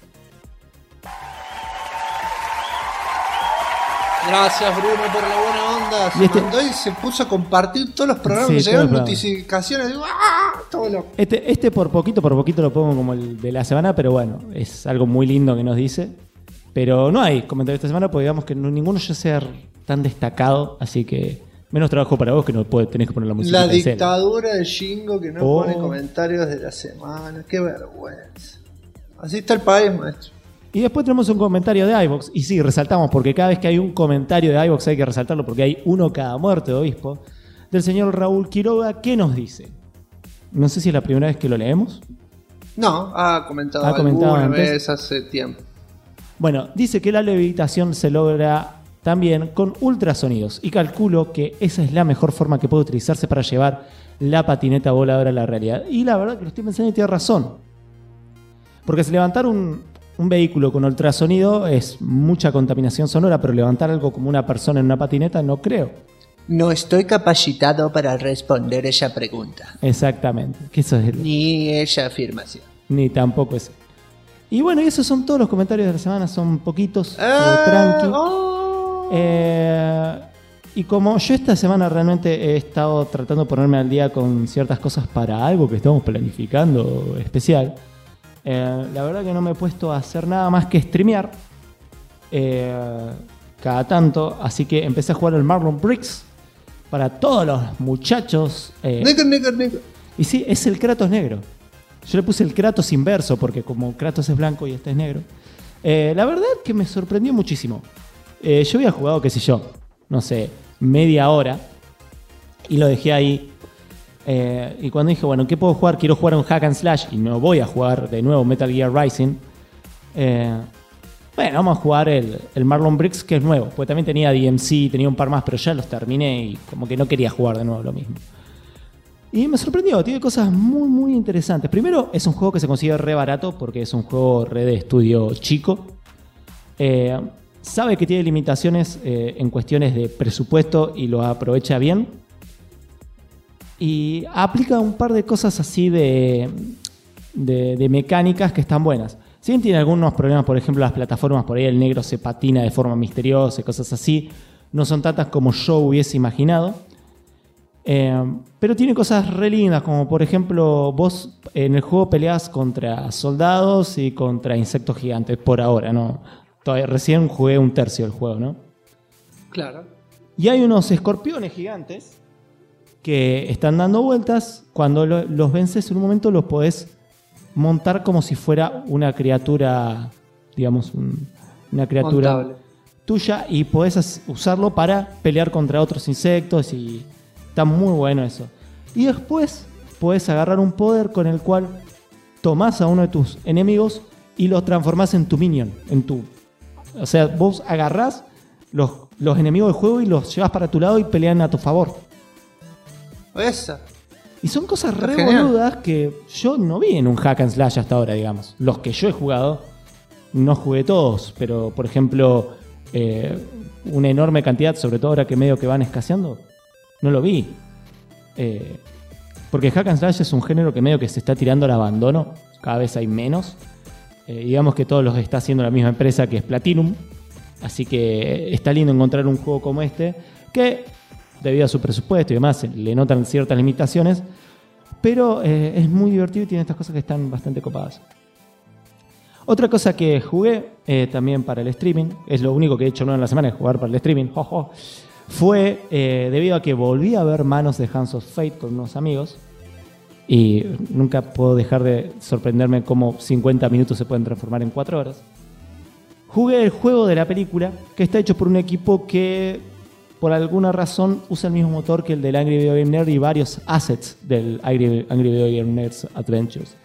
Gracias, Bruno, por la buena onda. Se mandó y se puso a compartir todos los programas. Sí, me llegaron notificaciones. Digo, todo loco. Este por poquito lo pongo como el de la semana, pero bueno, es algo muy lindo que nos dice. Pero no hay comentarios esta semana porque digamos que ninguno ya sea tan destacado, así que menos trabajo para vos que no tenés que poner la música. La dictadura de Shingo que no pone comentarios de la semana. Qué vergüenza. Así está el país, maestro. Y después tenemos un comentario de iVoox. Y sí, resaltamos porque cada vez que hay un comentario de iVoox hay que resaltarlo porque hay uno cada muerte de obispo. Del señor Raúl Quiroga, ¿qué nos dice? No sé si es la primera vez que lo leemos. No, ha comentado alguna vez hace tiempo. Bueno, dice que la levitación se logra también con ultrasonidos y calculo que esa es la mejor forma que puede utilizarse para llevar la patineta voladora a la realidad. Y la verdad que lo estoy pensando y tiene razón. Porque si levantar un vehículo con ultrasonido es mucha contaminación sonora, pero levantar algo como una persona en una patineta no creo. No estoy capacitado para responder esa pregunta. Exactamente. Que eso es ni esa afirmación. Ni tampoco eso. Y bueno, y esos son todos los comentarios de la semana, son poquitos, tranqui. Y como yo esta semana realmente he estado tratando de ponerme al día con ciertas cosas para algo que estamos planificando especial, la verdad que no me he puesto a hacer nada más que streamear cada tanto, así que empecé a jugar el Marlon Bricks para todos los muchachos. Negro. Y sí, es el Kratos negro. Yo le puse el Kratos inverso porque como Kratos es blanco y este es negro. La verdad que me sorprendió muchísimo. Yo había jugado, qué sé yo, no sé, media hora y lo dejé ahí. Y cuando dije, bueno, ¿qué puedo jugar? Quiero jugar un hack and slash y no voy a jugar de nuevo Metal Gear Rising. Bueno, vamos a jugar el Marlon Bricks, que es nuevo. Porque también tenía DMC, tenía un par más, pero ya los terminé y como que no quería jugar de nuevo lo mismo. Y me sorprendió, tiene cosas muy, muy interesantes. Primero, es un juego que se consigue re barato porque es un juego re de estudio chico. Sabe que tiene limitaciones en cuestiones de presupuesto y lo aprovecha bien. Y aplica un par de cosas así de mecánicas que están buenas. Si bien tiene algunos problemas, por ejemplo, las plataformas, por ahí el negro se patina de forma misteriosa y cosas así. No son tantas como yo hubiese imaginado. Pero tiene cosas re lindas, como por ejemplo, vos en el juego peleas contra soldados y contra insectos gigantes, por ahora, ¿no? Todavía recién jugué un tercio del juego, ¿no? Claro. Y hay unos escorpiones gigantes que están dando vueltas. Cuando los vences en un momento los podés montar como si fuera una criatura, digamos, una criatura montable tuya, y podés usarlo para pelear contra otros insectos y está muy bueno eso. Y después podés agarrar un poder con el cual tomás a uno de tus enemigos y los transformás en tu minion, o sea, vos agarrás los enemigos del juego y los llevas para tu lado y pelean a tu favor. Esa. Y son cosas re boludas que yo no vi en un hack and slash hasta ahora, digamos. Los que yo he jugado, no jugué todos, pero por ejemplo, una enorme cantidad, sobre todo ahora que medio que van escaseando, no lo vi. Porque hack and slash es un género que medio que se está tirando al abandono, cada vez hay menos. Digamos que todos los está haciendo la misma empresa que es Platinum, así que está lindo encontrar un juego como este, que debido a su presupuesto y demás le notan ciertas limitaciones, pero es muy divertido y tiene estas cosas que están bastante copadas. Otra cosa que jugué también para el streaming, es lo único que he hecho en la semana, es jugar para el streaming, fue debido a que volví a ver Manos de Hands of Fate con unos amigos. Y nunca puedo dejar de sorprenderme cómo 50 minutos se pueden transformar en 4 horas. Jugué el juego de la película, que está hecho por un equipo que por alguna razón usa el mismo motor que el del Angry Video Game Nerd y varios assets del Angry Video Game Nerd's Adventures.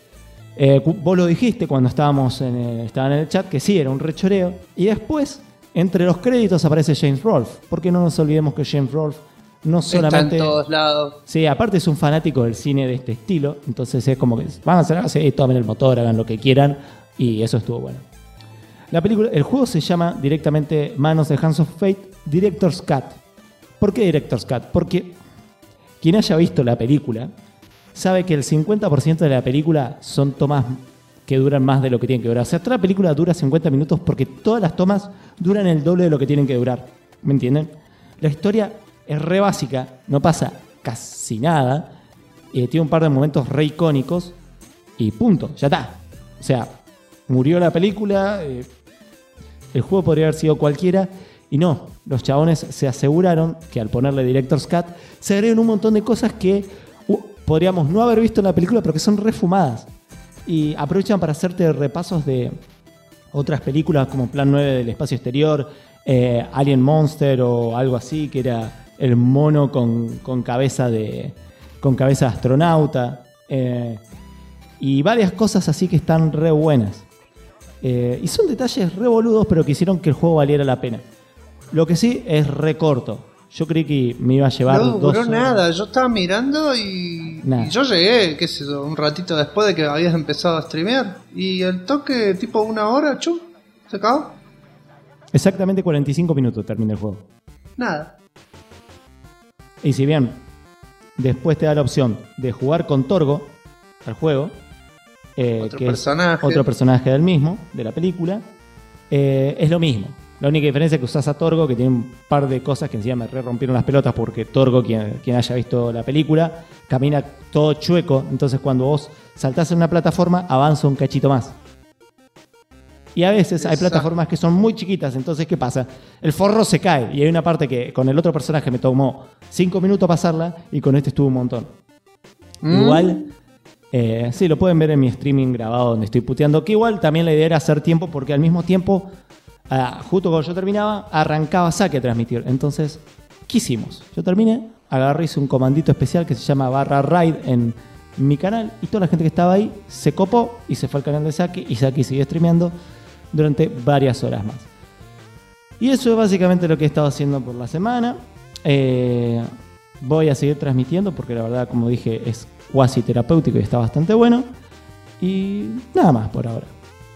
Vos lo dijiste cuando estaban en el chat, que sí, era un rechoreo. Y después, entre los créditos aparece James Rolfe. Porque no nos olvidemos que James Rolfe no solamente está en todos lados. Sí, aparte es un fanático del cine de este estilo, entonces es como que van a hacer así, tomen el motor, hagan lo que quieran, y eso estuvo bueno. El juego se llama directamente Manos de Hands of Fate Director's Cut. ¿Por qué Director's Cut? Porque quien haya visto la película sabe que el 50% de la película son tomas que duran más de lo que tienen que durar. O sea, toda la película dura 50 minutos porque todas las tomas duran el doble de lo que tienen que durar. ¿Me entienden? La historia es re básica, no pasa casi nada, tiene un par de momentos re icónicos y punto, ya está. O sea, murió la película, el juego podría haber sido cualquiera y no, los chabones se aseguraron que al ponerle Director's Cut se agregan un montón de cosas que podríamos no haber visto en la película pero que son refumadas y aprovechan para hacerte repasos de otras películas como Plan 9 del espacio exterior, Alien Monster o algo así, que era el mono con cabeza de astronauta, y varias cosas así que están re buenas, y son detalles re boludos pero que hicieron que el juego valiera la pena. Lo que sí es re corto. Yo creí que me iba a llevar no 2 duró horas. Nada, yo estaba mirando y yo llegué, qué sé yo, un ratito después de que habías empezado a streamear y el toque tipo 1 hora, chum, se acabó. Exactamente 45 minutos termina el juego. Nada. Y si bien después te da la opción de jugar con Torgo al juego, otro que personaje. es otro personaje del mismo, de la película, es lo mismo. La única diferencia es que usás a Torgo, que tiene un par de cosas que encima me re rompieron las pelotas, porque Torgo, quien haya visto la película, camina todo chueco, entonces cuando vos saltás en una plataforma, avanza un cachito más. Y a veces hay plataformas que son muy chiquitas, entonces ¿qué pasa? El forro se cae y hay una parte que con el otro personaje me tomó 5 minutos pasarla y con este estuvo un montón. Igual, sí, lo pueden ver en mi streaming grabado donde estoy puteando, que igual también la idea era hacer tiempo porque al mismo tiempo, justo cuando yo terminaba, arrancaba Saque a transmitir. Entonces, ¿qué hicimos? Yo terminé, agarré, hice un comandito especial que se llama /raid en mi canal y toda la gente que estaba ahí se copó y se fue al canal de Saque y Saque siguió streameando durante varias horas más. Y eso es básicamente lo que he estado haciendo por la semana. Voy a seguir transmitiendo porque la verdad, como dije, es cuasi terapéutico y está bastante bueno. Y nada más por ahora.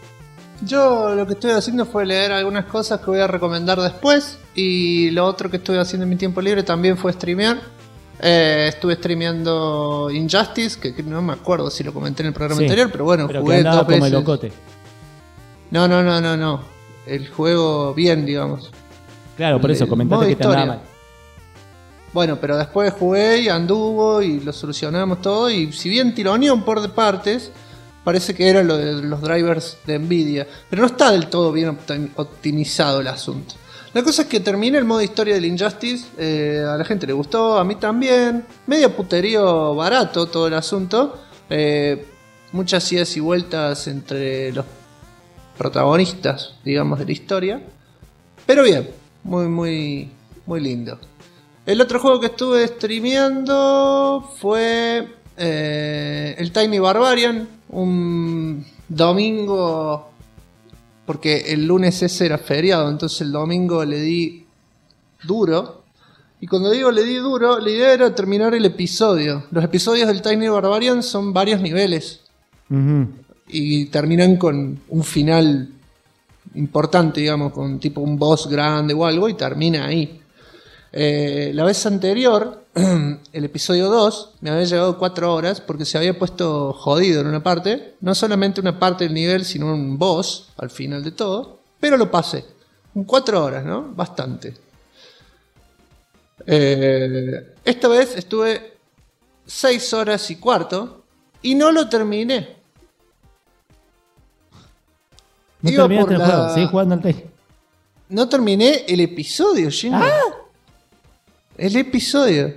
Yo lo que estoy haciendo fue leer algunas cosas que voy a recomendar después. Y lo otro que estuve haciendo en mi tiempo libre también fue streamear. Estuve streameando Injustice, que no me acuerdo si lo comenté en el programa anterior, pero bueno, pero jugué 2 veces. El locote. No. El juego bien, digamos. Claro, por eso comentaste que te andaba mal. Bueno, pero después jugué y anduvo y lo solucionamos todo. Y si bien tironeó un par de partes, parece que era lo de los drivers de Nvidia. Pero no está del todo bien optimizado el asunto. La cosa es que terminé el modo historia del Injustice. A la gente le gustó, a mí también. Medio puterío barato todo el asunto. Muchas idas y vueltas entre los protagonistas, digamos, de la historia. Pero bien, muy lindo. El otro juego que estuve streameando fue el Tiny Barbarian. Un domingo, porque el lunes ese era feriado, entonces el domingo le di duro. Y cuando digo le di duro, la idea era terminar el episodio. Los episodios del Tiny Barbarian son varios niveles. Y terminan con un final importante, digamos, con tipo un boss grande o algo, y termina ahí. La vez anterior, el episodio 2, me había llevado 4 horas porque se había puesto jodido en una parte. No solamente una parte del nivel, sino un boss al final de todo. Pero lo pasé. En 4 horas, ¿no? Bastante. Esta vez estuve 6 horas y cuarto y no lo terminé. No terminaste el juego, seguí jugando al Tiny. No terminé el episodio, Jimmy. El episodio.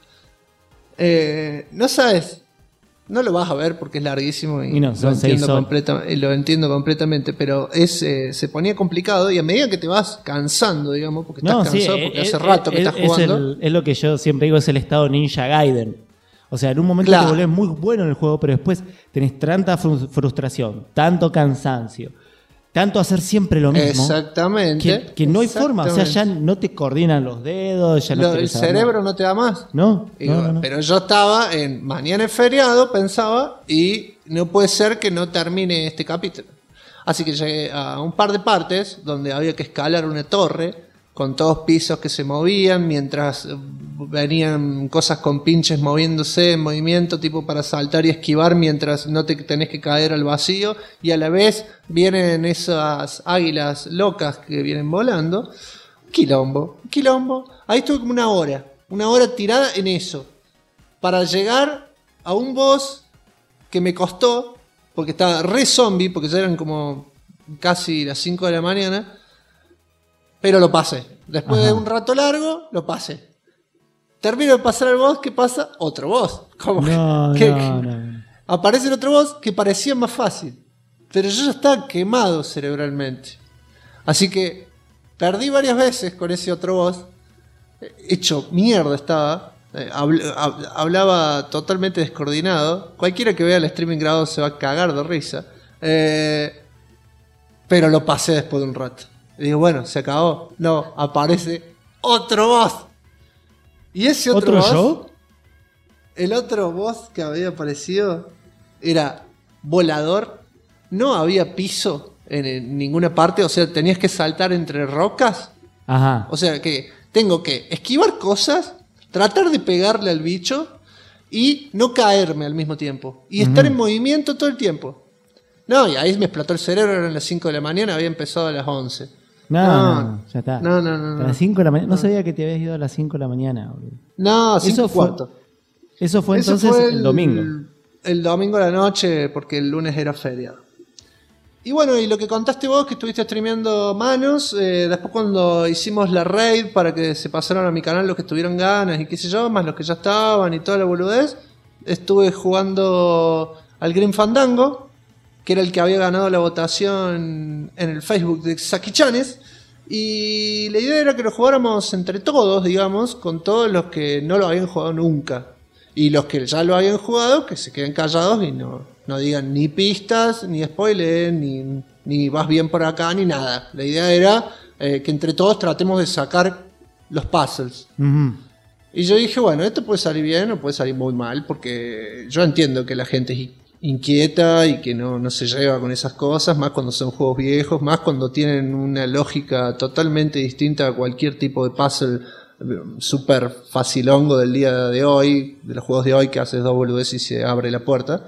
No sabes. No lo vas a ver porque es larguísimo y no, lo entiendo completamente, pero se ponía complicado y a medida que te vas cansando, digamos, porque estás cansado, porque hace rato que estás jugando. Es lo que yo siempre digo, es el estado Ninja Gaiden. O sea, en un momento te volvés muy bueno en el juego, pero después tenés tanta frustración, tanto cansancio, tanto hacer siempre lo mismo. Exactamente. Que no hay forma, o sea, ya no te coordinan los dedos, ya no el cerebro no te da más. No. Pero yo estaba mañana es feriado, pensaba, y no puede ser que no termine este capítulo. Así que llegué a un par de partes donde había que escalar una torre con todos pisos que se movían mientras venían cosas con pinches moviéndose en movimiento, tipo para saltar y esquivar mientras no te tenés que caer al vacío, y a la vez vienen esas águilas locas que vienen volando. Quilombo. Ahí estuve como una hora tirada en eso para llegar a un boss que me costó porque estaba re zombie, porque ya eran como casi las 5 de la mañana. Pero lo pasé. Después de un rato largo, lo pasé. Termino de pasar al boss, ¿qué pasa? Otro boss. No. Aparece el otro boss que parecía más fácil. Pero yo ya estaba quemado cerebralmente. Así que perdí varias veces con ese otro boss. Hecho mierda estaba. Hablaba totalmente descoordinado. Cualquiera que vea el streaming grabado se va a cagar de risa. Pero lo pasé después de un rato. Y digo, bueno, se acabó. No, aparece otro boss. Y ese otro boss, show? El otro boss que había aparecido era volador. No había piso en ninguna parte. O sea, tenías que saltar entre rocas. Ajá. O sea, que tengo que esquivar cosas, tratar de pegarle al bicho y no caerme al mismo tiempo. Y estar en movimiento todo el tiempo. No, y ahí me explotó el cerebro. Eran las 5 de la mañana, había empezado a las 11. No, ya está. No. A las 5 de la mañana. No sabía que te habías ido a las 5 de la mañana. Boludo. No, 5 y cuarto. Eso fue entonces el domingo. El domingo a la noche, porque el lunes era feriado. Y bueno, y lo que contaste vos, que estuviste streameando Manos, después cuando hicimos la raid para que se pasaran a mi canal los que tuvieron ganas y qué sé yo, más los que ya estaban y toda la boludez, estuve jugando al Grim Fandango, que era el que había ganado la votación en el Facebook de Saki-chanes, y la idea era que lo jugáramos entre todos, digamos, con todos los que no lo habían jugado nunca. Y los que ya lo habían jugado, que se queden callados y no digan ni pistas, ni spoilers, ni vas bien por acá, ni nada. La idea era que entre todos tratemos de sacar los puzzles. Y yo dije, bueno, esto puede salir bien o puede salir muy mal, porque yo entiendo que la gente es inquieta y que no se lleva con esas cosas, más cuando son juegos viejos, más cuando tienen una lógica totalmente distinta a cualquier tipo de puzzle súper facilongo del día de hoy, de los juegos de hoy, que haces 2 boludeces y se abre la puerta.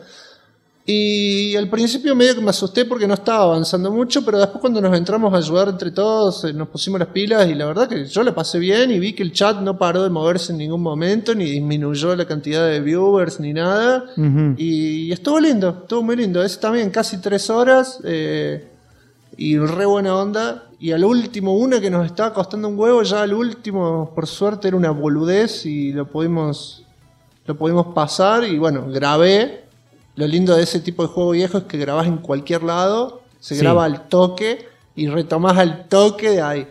Y al principio medio que me asusté porque no estaba avanzando mucho, pero después cuando nos entramos a ayudar entre todos, nos pusimos las pilas y la verdad que yo la pasé bien y vi que el chat no paró de moverse en ningún momento, ni disminuyó la cantidad de viewers, ni nada. Y estuvo lindo, estuvo muy lindo. Es también casi 3 horas y re buena onda. Y al último, una que nos estaba costando un huevo, ya al último, por suerte, era una boludez y lo pudimos pasar. Y bueno, grabé. Lo lindo de ese tipo de juego viejo es que grabás en cualquier lado, se graba al toque y retomás al toque de ahí.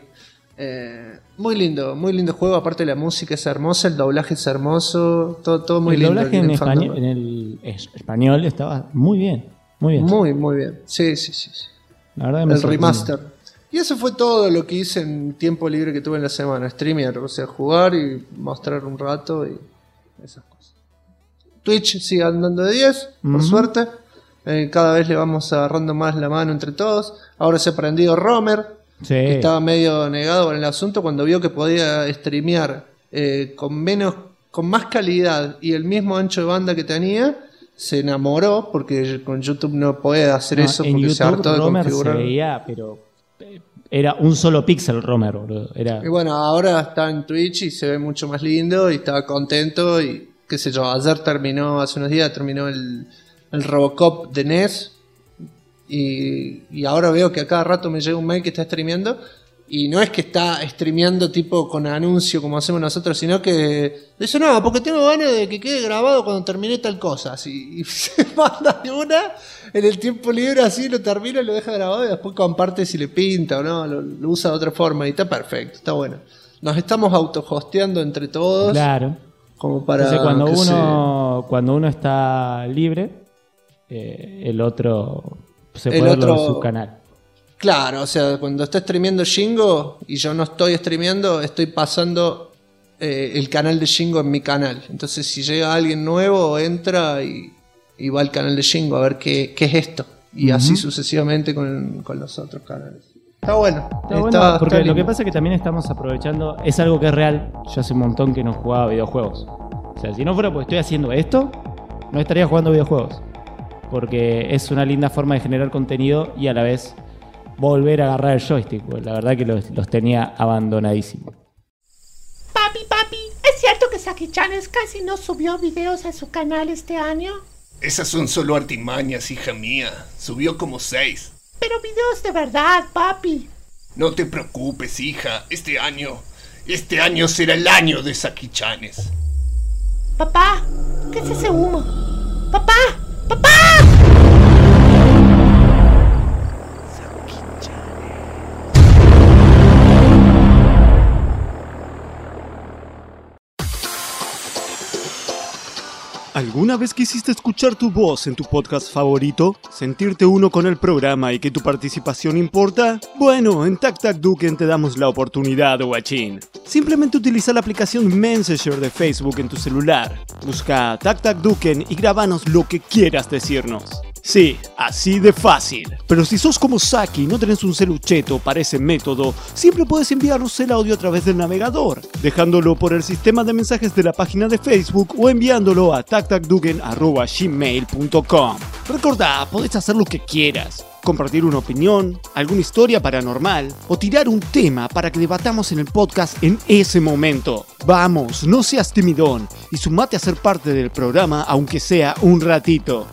Muy lindo juego, aparte la música es hermosa, el doblaje es hermoso, todo muy lindo. El doblaje en el español estaba muy bien. Muy bien, sí. La verdad el remaster. Y eso fue todo lo que hice en tiempo libre que tuve en la semana. Streamear, o sea, jugar y mostrar un rato y esas cosas. Twitch sigue andando de 10, por suerte. Cada vez le vamos agarrando más la mano entre todos. Ahora se ha aprendido Romer, que estaba medio negado con el asunto cuando vio que podía streamear con más calidad y el mismo ancho de banda que tenía. Se enamoró porque con YouTube no puede hacer eso porque YouTube, se hartó de Romer configurar. se veía, pero era un solo píxel Romer, boludo. Y bueno, ahora está en Twitch y se ve mucho más lindo y estaba contento y qué sé yo, hace unos días terminó el Robocop de NES y ahora veo que a cada rato me llega un mail que está streameando. Y no es que está streameando tipo con anuncio como hacemos nosotros, sino que dice, no, porque tengo ganas de que quede grabado cuando termine tal cosa. Así, y se manda de una en el tiempo libre, así lo termina, lo deja grabado y después comparte si le pinta o no, lo usa de otra forma y está perfecto, está bueno. Nos estamos auto-hosteando entre todos. Claro. Como para entonces cuando uno está libre, el otro se puede verlo en su canal. Claro, o sea, cuando está streameando Shingo y yo no estoy streameando, estoy pasando el canal de Shingo en mi canal. Entonces si llega alguien nuevo, entra y va al canal de Shingo a ver qué es esto. Y así sucesivamente con los otros canales. Está bueno. Porque lo que pasa es que también estamos aprovechando, es algo que es real. Yo hace un montón que no jugaba videojuegos. O sea, si no fuera porque estoy haciendo esto, no estaría jugando videojuegos. Porque es una linda forma de generar contenido y a la vez volver a agarrar el joystick, pues la verdad que los tenía abandonadísimos. Papi, ¿es cierto que Saki-chan casi no subió videos a su canal este año? Esas son solo artimañas, hija mía. Subió como 6. Pero videos de verdad, papi. No te preocupes, hija. Este año será el año de Saki-chanes. Papá, ¿qué es ese humo? ¡Papá! ¿Alguna vez quisiste escuchar tu voz en tu podcast favorito? ¿Sentirte uno con el programa y que tu participación importa? Bueno, en TacTacDuken te damos la oportunidad, guachín. Simplemente utiliza la aplicación Messenger de Facebook en tu celular. Busca TacTacDuken y grábanos lo que quieras decirnos. Sí, así de fácil. Pero si sos como Saki y no tenés un celucheto para ese método, siempre puedes enviarnos el audio a través del navegador, dejándolo por el sistema de mensajes de la página de Facebook o enviándolo a tactacduken@gmail.com. Recordá, podés hacer lo que quieras. Compartir una opinión, alguna historia paranormal o tirar un tema para que debatamos en el podcast en ese momento. Vamos, no seas timidón y sumate a ser parte del programa aunque sea un ratito.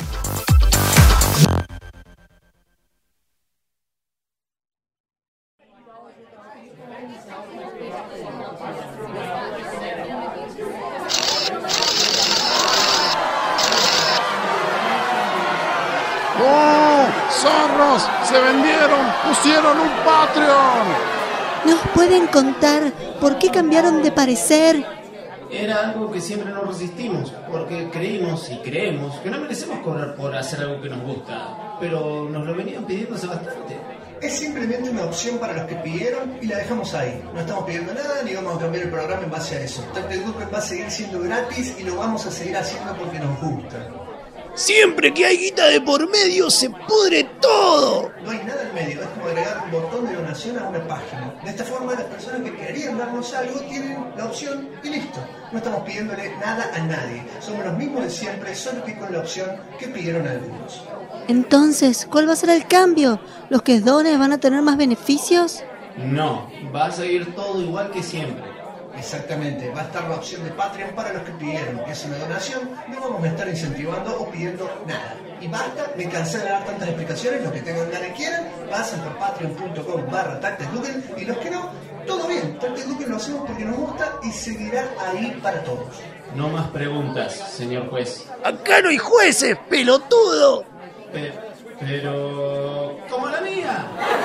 ¡Zorros! ¡Se vendieron! ¡Pusieron un Patreon! ¿Nos pueden contar por qué cambiaron de parecer? Era algo que siempre nos resistimos, porque creímos y creemos que no merecemos cobrar por hacer algo que nos gusta, pero nos lo venían pidiendo hace bastante. Es simplemente una opción para los que pidieron y la dejamos ahí. No estamos pidiendo nada ni vamos a cambiar el programa en base a eso. TacTacDuken va a seguir siendo gratis y lo vamos a seguir haciendo porque nos gusta. Siempre que hay guita de por medio se pudre todo. No hay nada en medio, es como agregar un botón de donación a una página. De esta forma las personas que querían darnos algo tienen la opción y listo. No estamos pidiéndole nada a nadie. Somos los mismos de siempre, solo que con la opción que pidieron algunos. Entonces, ¿cuál va a ser el cambio? ¿Los que donen van a tener más beneficios? No, va a seguir todo igual que siempre. Exactamente, va a estar la opción de Patreon para los que pidieron, que es una donación, no vamos a estar incentivando o pidiendo nada. Y basta, me cansé de dar tantas explicaciones, los que tengan ganas y quieran, pasen por patreon.com/TacTacDuken y los que no, todo bien, TacTacDuken lo hacemos porque nos gusta y seguirá ahí para todos. No más preguntas, señor juez. Acá no hay jueces, pelotudo. Pero... ¡como la mía!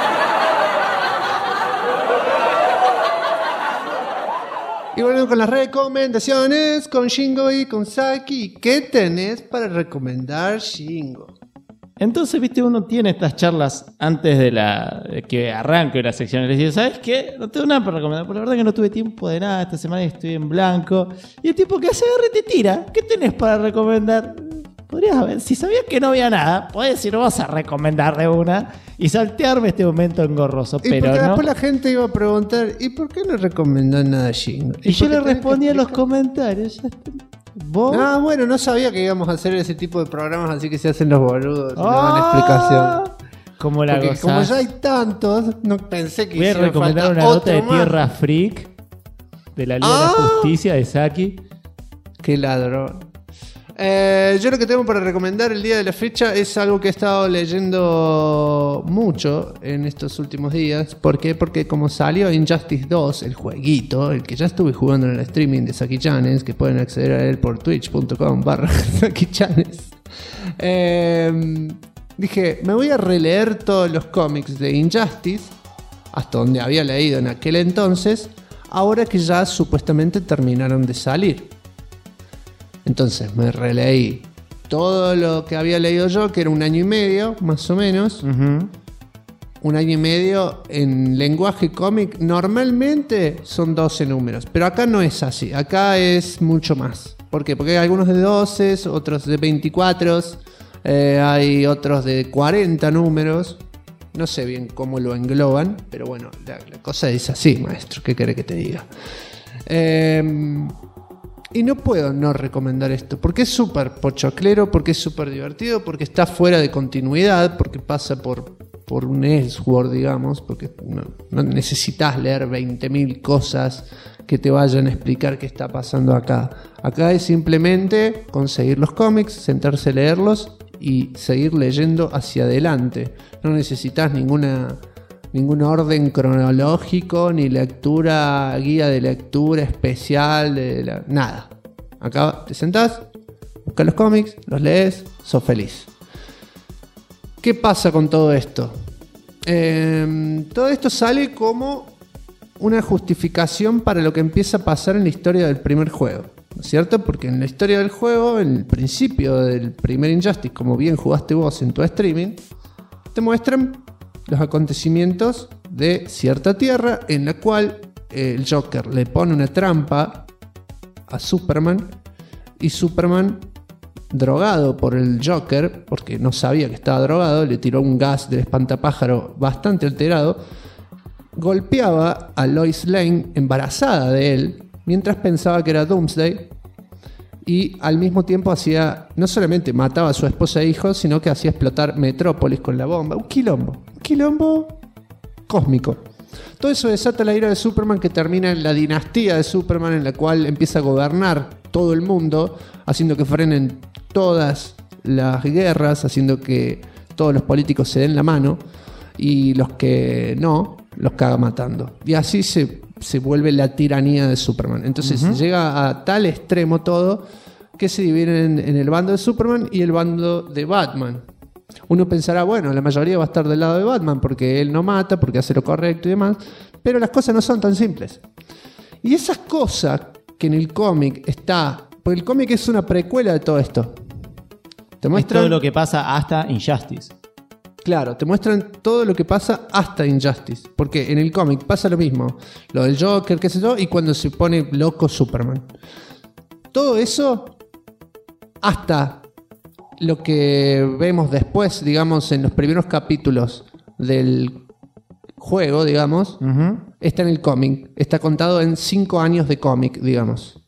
Y bueno, con las recomendaciones, con Shingo y con Saki. ¿Qué tenés para recomendar, Shingo? Entonces, viste, uno tiene estas charlas antes de que arranque la sección. Y les digo, ¿sabes qué? No tengo nada para recomendar. Por la verdad que no tuve tiempo de nada esta semana y estoy en blanco. Y el tipo que hace agarra y te tira. ¿Qué tenés para recomendar? Podrías haber, si sabías que no había nada, podés ir vos a recomendar de una y saltearme este momento engorroso. Y pero porque no. después la gente iba a preguntar, ¿y por qué no recomendó nada Jingo? Y yo le respondía en los comentarios. ¿Vos? Ah, bueno, no sabía que íbamos a hacer ese tipo de programas, así que se hacen los boludos y no dan explicación. ¿Cómo la Porque gozás? como ya hay tantos, no pensé que voy a hiciera recomendar falta una nota otro de más. Tierra Freak de la Liga de la Justicia de Saki. Qué ladrón. Yo lo que tengo para recomendar el día de la fecha es algo que he estado leyendo mucho en estos últimos días. ¿Por qué? Porque como salió Injustice 2, el jueguito, el que ya estuve jugando en el streaming de Saki Chanes, que pueden acceder a él por twitch.com/Saki Chanes, dije, me voy a releer todos los cómics de Injustice, hasta donde había leído en aquel entonces, ahora que ya supuestamente terminaron de salir. Entonces me releí todo lo que había leído yo, que era 1 año y medio, más o menos. 1 año y medio en lenguaje cómic. Normalmente son 12 números, pero acá no es así. Acá es mucho más. ¿Por qué? Porque hay algunos de 12, otros de 24, hay otros de 40 números. No sé bien cómo lo engloban, pero bueno, la cosa es así, maestro. ¿Qué querés que te diga? Y no puedo no recomendar esto, porque es súper pochoclero, porque es súper divertido, porque está fuera de continuidad, porque pasa por un Elseworld, digamos, porque no necesitas leer 20.000 cosas que te vayan a explicar qué está pasando acá. Acá es simplemente conseguir los cómics, sentarse a leerlos y seguir leyendo hacia adelante. No necesitas ningún orden cronológico, ni guía de lectura especial, nada. Acá te sentás, buscas los cómics, los lees, sos feliz. ¿Qué pasa con todo esto? Todo esto sale como una justificación para lo que empieza a pasar en la historia del primer juego, ¿no es cierto? Porque en la historia del juego, en el principio del primer Injustice, como bien jugaste vos en tu streaming, te muestran los acontecimientos de cierta tierra en la cual el Joker le pone una trampa a Superman y Superman, drogado por el Joker, porque no sabía que estaba drogado, le tiró un gas del espantapájaro bastante alterado, golpeaba a Lois Lane embarazada de él mientras pensaba que era Doomsday y al mismo tiempo no solamente mataba a su esposa e hijos, sino que hacía explotar Metrópolis con la bomba. Un quilombo cósmico. Todo eso desata la ira de Superman, que termina en la dinastía de Superman, en la cual empieza a gobernar todo el mundo, haciendo que frenen todas las guerras, haciendo que todos los políticos se den la mano y los que no, los caga matando. Y así se vuelve la tiranía de Superman. Entonces llega a tal extremo todo que se dividen en el bando de Superman y el bando de Batman. Uno pensará, bueno, la mayoría va a estar del lado de Batman porque él no mata, porque hace lo correcto y demás, pero las cosas no son tan simples. Y esas cosas que en el cómic está, porque el cómic es una precuela de todo esto. Te muestran es todo lo que pasa hasta Injustice. Claro, te muestran todo lo que pasa hasta Injustice. Porque en el cómic pasa lo mismo. Lo del Joker, qué sé yo, y cuando se pone loco Superman. Todo eso hasta lo que vemos después, digamos, en los primeros capítulos del juego, digamos, está en el cómic. Está contado en 5 años de cómic, digamos.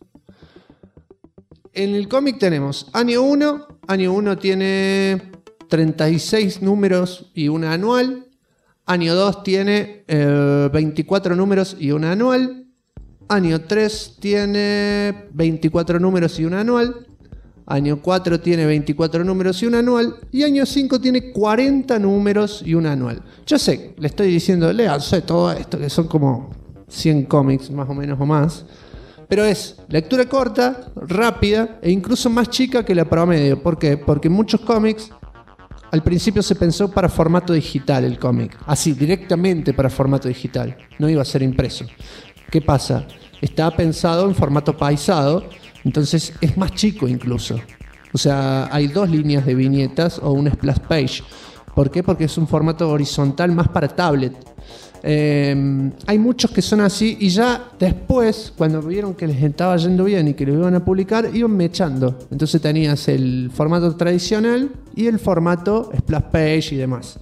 En el cómic tenemos año 1. Año 1 tiene 36 números y una anual. Año 2 tiene 24 números y una anual. Año 3 tiene 24 números y una anual. Año 4 tiene 24 números y un anual. Y año 5 tiene 40 números y un anual. Yo sé, le estoy diciendo, léanse todo esto, que son como 100 cómics más o menos o más. Pero es lectura corta, rápida e incluso más chica que la promedio. ¿Por qué? Porque en muchos cómics al principio se pensó para formato digital el cómic. Así, directamente para formato digital. No iba a ser impreso. ¿Qué pasa? Estaba pensado en formato paisado. Entonces es más chico incluso. O sea, hay 2 líneas de viñetas o un splash page. ¿Por qué? Porque es un formato horizontal más para tablet. Hay muchos que son así y ya después, cuando vieron que les estaba yendo bien y que lo iban a publicar, iban mechando. Entonces tenías el formato tradicional y el formato splash page y demás.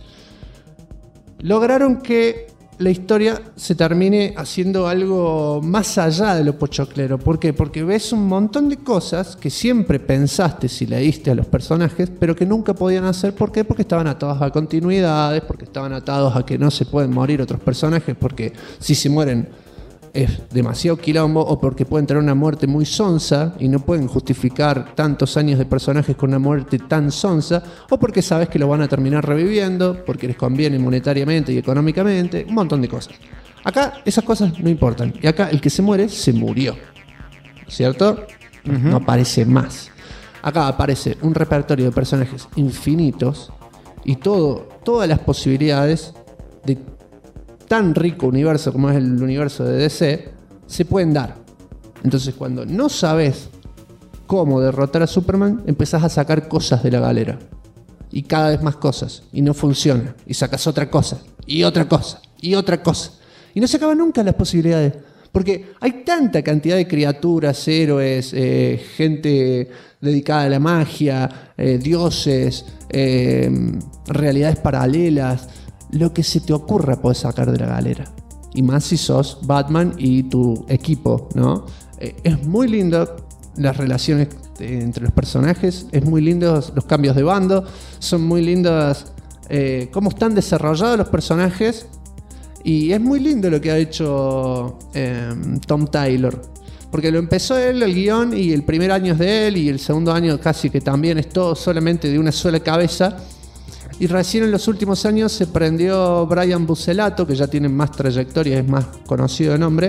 Lograron que la historia se termine haciendo algo más allá de lo pochoclero. ¿Por qué? Porque ves un montón de cosas que siempre pensaste si leíste a los personajes, pero que nunca podían hacer. ¿Por qué? Porque estaban atados a continuidades, porque estaban atados a que no se pueden morir otros personajes, porque si se mueren es demasiado quilombo, o porque pueden tener una muerte muy sonsa y no pueden justificar tantos años de personajes con una muerte tan sonsa, o porque sabes que lo van a terminar reviviendo, porque les conviene monetariamente y económicamente, un montón de cosas. Acá esas cosas no importan, y acá el que se muere, se murió, ¿cierto? No aparece más. Acá aparece un repertorio de personajes infinitos y todas las posibilidades de tan rico universo como es el universo de DC se pueden dar. Entonces, cuando no sabes cómo derrotar a Superman, empezás a sacar cosas de la galera y cada vez más cosas y no funciona y sacas otra cosa y otra cosa y otra cosa y no se acaban nunca las posibilidades, porque hay tanta cantidad de criaturas, héroes, gente dedicada a la magia, dioses, realidades paralelas. Lo que se te ocurra podés sacar de la galera. Y más si sos Batman y tu equipo, ¿no? Es muy lindo las relaciones entre los personajes. Es muy lindo los cambios de bando. Son muy lindas cómo están desarrollados los personajes. Y es muy lindo lo que ha hecho Tom Taylor. Porque lo empezó él, el guión, y el primer año es de él. Y el segundo año casi que también es todo solamente de una sola cabeza. Y recién en los últimos años se prendió Brian Buccellato, que ya tiene más trayectoria, es más conocido de nombre.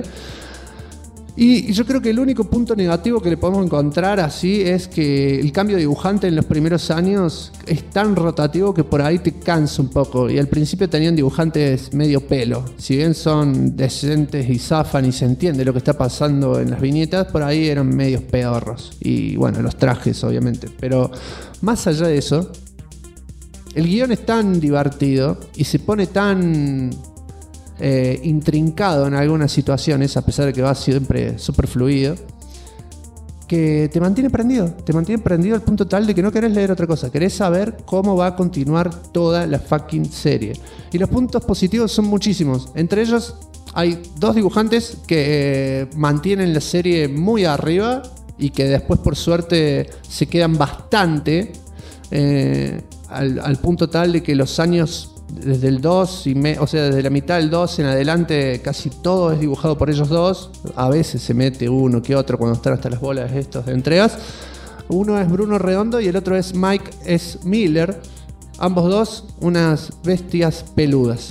Y yo creo que el único punto negativo que le podemos encontrar así es que el cambio de dibujante en los primeros años es tan rotativo que por ahí te cansa un poco. Y al principio tenían dibujantes medio pelo. Si bien son decentes y zafan y se entiende lo que está pasando en las viñetas, por ahí eran medios pedorros. Y bueno, los trajes obviamente. Pero más allá de eso, el guión es tan divertido y se pone tan intrincado en algunas situaciones, a pesar de que va siempre súper fluido, que te mantiene prendido. Te mantiene prendido al punto tal de que no querés leer otra cosa. Querés saber cómo va a continuar toda la fucking serie. Y los puntos positivos son muchísimos. Entre ellos hay 2 dibujantes que mantienen la serie muy arriba y que después por suerte se quedan bastante... Al punto tal de que los años desde el 2 o sea, desde la mitad del 2 en adelante casi todo es dibujado por ellos 2. A veces se mete uno que otro cuando están hasta las bolas estos de entregas. Uno es Bruno Redondo y el otro es Mike S. Miller. Ambos dos unas bestias peludas.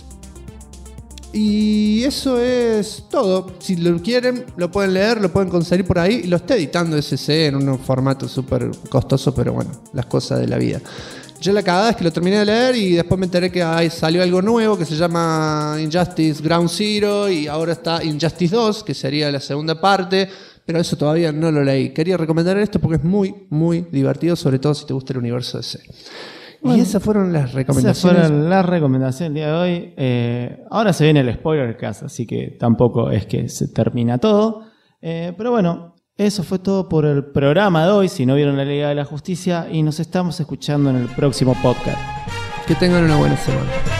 Y eso es todo. Si lo quieren, lo pueden leer, lo pueden conseguir por ahí. Lo está editando SC en un formato súper costoso, pero bueno, las cosas de la vida. Yo la cagada es que lo terminé de leer y después me enteré que salió algo nuevo que se llama Injustice Ground Zero y ahora está Injustice 2, que sería la segunda parte, pero eso todavía no lo leí. Quería recomendar esto porque es muy, muy divertido, sobre todo si te gusta el universo DC. Bueno, y esas fueron las recomendaciones. Esas fueron las recomendaciones del día de hoy. Ahora se viene el spoiler cast, así que tampoco es que se termina todo. Pero bueno, eso fue todo por el programa de hoy. Si no vieron la Liga de la Justicia, y nos estamos escuchando en el próximo podcast. Que tengan una buena semana.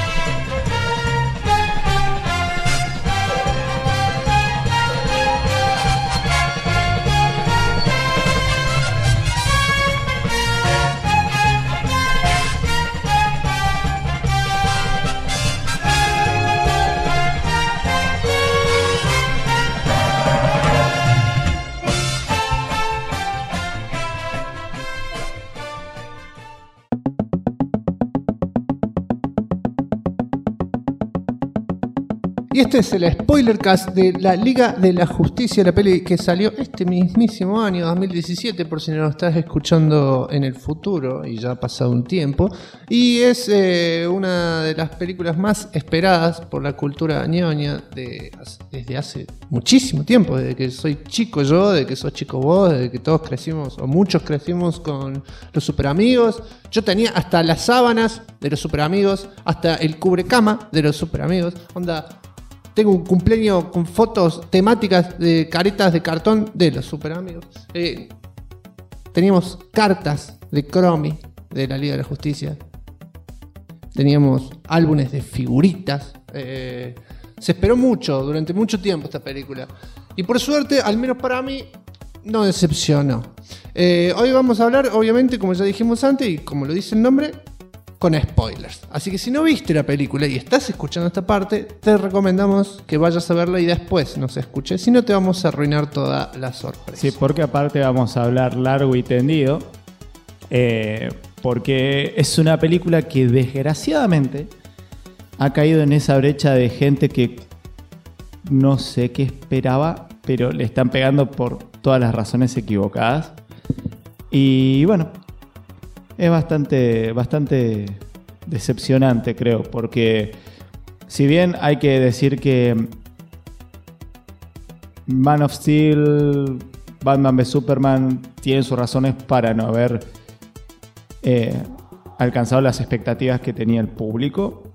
Y este es el spoilercast de la Liga de la Justicia, la peli que salió este mismísimo año, 2017, por si no lo estás escuchando en el futuro y ya ha pasado un tiempo. Y es una de las películas más esperadas por la cultura ñoña desde hace muchísimo tiempo, desde que soy chico yo, desde que sos chico vos, desde que todos crecimos, o muchos crecimos con los Superamigos. Yo tenía hasta las sábanas de los Superamigos, hasta el cubrecama de los Superamigos. Onda, tengo un cumpleaños con fotos temáticas de caretas de cartón de los Superamigos. Teníamos cartas de Cromi de la Liga de la Justicia. Teníamos álbumes de figuritas. Se esperó mucho, durante mucho tiempo esta película. Y por suerte, al menos para mí, no decepcionó. Hoy vamos a hablar, obviamente, como ya dijimos antes, y como lo dice el nombre, con spoilers. Así que si no viste la película y estás escuchando esta parte, te recomendamos que vayas a verla y después nos escuches. Si no, te vamos a arruinar toda la sorpresa. Sí, porque aparte vamos a hablar largo y tendido. Porque es una película que desgraciadamente ha caído en esa brecha de gente que no sé qué esperaba, pero le están pegando por todas las razones equivocadas. Y bueno, es bastante decepcionante, creo, porque si bien hay que decir que Man of Steel, Batman v Superman tienen sus razones para no haber alcanzado las expectativas que tenía el público,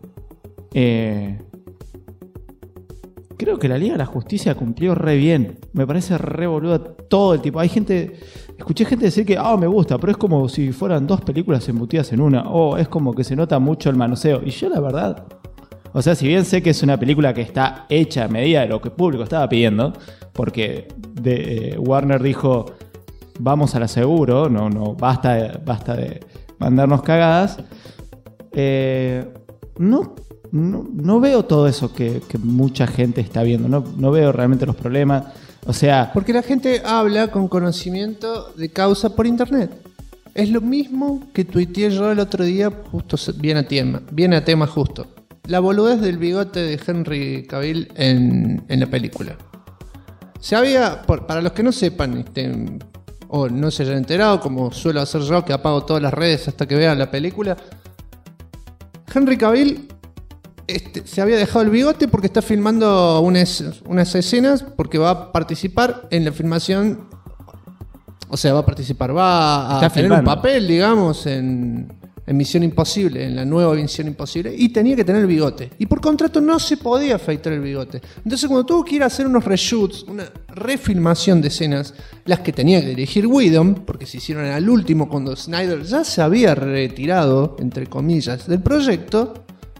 creo que la Liga de la Justicia cumplió re bien. Me parece re boluda todo el tipo. Escuché gente decir que me gusta, pero es como si fueran dos películas embutidas en una. Es como que se nota mucho el manoseo. Y yo la verdad, o sea, si bien sé que es una película que está hecha a medida de lo que el público estaba pidiendo, porque Warner dijo, vamos a la seguro, no basta de mandarnos cagadas. No veo todo eso que mucha gente está viendo. No veo realmente los problemas. O sea, porque la gente habla con conocimiento de causa por internet. Es lo mismo que tuiteé yo el otro día, justo bien a tema justo. La boludez del bigote de Henry Cavill en la película. Para los que no sepan o no se hayan enterado, como suelo hacer yo, que apago todas las redes hasta que vean la película, Henry Cavill se había dejado el bigote porque está filmando unas escenas, porque va a participar en la filmación. O sea, va a tener un papel, digamos, en Misión Imposible, en la nueva Misión Imposible, y tenía que tener el bigote. Y por contrato no se podía afeitar el bigote. Entonces, cuando tuvo que ir a hacer unos reshoots, una refilmación de escenas, las que tenía que dirigir Whedon, porque se hicieron al último cuando Snyder ya se había retirado, entre comillas, del proyecto,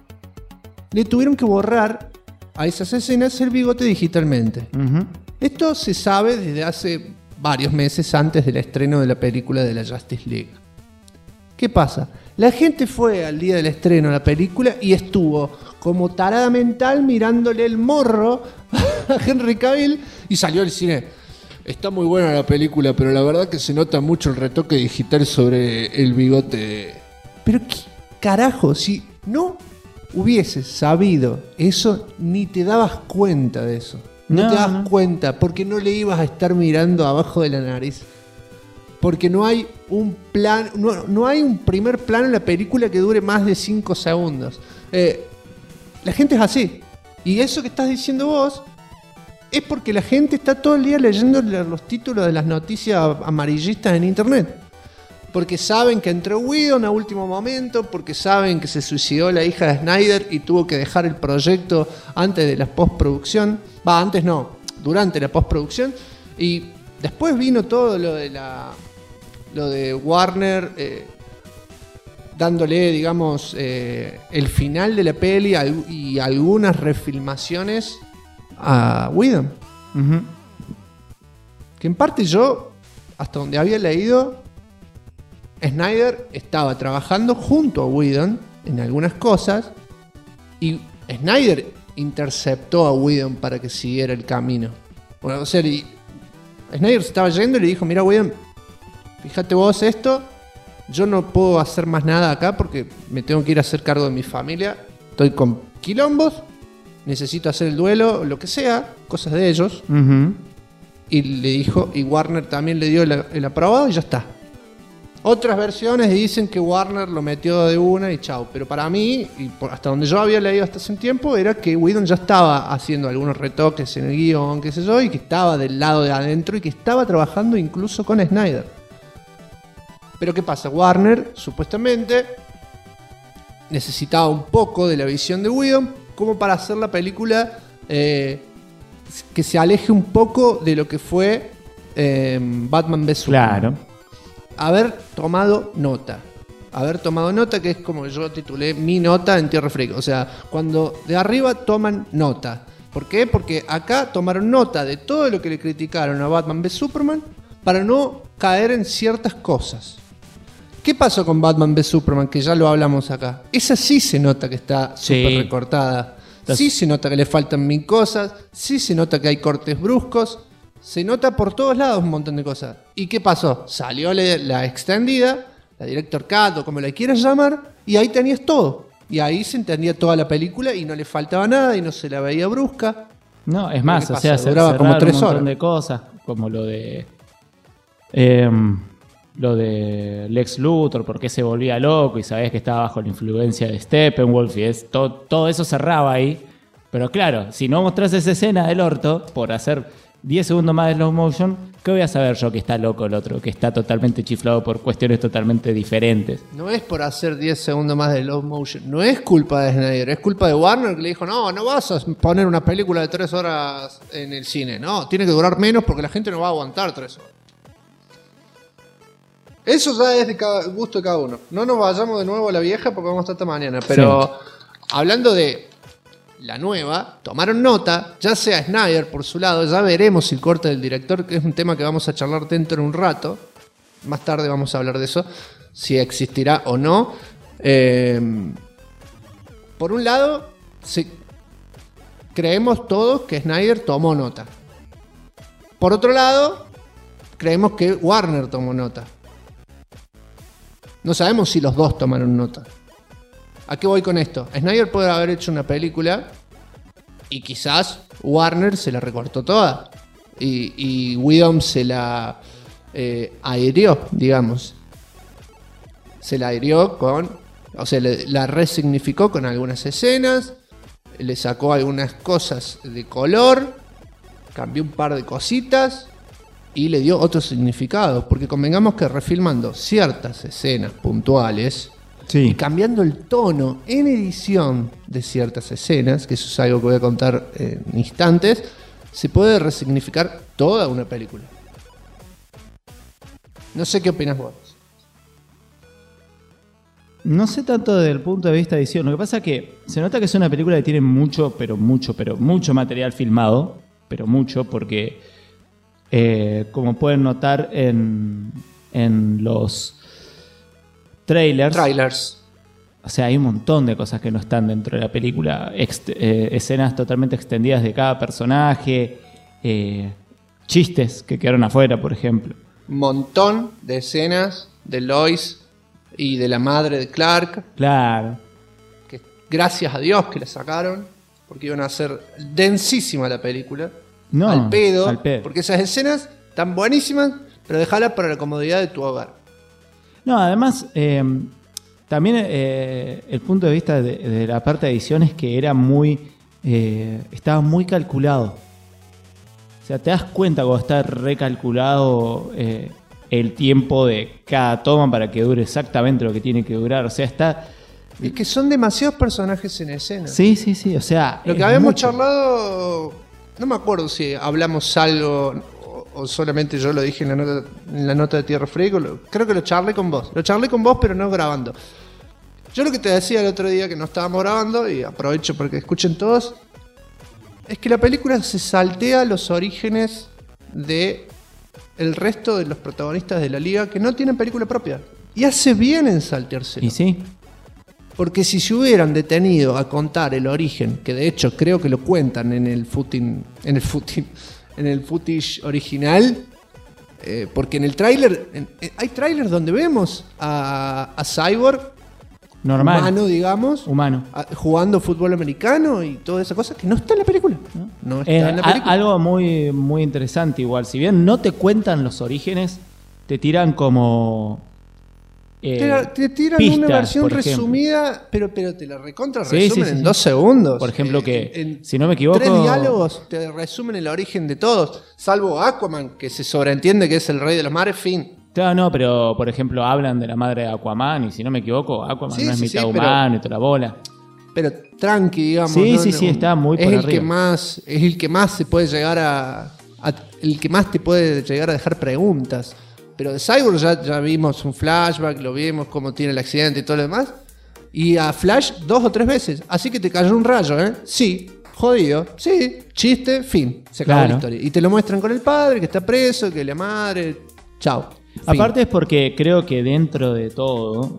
le tuvieron que borrar a esas escenas el bigote digitalmente. Uh-huh. Esto se sabe desde hace varios meses antes del estreno de la película de la Justice League. ¿Qué pasa? La gente fue al día del estreno de la película y estuvo como tarada mental mirándole el morro a Henry Cavill y salió del cine. Está muy buena la película, pero la verdad que se nota mucho el retoque digital sobre el bigote. Pero qué carajo, si no hubieses sabido eso, ni te dabas cuenta de eso. No te das cuenta, porque no le ibas a estar mirando abajo de la nariz. Porque no hay un plan, no hay un primer plano en la película que dure más de 5 segundos. La gente es así. Y eso que estás diciendo vos es porque la gente está todo el día leyendo los títulos de las noticias amarillistas en internet. Porque saben que entró Whedon a último momento, porque saben que se suicidó la hija de Snyder y tuvo que dejar el proyecto antes de la postproducción. Durante la postproducción. Y después vino todo lo de Warner dándole, digamos, el final de la peli y algunas refilmaciones a Whedon. Uh-huh. Que en parte yo, hasta donde había leído, Snyder estaba trabajando junto a Whedon en algunas cosas y Snyder interceptó a Whedon para que siguiera el camino. Bueno, o sea, Snyder se estaba yendo y le dijo, mira Whedon, fíjate vos esto, yo no puedo hacer más nada acá porque me tengo que ir a hacer cargo de mi familia, estoy con quilombos, necesito hacer el duelo, lo que sea, cosas de ellos. Y le dijo, y Warner también le dio el aprobado y ya está. Otras versiones dicen que Warner lo metió de una y chao. Pero para mí, y hasta donde yo había leído hasta hace un tiempo, era que Whedon ya estaba haciendo algunos retoques en el guión, qué sé yo, y que estaba del lado de adentro y que estaba trabajando incluso con Snyder. Pero ¿qué pasa? Warner, supuestamente, necesitaba un poco de la visión de Whedon como para hacer la película que se aleje un poco de lo que fue Batman v Superman. Claro. Haber tomado nota, que es como yo titulé mi nota en Tierra Freak. O sea, cuando de arriba toman nota. ¿Por qué? Porque acá tomaron nota de todo lo que le criticaron a Batman v Superman para no caer en ciertas cosas. ¿Qué pasó con Batman v Superman? Que ya lo hablamos acá. Esa sí se nota que está súper recortada. Sí se nota que le faltan 1000 cosas. Sí se nota que hay cortes bruscos. Se nota por todos lados un montón de cosas. ¿Y qué pasó? Salió la extendida, la Director Cut o como la quieras llamar, y ahí tenías todo. Y ahí se entendía toda la película y no le faltaba nada y no se la veía brusca. No, es más, o sea, duraba como 3 un montón horas de cosas, como lo de Lex Luthor, porque se volvía loco y sabés que estaba bajo la influencia de Steppenwolf y todo eso cerraba ahí. Pero claro, si no mostrás esa escena del orto por hacer 10 segundos más de slow motion, ¿qué voy a saber yo que está loco el otro? Que está totalmente chiflado por cuestiones totalmente diferentes. No es por hacer 10 segundos más de slow motion. No es culpa de Snyder. Es culpa de Warner que le dijo, no vas a poner una película de 3 horas en el cine. No, tiene que durar menos porque la gente no va a aguantar 3 horas. Eso ya es de gusto de cada uno. No nos vayamos de nuevo a la vieja porque vamos a estar hasta mañana. Pero hablando de la nueva, tomaron nota, ya sea Snyder por su lado, ya veremos el corte del director, que es un tema que vamos a charlar dentro de un rato. Más tarde vamos a hablar de eso, si existirá o no. Por un lado, creemos todos que Snyder tomó nota. Por otro lado, creemos que Warner tomó nota. No sabemos si los dos tomaron nota. ¿A qué voy con esto? Snyder puede haber hecho una película y quizás Warner se la recortó toda. Y Whedon se la airió, digamos. Se la airió con... O sea, la resignificó con algunas escenas. Le sacó algunas cosas de color. Cambió un par de cositas. Y le dio otro significado. Porque convengamos que refilmando ciertas escenas puntuales... Y cambiando el tono en edición de ciertas escenas, que eso es algo que voy a contar en instantes, se puede resignificar toda una película. No sé qué opinas vos. No sé tanto desde el punto de vista de edición. Lo que pasa es que se nota que es una película que tiene mucho material filmado. Pero mucho, porque como pueden notar en los trailers. O sea, hay un montón de cosas que no están dentro de la película. Escenas totalmente extendidas de cada personaje. Chistes que quedaron afuera, por ejemplo. Un montón de escenas de Lois y de la madre de Clark. Claro. Que gracias a Dios que la sacaron. Porque iban a ser densísima la película. No, al pedo. Porque esas escenas están buenísimas, pero dejalas para la comodidad de tu hogar. No, además, también el punto de vista de la parte de edición es que era estaba muy calculado. O sea, te das cuenta cuando está recalculado el tiempo de cada toma para que dure exactamente lo que tiene que durar. O sea, está... Es que son demasiados personajes en escena. Sí. O sea, lo que habíamos charlado, no me acuerdo si hablamos algo... o solamente yo lo dije en la nota de Tierra Freak, creo que lo charlé con vos. Lo charlé con vos, pero no grabando. Yo lo que te decía el otro día que no estábamos grabando, y aprovecho para que escuchen todos, es que la película se saltea los orígenes de el resto de los protagonistas de la liga que no tienen película propia. Y hace bien en salteárselo. ¿Y sí? Porque si se hubieran detenido a contar el origen, que de hecho creo que lo cuentan en el footage original, porque en el tráiler hay trailers donde vemos a Cyborg normal, humano, digamos, humano, jugando fútbol americano y todas esas cosas que no está en la película. No está en la película. Algo muy, muy interesante igual. Si bien no te cuentan los orígenes, te tiran como... te tiran pistas, una versión por ejemplo. resumida, pero te la recontra Sí, resumen sí, en sí. 2 segundos. Por ejemplo, que, en si no me equivoco... 3 diálogos te resumen el origen de todos, salvo Aquaman, que se sobreentiende que es el rey de los mares, fin. Claro, no, pero por ejemplo hablan de la madre de Aquaman y si no me equivoco, Aquaman Sí, no es sí, mitad sí, humano y toda la bola. Pero tranqui, digamos. Sí, ¿no? sí, está muy es por el arriba. es el que más se puede llegar el que más te puede llegar a dejar preguntas. Pero de Cyborg ya vimos un flashback, lo vimos cómo tiene el accidente y todo lo demás. Y a Flash 2 o 3 veces. Así que te cayó un rayo, ¿eh? Sí, jodido. Sí, chiste, fin. Se acabó la historia. Y te lo muestran con el padre, que está preso, que la madre... Chao. Fin. Aparte es porque creo que dentro de todo...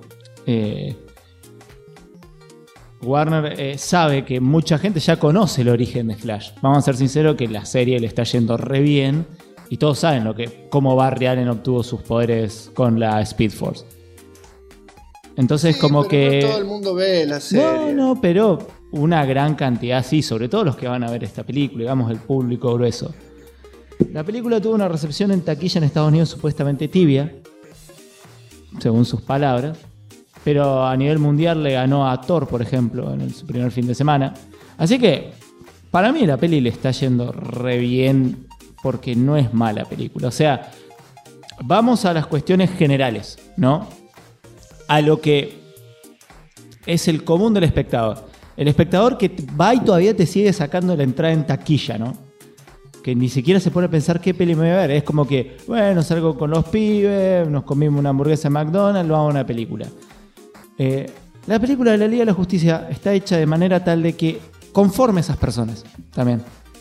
Warner sabe que mucha gente ya conoce el origen de Flash. Vamos a ser sinceros que la serie le está yendo re bien y todos saben cómo Barry Allen obtuvo sus poderes con la Speed Force. Entonces como que... No todo el mundo ve la serie. No, pero una gran cantidad sí, sobre todo los que van a ver esta película, digamos el público grueso. La película tuvo una recepción en taquilla en Estados Unidos supuestamente tibia, según sus palabras. Pero a nivel mundial le ganó a Thor, por ejemplo, en su primer fin de semana. Así que, para mí la peli le está yendo re bien porque no es mala película. O sea, vamos a las cuestiones generales, ¿no? A lo que es el común del espectador. El espectador que va y todavía te sigue sacando la entrada en taquilla, ¿no? Que ni siquiera se pone a pensar qué peli me voy a ver. Es como que, bueno, salgo con los pibes, nos comimos una hamburguesa en McDonald's, vamos a una película. La película de la Liga de la Justicia está hecha de manera tal de que conforme a esas personas también.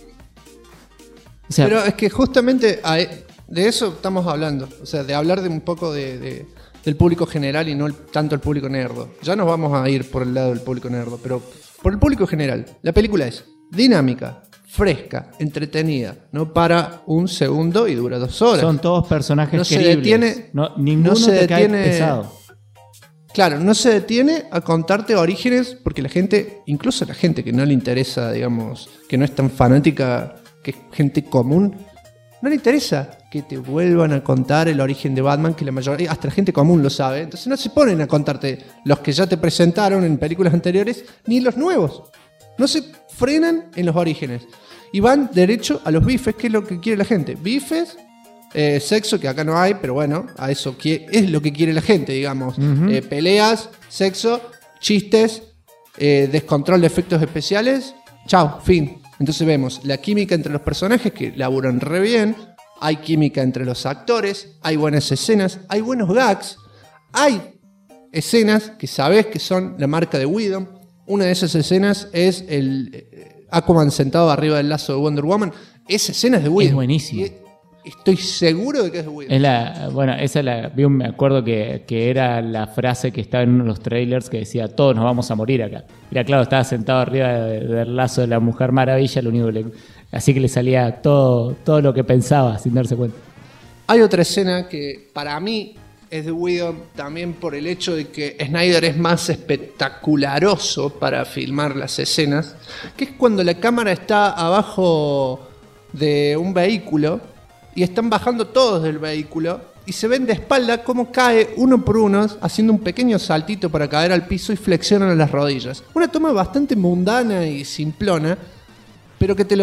O sea, pero es que justamente de eso estamos hablando. O sea, de hablar de un poco del público general y no tanto el público nerdo. Ya nos vamos a ir por el lado del público nerdo, pero por el público general. La película es dinámica, fresca, entretenida. No para un segundo y dura 2 horas. Son todos personajes no queribles. Se detiene, ninguno te cae pesado. Claro, no se detiene a contarte orígenes porque la gente, incluso la gente que no le interesa, digamos, que no es tan fanática, que es gente común, no le interesa que te vuelvan a contar el origen de Batman, que la mayoría, hasta la gente común lo sabe. Entonces no se ponen a contarte los que ya te presentaron en películas anteriores, ni los nuevos. No se frenan en los orígenes. Y van derecho a los bifes, que es lo que quiere la gente. Bifes, sexo, que acá no hay, pero bueno, a eso es lo que quiere la gente, digamos. Uh-huh. Peleas, sexo, chistes, descontrol de efectos especiales. Chao, fin. Entonces vemos la química entre los personajes que laburan re bien. Hay química entre los actores. Hay buenas escenas. Hay buenos gags. Hay escenas que sabes que son la marca de Whedon. Una de esas escenas es el Aquaman sentado arriba del lazo de Wonder Woman. Esa escena es de Whedon. Es buenísimo. Estoy seguro de que es de Whedon. Bueno, esa me acuerdo que era la frase que estaba en uno de los trailers que decía: todos nos vamos a morir acá. Era claro, estaba sentado arriba del lazo de la Mujer Maravilla, lo único así que le salía todo lo que pensaba sin darse cuenta. Hay otra escena que para mí es de Whedon también por el hecho de que Snyder es más espectacularoso para filmar las escenas, que es cuando la cámara está abajo de un vehículo y están bajando todos del vehículo y se ven de espalda cómo cae uno por uno haciendo un pequeño saltito para caer al piso y flexionan las rodillas. Una toma bastante mundana y simplona, pero que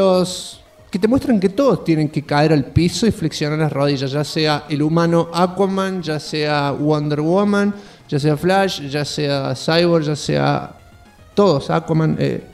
te muestran que todos tienen que caer al piso y flexionar las rodillas, ya sea el humano Aquaman, ya sea Wonder Woman, ya sea Flash, ya sea Cyborg, ya sea todos, Aquaman.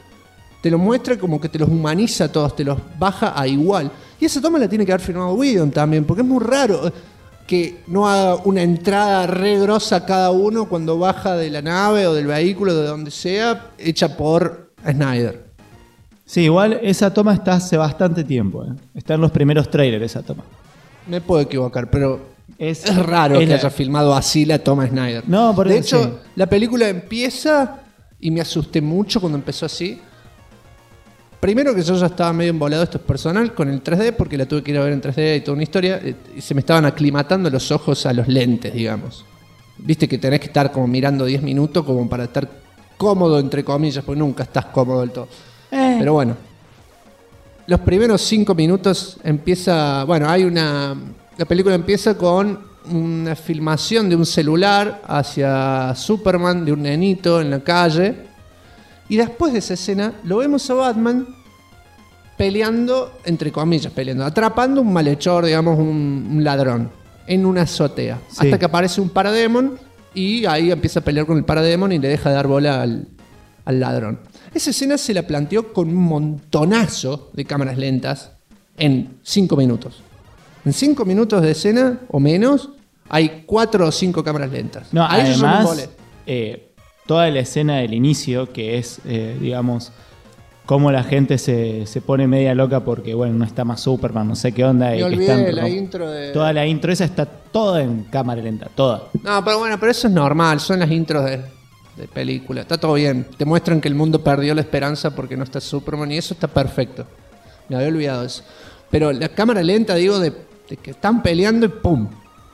Te lo muestra como que te los humaniza a todos, te los baja a igual. Y esa toma la tiene que haber firmado Whedon también, porque es muy raro que no haga una entrada re grosa cada uno cuando baja de la nave o del vehículo, de donde sea, hecha por Snyder. Sí, igual esa toma está hace bastante tiempo. Está en los primeros trailers esa toma. Me puedo equivocar, pero es raro que haya filmado así la toma Snyder. No, por de eso, hecho, sí. La película empieza y me asusté mucho cuando empezó así. Primero que yo ya estaba medio embolado, esto es personal, con el 3D, porque la tuve que ir a ver en 3D y toda una historia, y se me estaban aclimatando los ojos a los lentes, digamos. viste que tenés que estar como mirando 10 minutos como para estar cómodo, entre comillas, porque nunca estás cómodo del todo. Pero bueno, los primeros 5 minutos empieza, bueno, la película empieza con una filmación de un celular hacia Superman, de un nenito en la calle, y después de esa escena lo vemos a Batman peleando, entre comillas, atrapando un malhechor, digamos, un ladrón, en una azotea. Sí. Hasta que aparece un Parademon y ahí empieza a pelear con el Parademon y le deja de dar bola al ladrón. Esa escena se la planteó con un montonazo de cámaras lentas en 5 minutos. En 5 minutos de escena o menos hay 4 o 5 cámaras lentas. No, ahí además, toda la escena del inicio, que es, digamos, cómo la gente se pone media loca porque, bueno, no está más Superman, no sé qué onda. Me olvidé la intro de... Toda la intro esa está toda en cámara lenta, toda. No, pero bueno, pero eso es normal, son las intros de película. Está todo bien. Te muestran que el mundo perdió la esperanza porque no está Superman y eso está perfecto. Me había olvidado eso. Pero la cámara lenta, digo, de que están peleando y ¡pum!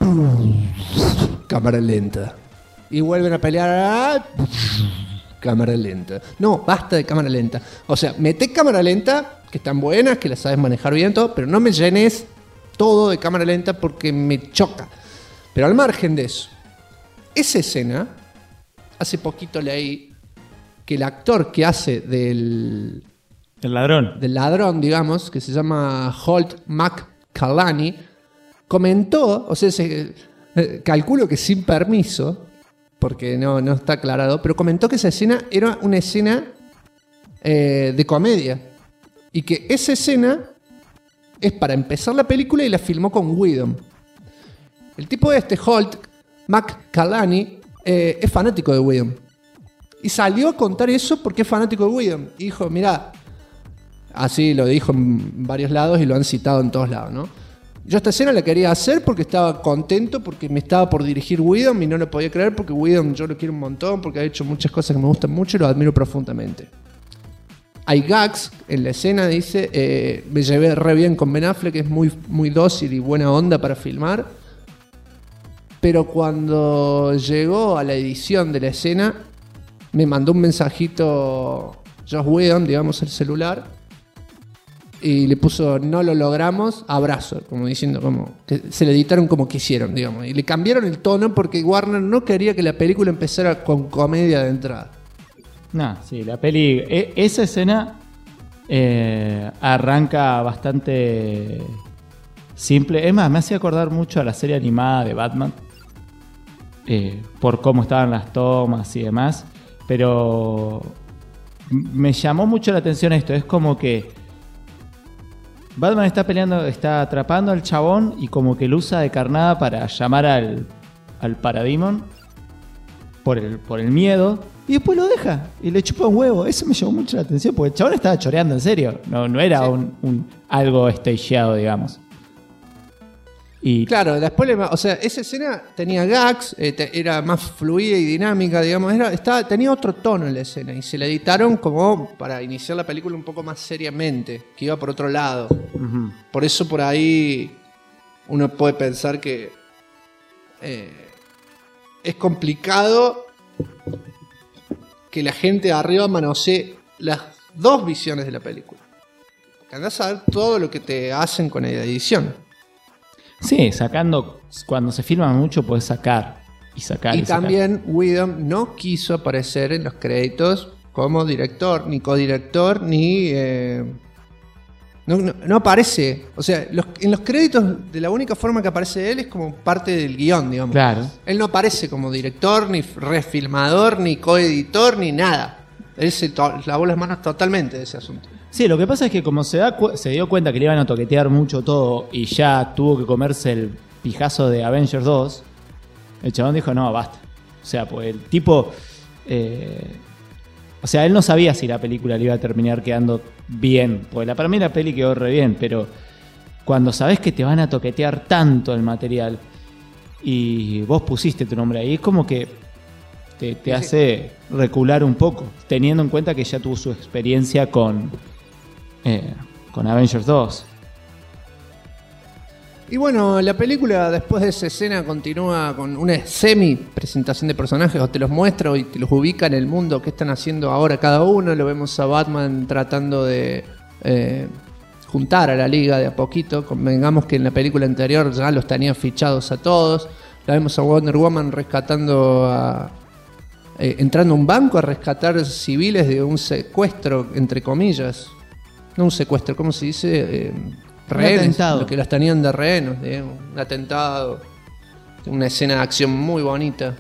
Cámara lenta. Y vuelven a pelear. Cámara lenta. No, basta de cámara lenta. O sea, meté cámara lenta, que están buenas, que las sabes manejar bien, todo, pero no me llenes todo de cámara lenta porque me choca. Pero al margen de eso, esa escena, hace poquito leí que el actor que hace del ladrón, digamos, que se llama Holt McCallany, comentó, o sea, calculo que sin permiso, porque no está aclarado, pero comentó que esa escena era una escena de comedia. Y que esa escena es para empezar la película y la filmó con Whedon. El tipo Holt McCallany, es fanático de Whedon. Y salió a contar eso porque es fanático de Whedon. Y dijo, mirá, así lo dijo en varios lados y lo han citado en todos lados, ¿no? Yo esta escena la quería hacer porque estaba contento, porque me estaba por dirigir Whedon y no lo podía creer porque Whedon yo lo quiero un montón, porque ha hecho muchas cosas que me gustan mucho y lo admiro profundamente. Hay gags en la escena, dice, me llevé re bien con Ben Affleck, que es muy, muy dócil y buena onda para filmar. Pero cuando llegó a la edición de la escena, me mandó un mensajito Joss Whedon, digamos, el celular, y le puso, no lo logramos, abrazo, como diciendo, como que se le editaron como quisieron, digamos. Y le cambiaron el tono porque Warner no quería que la película empezara con comedia de entrada. No, sí, la peli... esa escena arranca bastante simple. Es más, me hacía acordar mucho a la serie animada de Batman, por cómo estaban las tomas y demás. Pero me llamó mucho la atención esto. Es como que Batman está peleando, está atrapando al chabón y como que lo usa de carnada para llamar al Parademon por el miedo y después lo deja y le chupa un huevo. Eso me llamó mucho la atención porque el chabón estaba choreando en serio. No era un algo stageado, digamos. Y claro, después, o sea, esa escena tenía gags, era más fluida y dinámica, digamos, tenía otro tono en la escena y se la editaron como para iniciar la película un poco más seriamente, que iba por otro lado. Uh-huh. Por eso por ahí uno puede pensar que es complicado que la gente de arriba manosee las dos visiones de la película. Porque andás a ver todo lo que te hacen con la edición. Sí, sacando, cuando se filma mucho podés sacar y sacar. Y también Whedon no quiso aparecer en los créditos como director, ni codirector, ni... No aparece. O sea, en los créditos de la única forma que aparece él es como parte del guión, digamos. Claro. Él no aparece como director, ni refilmador, ni coeditor, ni nada. Él se lavó las manos totalmente de ese asunto. Sí, lo que pasa es que como se dio cuenta que le iban a toquetear mucho todo y ya tuvo que comerse el pijazo de Avengers 2, el chabón dijo, no, basta. O sea, pues el tipo... o sea, él no sabía si la película le iba a terminar quedando bien. Porque para mí la peli quedó re bien, pero cuando sabés que te van a toquetear tanto el material y vos pusiste tu nombre ahí, es como que te hace recular un poco, teniendo en cuenta que ya tuvo su experiencia con Avengers 2. Y bueno, la película después de esa escena continúa con una semi-presentación de personajes, o te los muestra y te los ubica en el mundo que están haciendo ahora cada uno. Lo vemos a Batman tratando de juntar a la Liga de a poquito. Convengamos que en la película anterior ya los tenían fichados a todos. La vemos a Wonder Woman rescatando entrando a un banco a rescatar civiles de un secuestro, entre comillas. No un secuestro, ¿cómo se dice? Rehenes, lo que las tenían de rehenes, digamos. Un atentado. Una escena de acción muy bonita.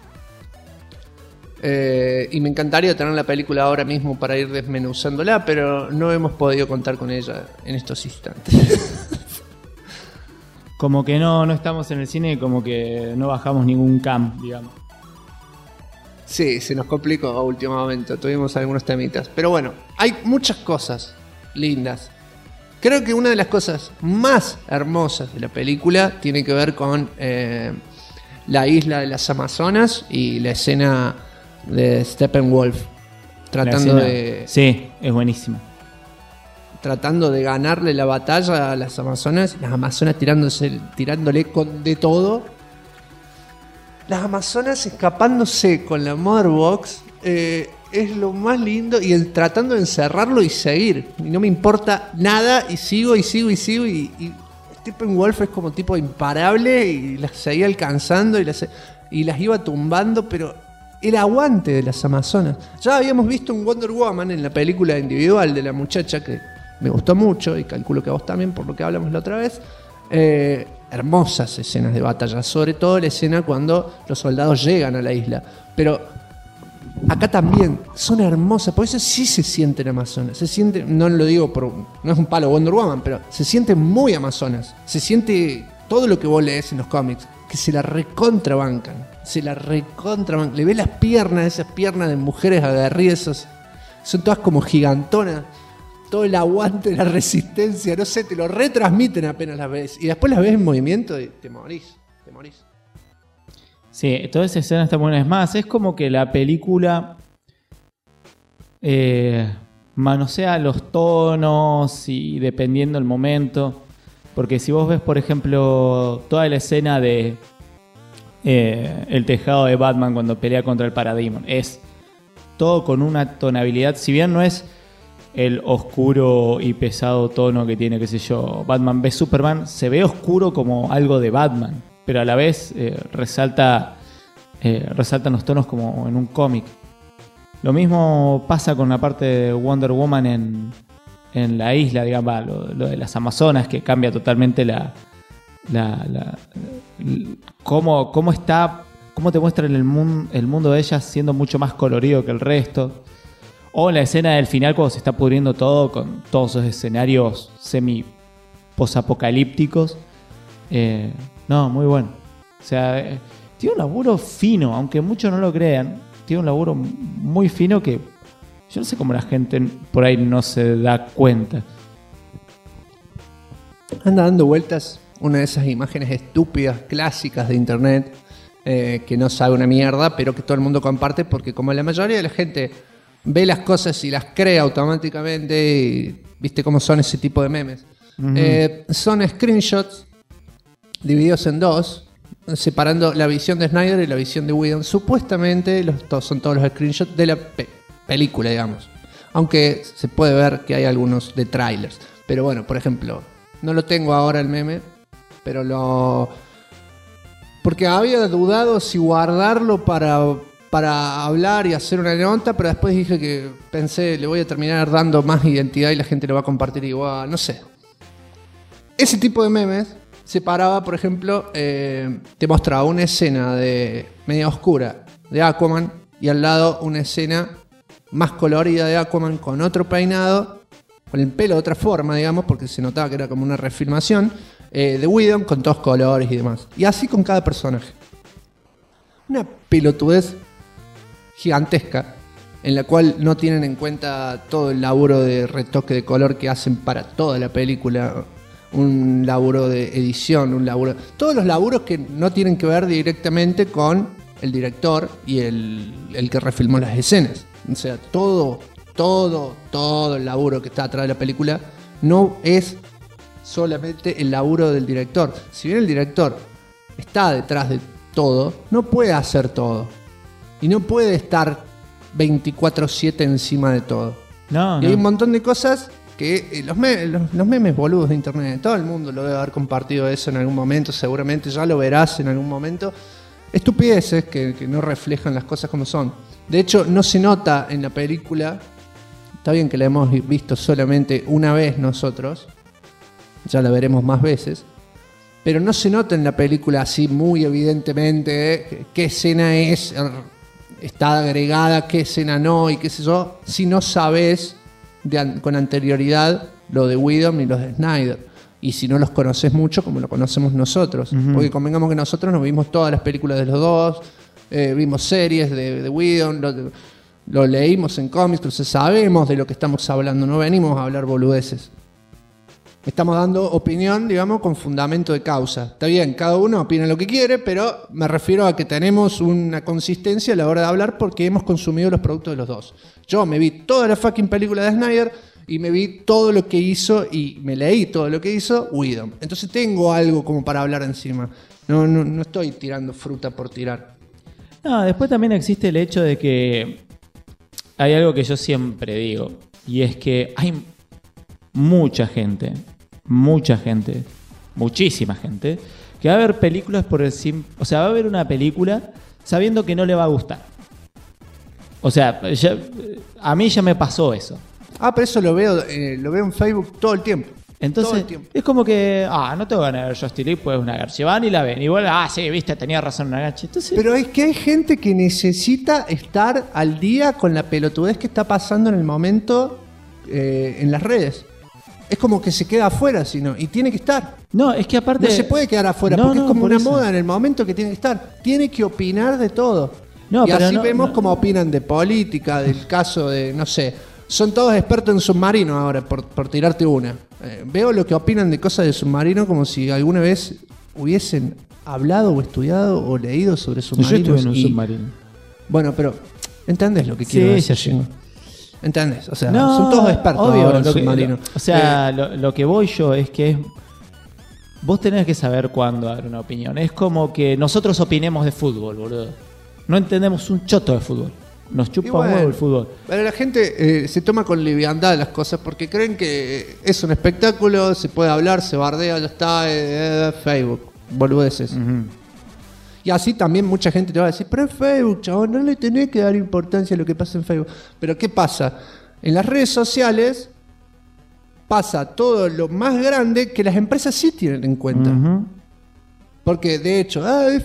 Y me encantaría tener la película ahora mismo para ir desmenuzándola, pero no hemos podido contar con ella en estos instantes. Como que no estamos en el cine, como que no bajamos ningún cam, digamos. Sí, se nos complicó a último momento, tuvimos algunos temitas. Pero bueno, hay muchas cosas lindas. Creo que una de las cosas más hermosas de la película tiene que ver con la isla de las Amazonas y la escena de Steppenwolf tratando de... Sí, es buenísimo. Tratando de ganarle la batalla a las Amazonas tirándole con de todo. Las Amazonas escapándose con la Mother Box es lo más lindo, y tratando de encerrarlo y seguir. Y no me importa nada, y sigo. Y Steppenwolf es como tipo imparable, y las seguía alcanzando y las iba tumbando, pero el aguante de las Amazonas. Ya habíamos visto un Wonder Woman en la película individual de la muchacha, que me gustó mucho, y calculo que a vos también, por lo que hablamos la otra vez. Hermosas escenas de batalla, sobre todo la escena cuando los soldados llegan a la isla. Pero acá también son hermosas, por eso sí se sienten Amazonas. Se siente, no lo digo no es un palo Wonder Woman, pero se sienten muy Amazonas. Se siente todo lo que vos lees en los cómics, que se la recontrabancan. Le ves las piernas, esas piernas de mujeres aguerridas, son todas como gigantonas. Todo el aguante, la resistencia, no sé, te lo retransmiten apenas las ves. Y después las ves en movimiento y te morís. Sí, toda esa escena está buena. Es más, es como que la película manosea los tonos y dependiendo el momento. Porque si vos ves, por ejemplo, toda la escena de el tejado de Batman cuando pelea contra el Parademon, es todo con una tonalidad, si bien no es el oscuro y pesado tono que tiene, qué sé yo, Batman v Superman, se ve oscuro como algo de Batman, pero a la vez resaltan los tonos como en un cómic. Lo mismo pasa con la parte de Wonder Woman en la isla, digamos, lo de las Amazonas, que cambia totalmente cómo te muestran el mundo de ellas siendo mucho más colorido que el resto. O la escena del final cuando se está pudriendo todo con todos esos escenarios semi-posapocalípticos. No, muy bueno. O sea, tiene un laburo fino, aunque muchos no lo crean. Tiene un laburo muy fino que yo no sé cómo la gente por ahí no se da cuenta. Anda dando vueltas una de esas imágenes estúpidas, clásicas de internet, que no sabe una mierda, pero que todo el mundo comparte porque como la mayoría de la gente ve las cosas y las cree automáticamente, y viste cómo son ese tipo de memes. Uh-huh. Son screenshots divididos en dos, separando la visión de Snyder y la visión de Whedon. Supuestamente son todos los screenshots de la película, digamos. Aunque se puede ver que hay algunos de trailers. Pero bueno, por ejemplo, no lo tengo ahora el meme, pero porque había dudado si guardarlo para hablar y hacer una nota, pero después dije que pensé, le voy a terminar dando más identidad y la gente lo va a compartir igual, no sé. Ese tipo de memes separaba, por ejemplo, te mostraba una escena de media oscura de Aquaman y al lado una escena más colorida de Aquaman con otro peinado, con el pelo de otra forma, digamos, porque se notaba que era como una refilmación, de Whedon con todos colores y demás. Y así con cada personaje. Una pelotudez gigantesca en la cual no tienen en cuenta todo el laburo de retoque de color que hacen para toda la película, un laburo de edición, todos los laburos que no tienen que ver directamente con el director y el que refilmó las escenas. O sea, todo el laburo que está atrás de la película no es solamente el laburo del director. Si bien el director está detrás de todo, no puede hacer todo. Y no puede estar 24/7 encima de todo. Y hay un montón de cosas que los memes boludos de internet, todo el mundo lo debe haber compartido eso en algún momento, seguramente ya lo verás en algún momento. Estupideces que no reflejan las cosas como son. De hecho, no se nota en la película. Está bien que la hemos visto solamente una vez nosotros, ya la veremos más veces, pero no se nota en la película así muy evidentemente qué escena está agregada, qué escena no y qué sé yo, si no sabes con anterioridad lo de Whedon y los de Snyder. Y si no los conoces mucho como lo conocemos nosotros. Porque convengamos que nosotros nos vimos todas las películas de los dos, vimos series de Whedon, lo leímos en cómics, entonces sabemos de lo que estamos hablando, no venimos a hablar boludeces. Estamos dando opinión, digamos, con fundamento de causa. Está bien, cada uno opina lo que quiere, pero me refiero a que tenemos una consistencia a la hora de hablar porque hemos consumido los productos de los dos. Yo me vi toda la fucking película de Snyder y me vi todo lo que hizo y me leí todo lo que hizo Whedon. Entonces tengo algo como para hablar encima. No estoy tirando fruta por tirar. No, después también existe el hecho de que hay algo que yo siempre digo, y es que hay muchísima gente, que va a ver películas por el o sea, va a ver una película sabiendo que no le va a gustar. O sea, a mí ya me pasó eso. Pero eso lo veo en Facebook todo el tiempo. Entonces, es como que, no tengo ganas de ver Justice League, pues una garcha. Van y la ven. Igual, sí, viste, tenía razón una garcha. Entonces... Pero es que hay gente que necesita estar al día con la pelotudez que está pasando en el momento en las redes. Es como que se queda afuera, sino, y tiene que estar. No, es que aparte... No se puede quedar afuera, porque es como una moda en el momento que tiene que estar. Tiene que opinar de todo. Y así vemos cómo opinan de política, del caso de, no sé... Son todos expertos en submarino ahora, por tirarte una. Veo lo que opinan de cosas de submarino como si alguna vez hubiesen hablado o estudiado o leído sobre submarinos. Yo estuve en un submarino. Bueno, pero ¿entendés lo que quiero decir? Sí. ¿Entendés? O sea, son todos expertos ahora en submarino. Lo que voy yo es que vos tenés que saber cuándo dar una opinión. Es como que nosotros opinemos de fútbol, boludo. No entendemos un choto de fútbol. Nos chupa un huevo el fútbol. Pero la gente se toma con liviandad las cosas porque creen que es un espectáculo, se puede hablar, se bardea, ya está, Facebook, boludeces. Y así también mucha gente te va a decir, pero es Facebook, chabón, no le tenés que dar importancia a lo que pasa en Facebook. Pero ¿qué pasa? En las redes sociales pasa todo lo más grande que las empresas sí tienen en cuenta. Porque de hecho,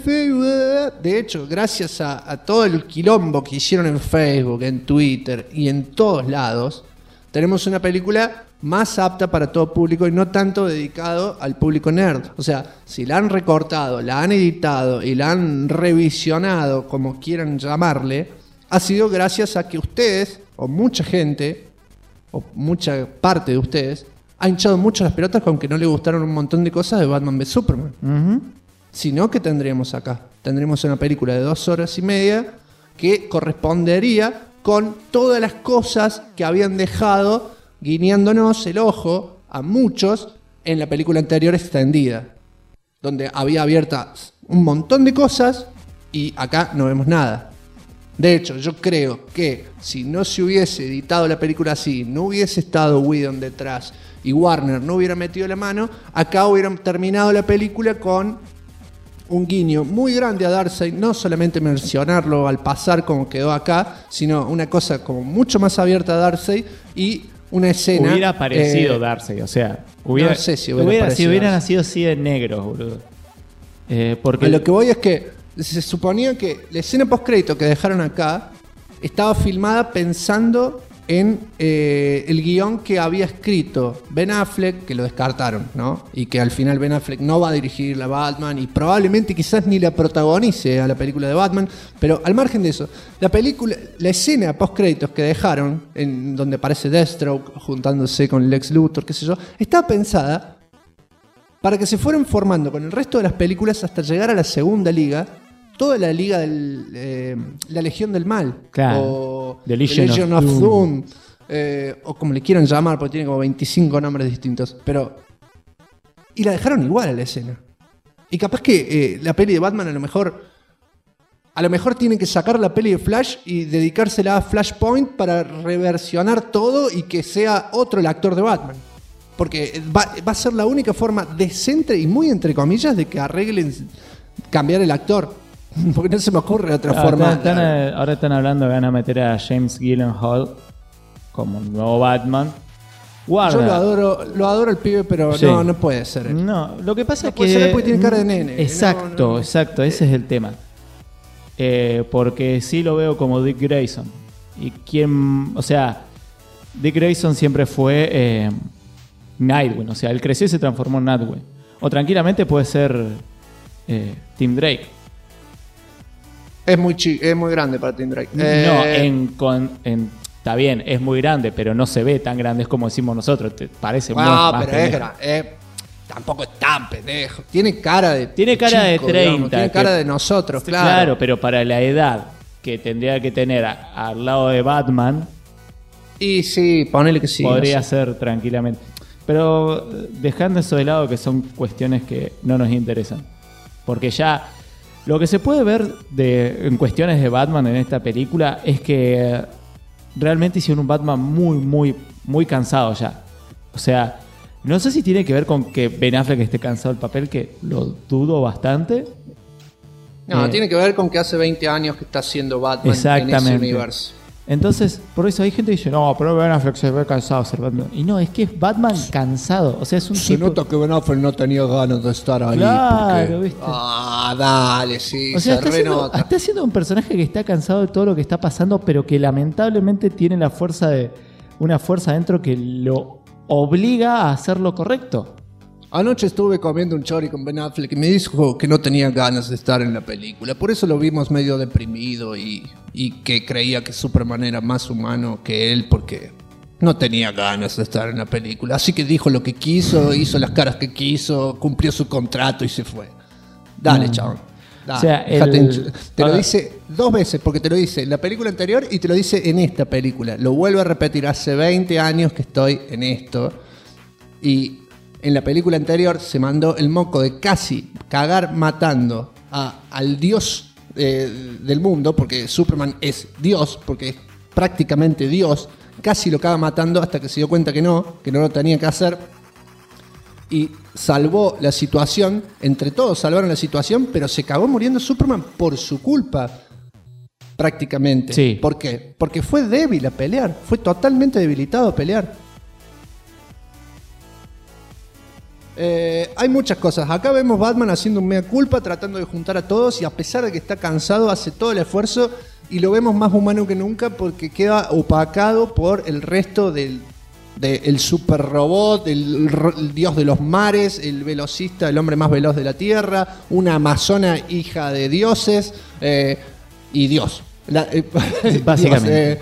de hecho, gracias a todo el quilombo que hicieron en Facebook, en Twitter y en todos lados, tenemos una película más apta para todo público y no tanto dedicado al público nerd. O sea, si la han recortado, la han editado y la han revisionado, como quieran llamarle, ha sido gracias a que ustedes, o mucha gente, o mucha parte de ustedes, ha hinchado mucho las pelotas con que no le gustaron un montón de cosas de Batman v Superman. Si no, ¿qué tendríamos acá? Tendríamos una película de 2 horas y media que correspondería con todas las cosas que habían dejado guiñándonos el ojo a muchos en la película anterior extendida, donde había abiertas un montón de cosas y acá no vemos nada. De hecho, yo creo que si no se hubiese editado la película así, no hubiese estado Whedon detrás y Warner no hubiera metido la mano, acá hubieran terminado la película con un guiño muy grande a Darkseid, no solamente mencionarlo al pasar como quedó acá, sino una cosa como mucho más abierta a Darkseid y una escena... Hubiera parecido Darkseid, o sea... no sé si hubiera nacido así de negro, boludo. Porque a lo que voy es que se suponía que la escena post-crédito que dejaron acá estaba filmada pensando en el guión que había escrito Ben Affleck, que lo descartaron, ¿no? Y que al final Ben Affleck no va a dirigir la Batman y probablemente quizás ni la protagonice a la película de Batman, pero al margen de eso, la escena post-créditos que dejaron, en donde aparece Deathstroke juntándose con Lex Luthor, qué sé yo, estaba pensada para que se fueran formando con el resto de las películas hasta llegar a la segunda liga, toda la liga la Legión del Mal, claro, o The Legion of Doom, o como le quieran llamar, porque tiene como 25 nombres distintos, pero y la dejaron igual a la escena. Y capaz que la peli de Batman a lo mejor tienen que sacar la peli de Flash y dedicársela a Flashpoint para reversionar todo y que sea otro el actor de Batman. Porque va a ser la única forma decente y muy entre comillas de que arreglen cambiar el actor. Porque no se me ocurre otra forma. Ahora están hablando que van a meter a James Gyllenhaal como un nuevo Batman. Guarda. Yo lo adoro el pibe, pero sí. No puede ser. No, lo que pasa no es puede que... ser porque tiene cara de nene. Exacto, exacto, ese es el tema. Porque sí lo veo como Dick Grayson. Y Dick Grayson siempre fue Nightwing. O sea, él creció y se transformó en Nightwing. O tranquilamente puede ser Tim Drake. Es muy grande para Tim Drake. Está bien, es muy grande, pero no se ve tan grande como decimos nosotros. Te parece más pero es grande. Tampoco es tan pendejo. Tiene cara de chico, 30. Digamos. Tiene cara de nosotros, claro. Claro, pero para la edad que tendría que tener al lado de Batman... Y sí, ponele que sí. Podría ser tranquilamente. Pero dejando eso de lado, que son cuestiones que no nos interesan. Porque ya... Lo que se puede ver en cuestiones de Batman en esta película es que realmente hicieron un Batman muy, muy, muy cansado ya. O sea, no sé si tiene que ver con que Ben Affleck esté cansado del papel, que lo dudo bastante. No, tiene que ver con que hace 20 años que está haciendo Batman en ese universo. Entonces, por eso hay gente que dice, no, pero Ben Affleck se ve cansado de ser Batman. Y no, es que es Batman cansado. O sea, es un Se nota que Ben Affleck no tenía ganas de estar ahí. Claro, ¿viste? Dale, sí, o sea, está haciendo un personaje que está cansado de todo lo que está pasando, pero que lamentablemente tiene una fuerza dentro que lo obliga a hacer lo correcto. Anoche estuve comiendo un chori con Ben Affleck y me dijo que no tenía ganas de estar en la película. Por eso lo vimos medio deprimido y que creía que Superman era más humano que él porque no tenía ganas de estar en la película. Así que dijo lo que quiso, hizo las caras que quiso, cumplió su contrato y se fue. Dale, chabón. Dale, o sea, te lo dice 2 veces, porque te lo dice en la película anterior y te lo dice en esta película. Lo vuelvo a repetir, hace 20 años que estoy en esto y... En la película anterior se mandó el moco de casi cagar matando al dios del mundo, porque Superman es Dios, porque es prácticamente Dios. Casi lo caga matando hasta que se dio cuenta que no lo tenía que hacer. Y salvó la situación, entre todos salvaron la situación, pero se cagó muriendo Superman por su culpa, prácticamente. Sí. ¿Por qué? Porque fue débil a pelear, fue totalmente debilitado a pelear. Hay muchas cosas. Acá vemos Batman haciendo un mea culpa, tratando de juntar a todos y a pesar de que está cansado hace todo el esfuerzo y lo vemos más humano que nunca porque queda opacado por el resto del super robot, el dios de los mares, el velocista, el hombre más veloz de la tierra, una amazona hija de dioses y Dios. Básicamente.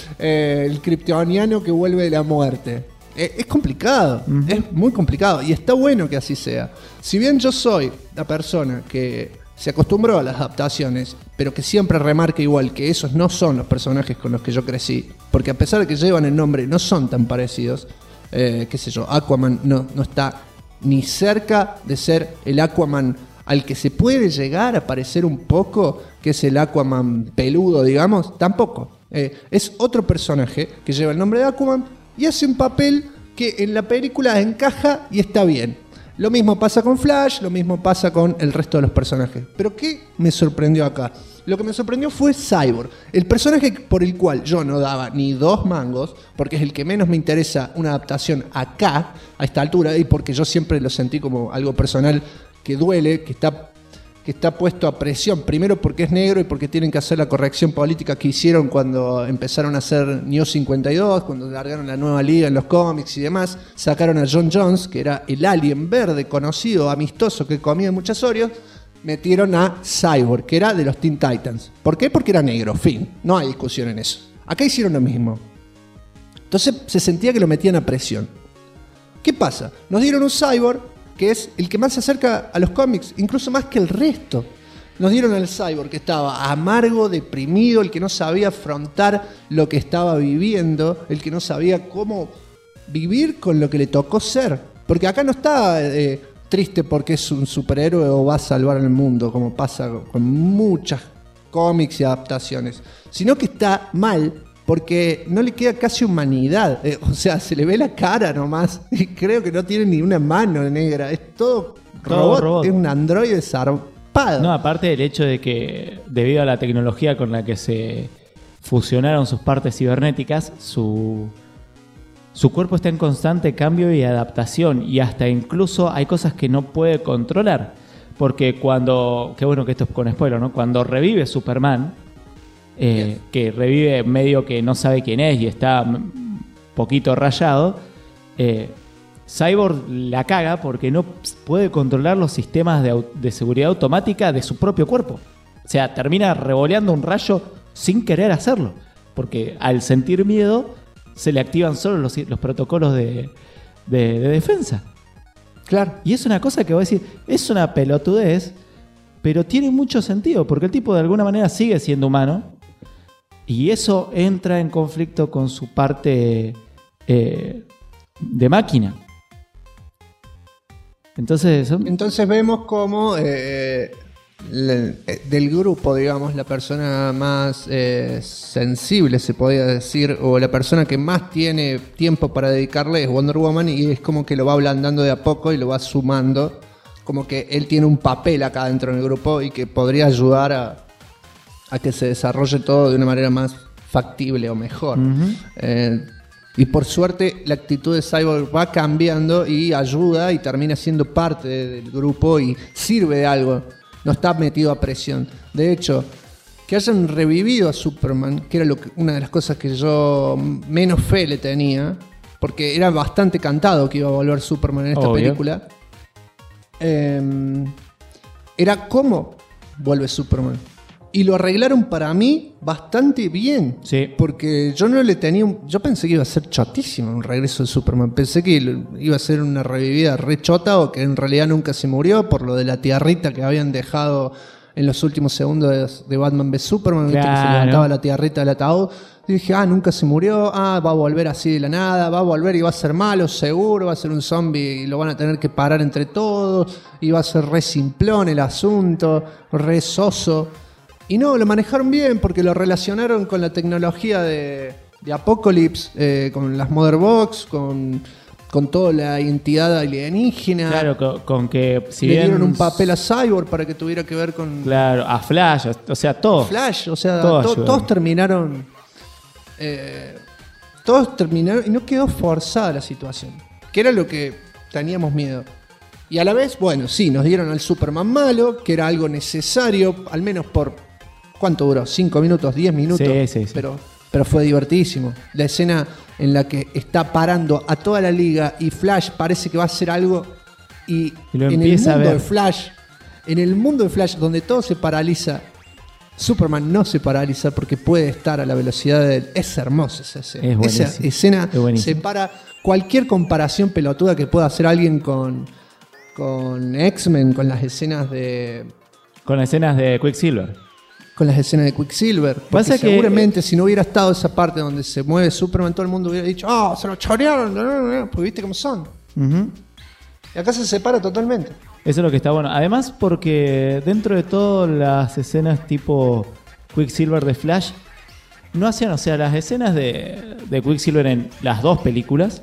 El kryptoniano que vuelve de la muerte. Es complicado, es muy complicado y está bueno que así sea. Si bien yo soy la persona que se acostumbró a las adaptaciones, pero que siempre remarca igual que esos no son los personajes con los que yo crecí, porque a pesar de que llevan el nombre no son tan parecidos, qué sé yo, Aquaman no está ni cerca de ser el Aquaman al que se puede llegar a parecer un poco, que es el Aquaman peludo, digamos, tampoco. Es otro personaje que lleva el nombre de Aquaman y hace un papel que en la película encaja y está bien. Lo mismo pasa con Flash, lo mismo pasa con el resto de los personajes. Pero ¿qué me sorprendió acá? Lo que me sorprendió fue Cyborg, el personaje por el cual yo no daba ni 2 mangos, porque es el que menos me interesa una adaptación acá, a esta altura, y porque yo siempre lo sentí como algo personal que duele, que está puesto a presión, primero porque es negro y porque tienen que hacer la corrección política que hicieron cuando empezaron a hacer New 52, cuando largaron la nueva liga en los cómics y demás, sacaron a John Jones, que era el alien verde conocido, amistoso, que comía muchas Oreos, metieron a Cyborg, que era de los Teen Titans. ¿Por qué? Porque era negro, fin, no hay discusión en eso. Acá hicieron lo mismo. Entonces se sentía que lo metían a presión. ¿Qué pasa? Nos dieron un Cyborg que es el que más se acerca a los cómics, incluso más que el resto. Nos dieron al Cyborg que estaba amargo, deprimido, el que no sabía afrontar lo que estaba viviendo, el que no sabía cómo vivir con lo que le tocó ser. Porque acá no está triste porque es un superhéroe o va a salvar el mundo, como pasa con muchas cómics y adaptaciones, sino que está mal porque no le queda casi humanidad. O sea, se le ve la cara nomás y creo que no tiene ni una mano negra, es todo robot. Es un androide zarpado. No, aparte del hecho de que debido a la tecnología con la que se fusionaron sus partes cibernéticas, su cuerpo está en constante cambio y adaptación, y hasta incluso hay cosas que no puede controlar. Porque qué bueno que esto es con spoiler, ¿no? Cuando revive Superman, que revive medio que no sabe quién es y está poquito rayado, Cyborg la caga porque no puede controlar los sistemas de seguridad automática de su propio cuerpo. O sea, termina revoleando un rayo sin querer hacerlo, porque al sentir miedo se le activan solo los protocolos de defensa. Claro. Y es una cosa que voy a decir, es una pelotudez, pero tiene mucho sentido, porque el tipo de alguna manera sigue siendo humano, y eso entra en conflicto con su parte de máquina. Entonces vemos como del grupo, digamos, la persona más sensible, se podría decir, o la persona que más tiene tiempo para dedicarle es Wonder Woman, y es como que lo va ablandando de a poco y lo va sumando, como que él tiene un papel acá dentro del grupo y que podría ayudar a que se desarrolle todo de una manera más factible o mejor. Y por suerte la actitud de Cyborg va cambiando y ayuda y termina siendo parte del grupo y sirve de algo. No está metido a presión. De hecho, que hayan revivido a Superman, que era una de las cosas que yo menos fe le tenía, porque era bastante cantado que iba a volver Superman en esta película. Era cómo vuelve Superman. Y lo arreglaron para mí bastante bien. Sí. Porque yo no le tenía... Yo pensé que iba a ser chotísimo un regreso de Superman. Pensé que iba a ser una revivida re chota, o que en realidad nunca se murió por lo de la tierrita que habían dejado en los últimos segundos de Batman v Superman. Claro. ¿Viste? Que se levantaba la tierrita del ataúd. Y dije, nunca se murió. Va a volver así de la nada. Va a volver y va a ser malo, seguro. Va a ser un zombie y lo van a tener que parar entre todos. Y va a ser re simplón el asunto. Re soso. Y no, lo manejaron bien porque lo relacionaron con la tecnología de Apocalypse, con las Mother Box, con toda la identidad alienígena. Claro, con que si le bien dieron un papel a Cyborg para que tuviera que ver con... Claro, a Flash, o sea, todo. Flash, o sea, todos terminaron... todos terminaron y no quedó forzada la situación, que era lo que teníamos miedo. Y a la vez, bueno, sí, nos dieron al Superman malo, que era algo necesario, al menos por... ¿Cuánto duró? ¿5 minutos? ¿10 minutos? Sí. Pero fue divertidísimo. La escena en la que está parando a toda la liga y Flash parece que va a hacer algo y lo en empieza en el mundo de Flash, donde todo se paraliza, Superman no se paraliza porque puede estar a la velocidad de él. Es hermosa esa escena. Esa escena separa cualquier comparación pelotuda que pueda hacer alguien con X-Men, con las escenas de... Con las escenas de Quicksilver. Con las escenas de Quicksilver. Porque seguramente si no hubiera estado esa parte donde se mueve Superman, todo el mundo hubiera dicho, se lo chorearon, porque viste cómo son. Y acá se separa totalmente. Eso es lo que está bueno. Además, porque dentro de todas las escenas tipo Quicksilver de Flash, no hacían, o sea, las escenas de Quicksilver en las dos películas,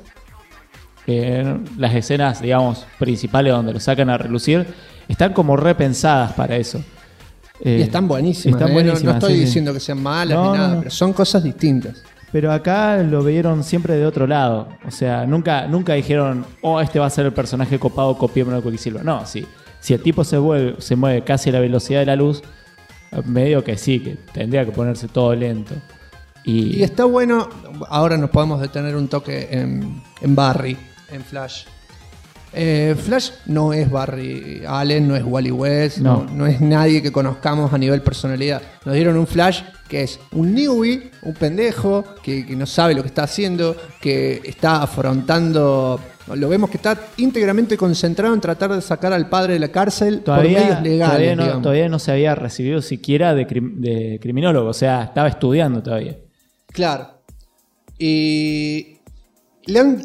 las escenas, digamos, principales donde lo sacan a relucir, están como repensadas para eso. Y están buenísimas. No estoy diciendo que sean malas ni nada, pero son cosas distintas. Pero acá lo vieron siempre de otro lado. O sea, nunca dijeron, este va a ser el personaje copado, copiémoslo de Quicksilver. No, si el tipo se mueve casi a la velocidad de la luz, medio que sí, que tendría que ponerse todo lento. Y está bueno, ahora nos podemos detener un toque en Barry, en Flash. Flash no es Barry Allen, no es Wally West, no es nadie que conozcamos a nivel personalidad. Nos dieron un Flash que es un newbie, un pendejo, que no sabe lo que está haciendo, que está afrontando... Lo vemos que está íntegramente concentrado en tratar de sacar al padre de la cárcel por medios legales. Todavía no se había recibido siquiera de criminólogo, o sea, estaba estudiando todavía. Claro. Y le han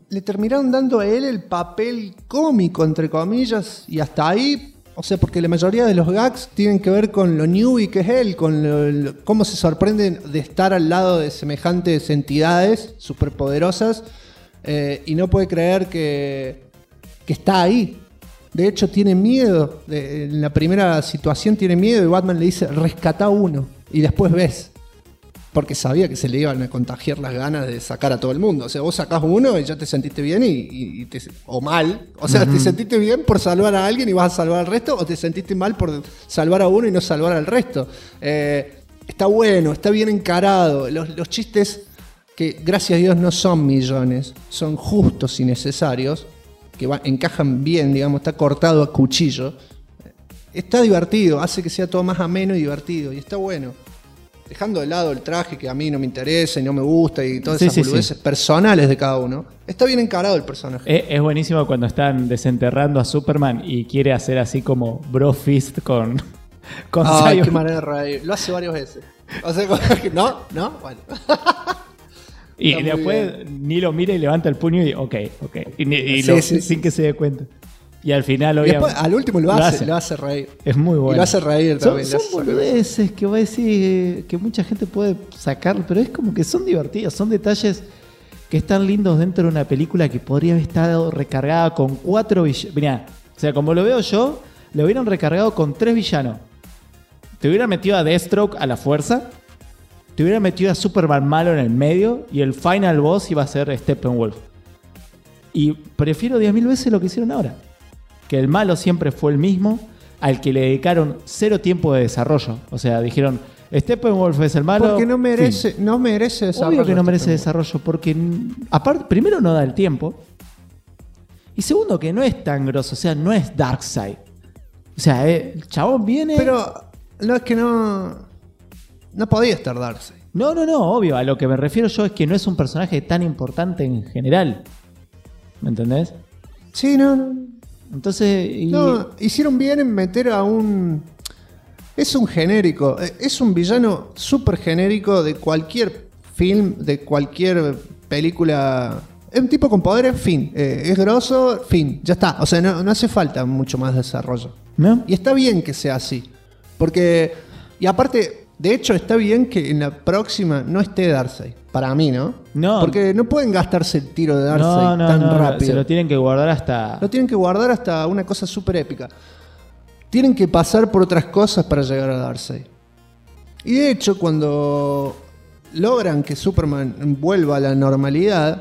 le terminaron dando a él el papel cómico, entre comillas, y hasta ahí, o sea, porque la mayoría de los gags tienen que ver con lo newbie que es él, con cómo se sorprenden de estar al lado de semejantes entidades superpoderosas, y no puede creer que está ahí. De hecho, tiene miedo. En la primera situación tiene miedo y Batman le dice, rescatá uno. Y después ves. Porque sabía que se le iban a contagiar las ganas de sacar a todo el mundo. O sea, vos sacás uno y ya te sentiste bien o mal. O sea, te sentiste bien por salvar a alguien y vas a salvar al resto, o te sentiste mal por salvar a uno y no salvar al resto. Está bueno, está bien encarado. Los chistes, que gracias a Dios no son millones, son justos y necesarios, que encajan bien, digamos, está cortado a cuchillo. Está divertido, hace que sea todo más ameno y divertido, y está bueno. Dejando de lado el traje, que a mí no me interesa y no me gusta, y todas esas boludeces personales de cada uno. Está bien encarado el personaje. Es buenísimo cuando están desenterrando a Superman y quiere hacer así como bro fist con Ay, qué manera de reír. Lo hace varias veces. O sea, ¿no? Bueno. Y después ni lo mira y levanta el puño y ok. Sin que se dé cuenta. Y al final, obviamente. Después, al último lo hace reír. Es muy bueno. Y lo hace reír también. Son boludeces que voy a decir que mucha gente puede sacar, pero es como que son divertidos. Son detalles que están lindos dentro de una película que podría haber estado recargada con 4 villanos. Mirá, o sea, como lo veo yo, le hubieran recargado con 3 villanos. Te hubieran metido a Deathstroke a la fuerza. Te hubiera metido a Superman malo en el medio y el final boss iba a ser Steppenwolf. Y prefiero 10.000 veces lo que hicieron ahora. Que el malo siempre fue el mismo, al que le dedicaron 0 tiempo de desarrollo. O sea, dijeron, Steppenwolf es el malo. Porque no merece desarrollo. Obvio que no merece desarrollo, porque aparte, primero no da el tiempo. Y segundo, que no es tan grosso, o sea, no es Darkseid. O sea, el chabón viene... Pero no es que no podía estar Darkseid. No, obvio. A lo que me refiero yo es que no es un personaje tan importante en general. ¿Me entendés? Sí, no. Entonces... No, hicieron bien en meter a un... Es un genérico. Es un villano súper genérico de cualquier film, de cualquier película. Es un tipo con poderes, fin. Es grosso, fin. Ya está. O sea, no hace falta mucho más desarrollo. ¿No? Y está bien que sea así. Porque... Y aparte... De hecho, está bien que en la próxima no esté Darkseid. Para mí, ¿no? No. Porque no pueden gastarse el tiro de Darkseid tan rápido. Se lo tienen que guardar hasta... Lo tienen que guardar hasta una cosa súper épica. Tienen que pasar por otras cosas para llegar a Darkseid. Y de hecho, cuando logran que Superman vuelva a la normalidad,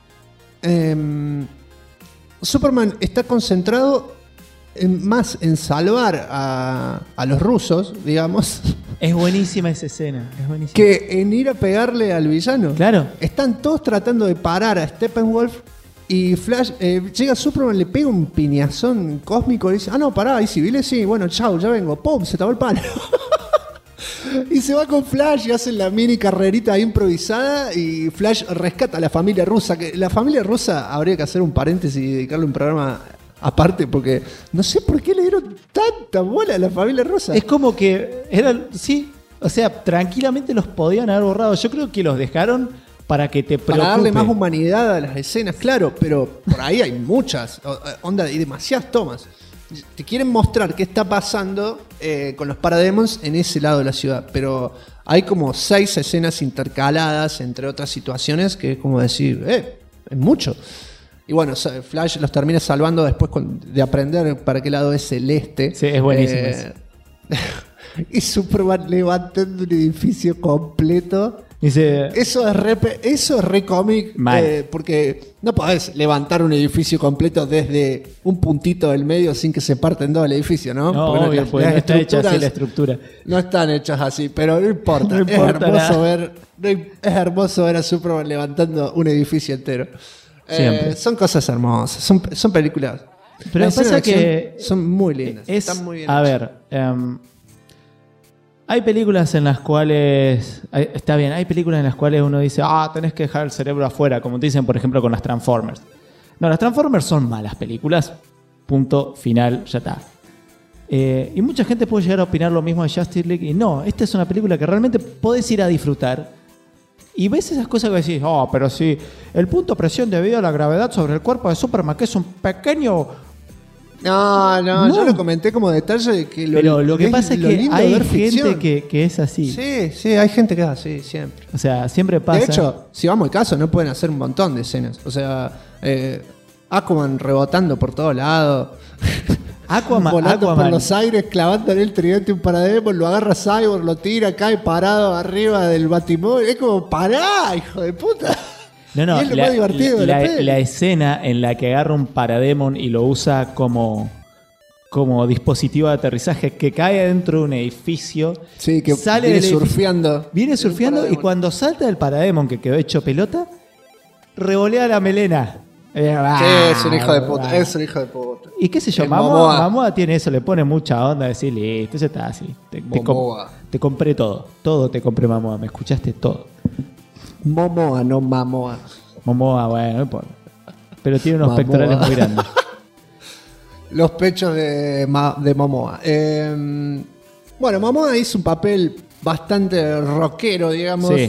Superman está concentrado más en salvar a los rusos, digamos... Es buenísima esa escena, es buenísima. Que en ir a pegarle al villano. Claro. Están todos tratando de parar a Steppenwolf y Flash, llega Superman, le pega un piñazón cósmico y dice, no, pará, ¿hay civiles? Sí, bueno, chau, ya vengo. ¡Pum! Se tapó el palo. Y se va con Flash y hacen la mini carrerita ahí improvisada y Flash rescata a la familia rusa. Que la familia rusa habría que hacer un paréntesis y dedicarle un programa... Aparte, porque no sé por qué le dieron tanta bola a la familia rusa. Es como que eran, sí, o sea, tranquilamente los podían haber borrado. Yo creo que los dejaron para que te preocupe. Para darle más humanidad a las escenas, claro, pero por ahí hay muchas, y demasiadas tomas. Te quieren mostrar qué está pasando con los Parademons en ese lado de la ciudad, pero hay como 6 escenas intercaladas entre otras situaciones que es como decir, es mucho. Y bueno, Flash los termina salvando después de aprender para qué lado es el este. Sí, es buenísimo eso. Y Superman levantando un edificio completo. Dice, eso es re cómic. Porque no podés levantar un edificio completo desde un puntito del medio sin que se parten todo el edificio, ¿no? No, porque obvio, pues no está hecha así la estructura. No están hechas así, pero no importa. Es hermoso ver a Superman levantando un edificio entero. Son cosas hermosas, son películas. Pero pasa que son muy lindas, están muy bien. A ver, hay películas en las cuales está bien, hay películas en las cuales uno dice, tenés que dejar el cerebro afuera, como te dicen, por ejemplo, con las Transformers. No, las Transformers son malas películas. Punto final, ya está. Y mucha gente puede llegar a opinar lo mismo de Justice League. Y no, esta es una película que realmente podés ir a disfrutar. Y ves esas cosas que decís, pero sí, el punto de presión debido a la gravedad sobre el cuerpo de Superman, que es un pequeño... No, yo lo comenté como detalle de que pero lo que pasa es que hay gente que es así. Sí, hay gente que es así, siempre. O sea, siempre pasa. De hecho, si vamos al caso, no pueden hacer un montón de escenas. O sea, Aquaman rebotando por todos lados. Volando por los aires, clavándole el tridente un parademon, lo agarra Cyborg, lo tira, cae parado arriba del batimóvil. Es como, pará, hijo de puta. No, y es lo más divertido de la escena en la que agarra un parademon y lo usa como dispositivo de aterrizaje que cae dentro de un edificio. Sí, que sale viene surfeando. Viene surfeando y cuando salta del parademon que quedó hecho pelota, revolea la melena. Es un hijo de puta, es un hijo de puta. Y qué sé yo, Momoa tiene eso, le pone mucha onda, decir, listo, ya está así. Te compré todo te compré, Momoa, me escuchaste todo. Momoa, no Mamoa. Momoa, bueno, no importa. Pero tiene unos pectorales muy grandes. Los pechos de Momoa. Bueno, Momoa hizo un papel bastante rockero, digamos. Sí.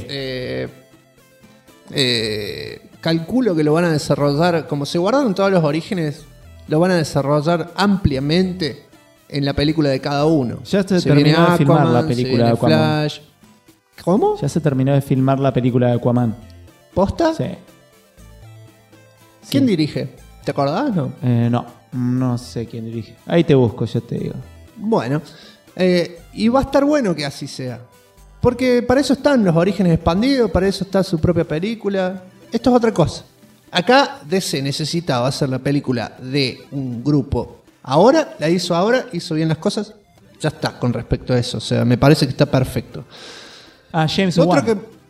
Calculo que lo van a desarrollar, como se guardaron todos los orígenes, lo van a desarrollar ampliamente en la película de cada uno. Ya se terminó de filmar la película de Aquaman. Flash. ¿Cómo? Ya se terminó de filmar la película de Aquaman. ¿Posta? Sí. ¿Quién dirige? ¿Te acordás, no? No sé quién dirige. Ahí te busco, yo te digo. Bueno, y va a estar bueno que así sea. Porque para eso están los orígenes expandidos, para eso está su propia película. Esto es otra cosa. Acá DC necesitaba hacer la película de un grupo. La hizo bien las cosas. Ya está con respecto a eso. O sea, me parece que está perfecto. James Wan.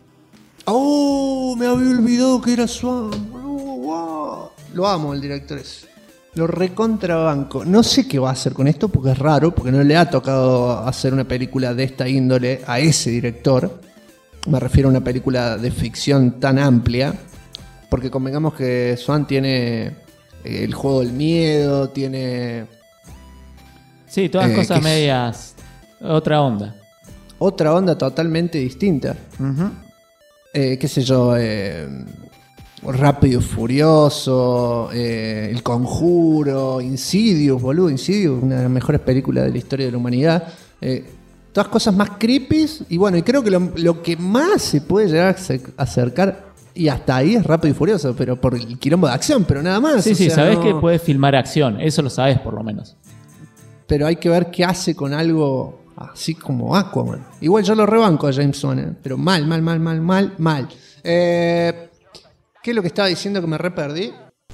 Me había olvidado que era Swan. Lo amo el director ese. Lo recontrabanco. No sé qué va a hacer con esto porque es raro, porque no le ha tocado hacer una película de esta índole a ese director. Me refiero a una película de ficción tan amplia. Porque convengamos que Swan tiene el juego del miedo, tiene... Sí, todas cosas medias... Otra onda. Otra onda totalmente distinta. Uh-huh. Qué sé yo, Rápido y Furioso, El Conjuro, Insidious, boludo, Insidious, una de las mejores películas de la historia de la humanidad. Todas cosas más creepy. Y bueno, y creo que lo que más se puede llegar a acercar, y hasta ahí es Rápido y Furioso, pero por el quilombo de acción, pero nada más. Sí, sabes que puede filmar acción, eso lo sabes por lo menos. Pero hay que ver qué hace con algo así como Aquaman. Igual yo lo rebanco a James Wan, pero mal. ¿Qué es lo que estaba diciendo que me re perdí?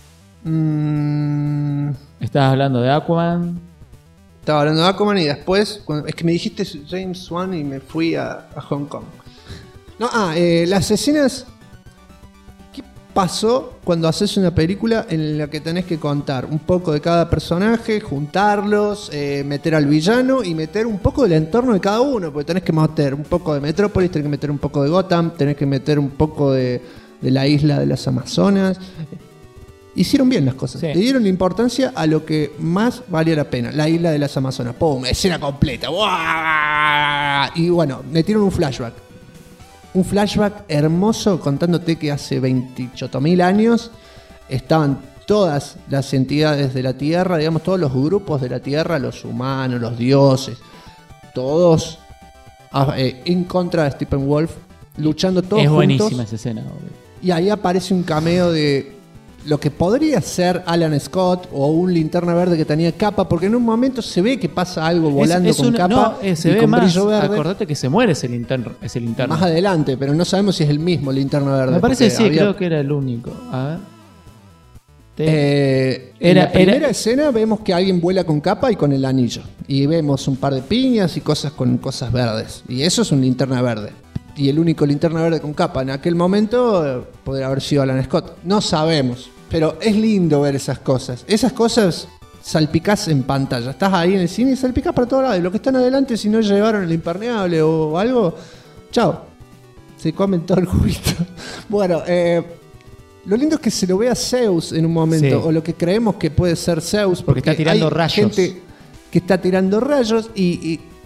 Estabas hablando de Aquaman. Estaba hablando de Aquaman y después... es que me dijiste James Wan y me fui a Hong Kong. Las escenas... ¿Qué pasó cuando haces una película en la que tenés que contar un poco de cada personaje, juntarlos, meter al villano y meter un poco del entorno de cada uno? Porque tenés que meter un poco de Metrópolis, tenés que meter un poco de Gotham, tenés que meter un poco de la isla de las Amazonas. Hicieron bien las cosas. Sí. Le dieron importancia a lo que más valía la pena. La isla de las Amazonas. ¡Pum! Escena completa. ¡Buah! Y bueno, metieron un flashback. Un flashback hermoso contándote que hace 28.000 años estaban todas las entidades de la Tierra, digamos, todos los grupos de la Tierra, los humanos, los dioses, todos en contra de Steppenwolf, luchando todos juntos. Es buenísima esa escena, obvio. Y ahí aparece un cameo de lo que podría ser Alan Scott o un Linterna Verde que tenía capa, porque en un momento se ve que pasa algo volando con capa se y ve con más, brillo verde. Acordate que se muere ese linterna. Más adelante, pero no sabemos si es el mismo Linterna Verde. Me parece que sí, creo que era el único. A ver. En la primera escena vemos que alguien vuela con capa y con el anillo. Y vemos un par de piñas y cosas con cosas verdes. Y eso es un Linterna Verde. Y el único Linterna Verde con capa en aquel momento podría haber sido Alan Scott. No sabemos. Pero es lindo ver esas cosas. Esas cosas salpicás en pantalla. Estás ahí en el cine y salpicás para todos lados. Y los que están adelante, si no llevaron el impermeable o algo, chao. Se comen todo el juguito. Bueno, lo lindo es que se lo ve a Zeus en un momento. Sí. O lo que creemos que puede ser Zeus. Porque está tirando rayos. Gente que está tirando rayos y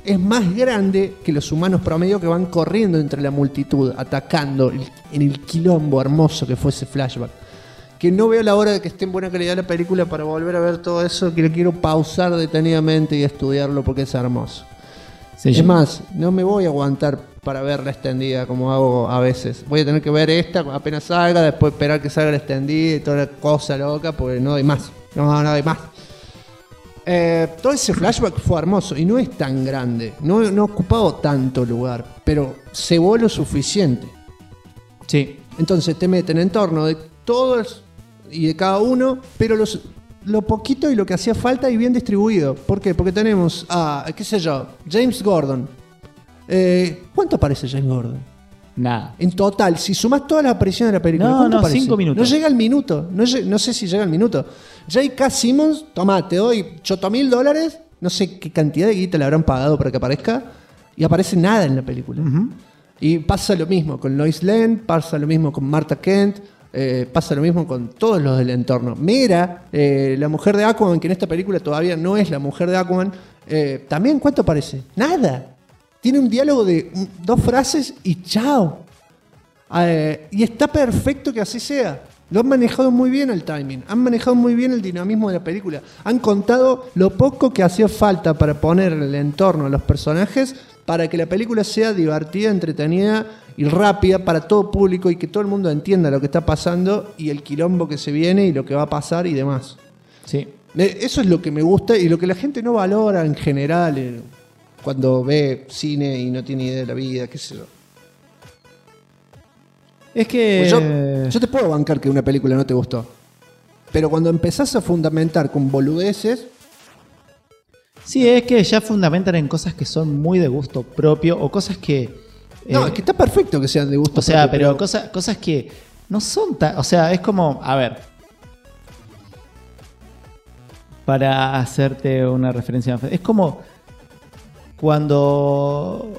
es más grande que los humanos promedio que van corriendo entre la multitud, atacando en el quilombo hermoso que fue ese flashback. Que no veo la hora de que esté en buena calidad la película para volver a ver todo eso, que lo quiero pausar detenidamente y estudiarlo porque es hermoso. Sí, es más, no me voy a aguantar para verla extendida como hago a veces. Voy a tener que ver esta apenas salga, después esperar que salga la extendida y toda la cosa loca, porque no doy más. No doy más. Todo ese flashback fue hermoso y no es tan grande, no ha ocupado tanto lugar, pero cebó lo suficiente. Sí. Entonces te meten en torno de todos y de cada uno, pero lo poquito y lo que hacía falta y bien distribuido. ¿Por qué? Porque tenemos a, qué sé yo, James Gordon. ¿Cuánto aparece James Gordon? Nada. En total, si sumas todas las apariciones de la película, ¿cuánto aparece? 5 minutos. No llega al minuto. No sé si llega al minuto. J.K. Simmons, tomá, te doy $8,000. No sé qué cantidad de guita le habrán pagado para que aparezca. Y aparece nada en la película. Uh-huh. Y pasa lo mismo con Lois Lane, pasa lo mismo con Martha Kent, pasa lo mismo con todos los del entorno. Mera, la mujer de Aquaman, que en esta película todavía no es la mujer de Aquaman, también, ¿cuánto aparece? Nada. Tiene un diálogo de 2 frases y chao. Y está perfecto que así sea. Lo han manejado muy bien el timing, han manejado muy bien el dinamismo de la película. Han contado lo poco que hacía falta para poner el entorno a los personajes para que la película sea divertida, entretenida y rápida para todo público y que todo el mundo entienda lo que está pasando y el quilombo que se viene y lo que va a pasar y demás. Sí. Eso es lo que me gusta y lo que la gente no valora en general cuando ve cine y no tiene idea de la vida, qué sé yo. Es que... Pues yo te puedo bancar que una película no te gustó. Pero cuando empezás a fundamentar con boludeces... Sí, es que ya fundamentan en cosas que son muy de gusto propio o cosas que... No, es que está perfecto que sean de gusto propio. O sea, pero cosas que no son tan... O sea, es como... A ver. Para hacerte una referencia... Es como cuando...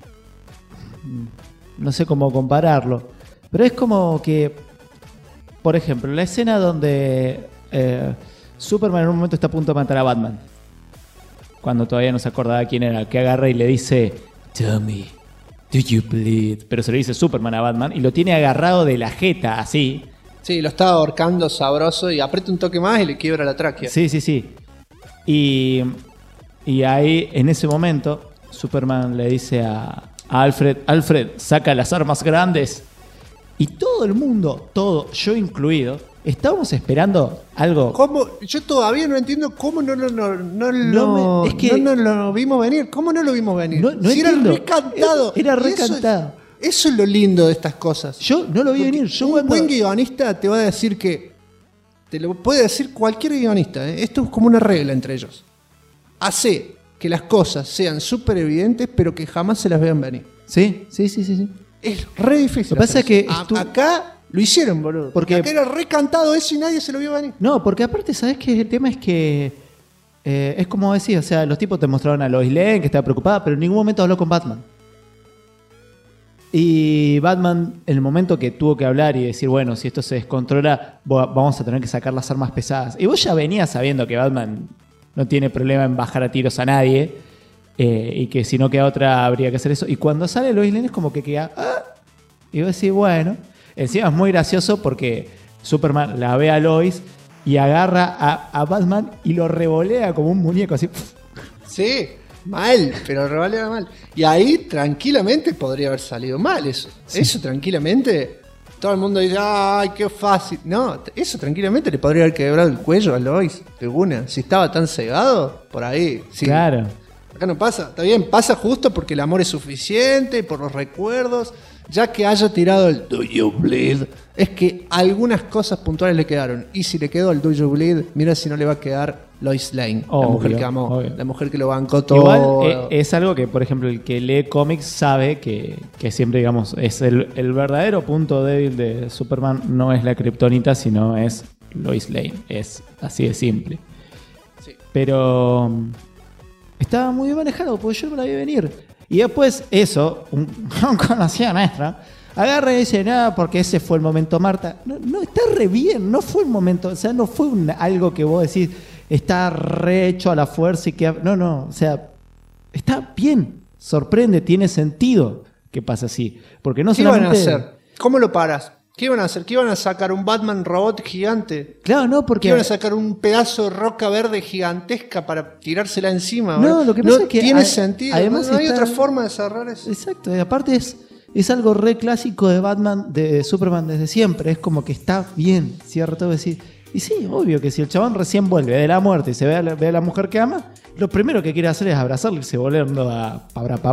No sé cómo compararlo. Pero es como que, por ejemplo, la escena donde Superman en un momento está a punto de matar a Batman. Cuando todavía no se acordaba quién era, que agarra y le dice, "Tell me, do you bleed?" Pero se lo dice Superman a Batman y lo tiene agarrado de la jeta, así. Sí, lo está ahorcando sabroso y aprieta un toque más y le quiebra la tráquea. Sí. Y ahí, en ese momento, Superman le dice a Alfred, saca las armas grandes. Y todo el mundo, yo incluido, estábamos esperando algo. ¿Cómo? Yo todavía no entiendo cómo no lo vimos venir. ¿Cómo no lo vimos venir? No si era recantado. Era recantado. Eso es lo lindo de estas cosas. Yo no lo vi venir. Un buen guionista te va a decir que... Te lo puede decir cualquier guionista. Esto es como una regla entre ellos. Hace que las cosas sean súper evidentes, pero que jamás se las vean venir. Sí. Es re difícil. Lo que pasa es que acá lo hicieron, boludo. Porque acá era recantado eso y nadie se lo vio venir. No, porque aparte, ¿sabes qué? El tema es que es como decía, o sea, los tipos te mostraron a Lois Lane que estaba preocupada, pero en ningún momento habló con Batman. Y Batman, en el momento que tuvo que hablar y decir, bueno, si esto se descontrola, vamos a tener que sacar las armas pesadas. Y vos ya venías sabiendo que Batman no tiene problema en bajar a tiros a nadie. Y que si no queda otra habría que hacer eso. Y cuando sale Lois Lane es como que queda... Y vos decís, bueno. Encima es muy gracioso porque Superman la ve a Lois y agarra a Batman y lo revolea como un muñeco así. Sí, mal, pero revolea mal. Y ahí tranquilamente podría haber salido mal eso. Sí. Eso tranquilamente... Todo el mundo dice, ay, qué fácil. No, eso tranquilamente le podría haber quebrado el cuello a Lois de una. Si estaba tan cegado, por ahí. Sí. Claro. Acá no pasa, está bien, pasa justo porque el amor es suficiente, por los recuerdos, ya que haya tirado el "Do you bleed", es que algunas cosas puntuales le quedaron. Y si le quedó el "Do you bleed", mira si no le va a quedar Lois Lane, la mujer que amó, la mujer que lo bancó todo. Igual es algo que, por ejemplo, el que lee cómics sabe que siempre, digamos, es el verdadero punto débil de Superman no es la kriptonita, sino es Lois Lane. Es así de simple. Sí. Pero... estaba muy bien manejado, porque yo no la vi venir. Y después, eso, un conocido nuestro, agarra y dice, no, porque ese fue el momento Marta. No, está re bien, no fue el momento. O sea, no fue algo que vos decís, está re hecho a la fuerza y que... No, o sea, está bien, sorprende, tiene sentido que pase así. Porque no ¿Qué solamente... iban a hacer? ¿Cómo lo paras? ¿Qué iban a hacer? ¿Qué iban a sacar? ¿Un Batman robot gigante? Claro, no, porque... ¿Qué iban a sacar? ¿Un pedazo de roca verde gigantesca para tirársela encima? No, lo que pasa es que tiene sentido. además no hay está- otra forma de cerrar eso. Exacto, y aparte es algo re clásico de Batman, de Superman desde siempre. Es como que está bien, ¿cierto? Decir, y sí, obvio que si el chabón recién vuelve de la muerte y se ve a la mujer que ama, lo primero que quiere hacer es abrazarle y se volviendo a...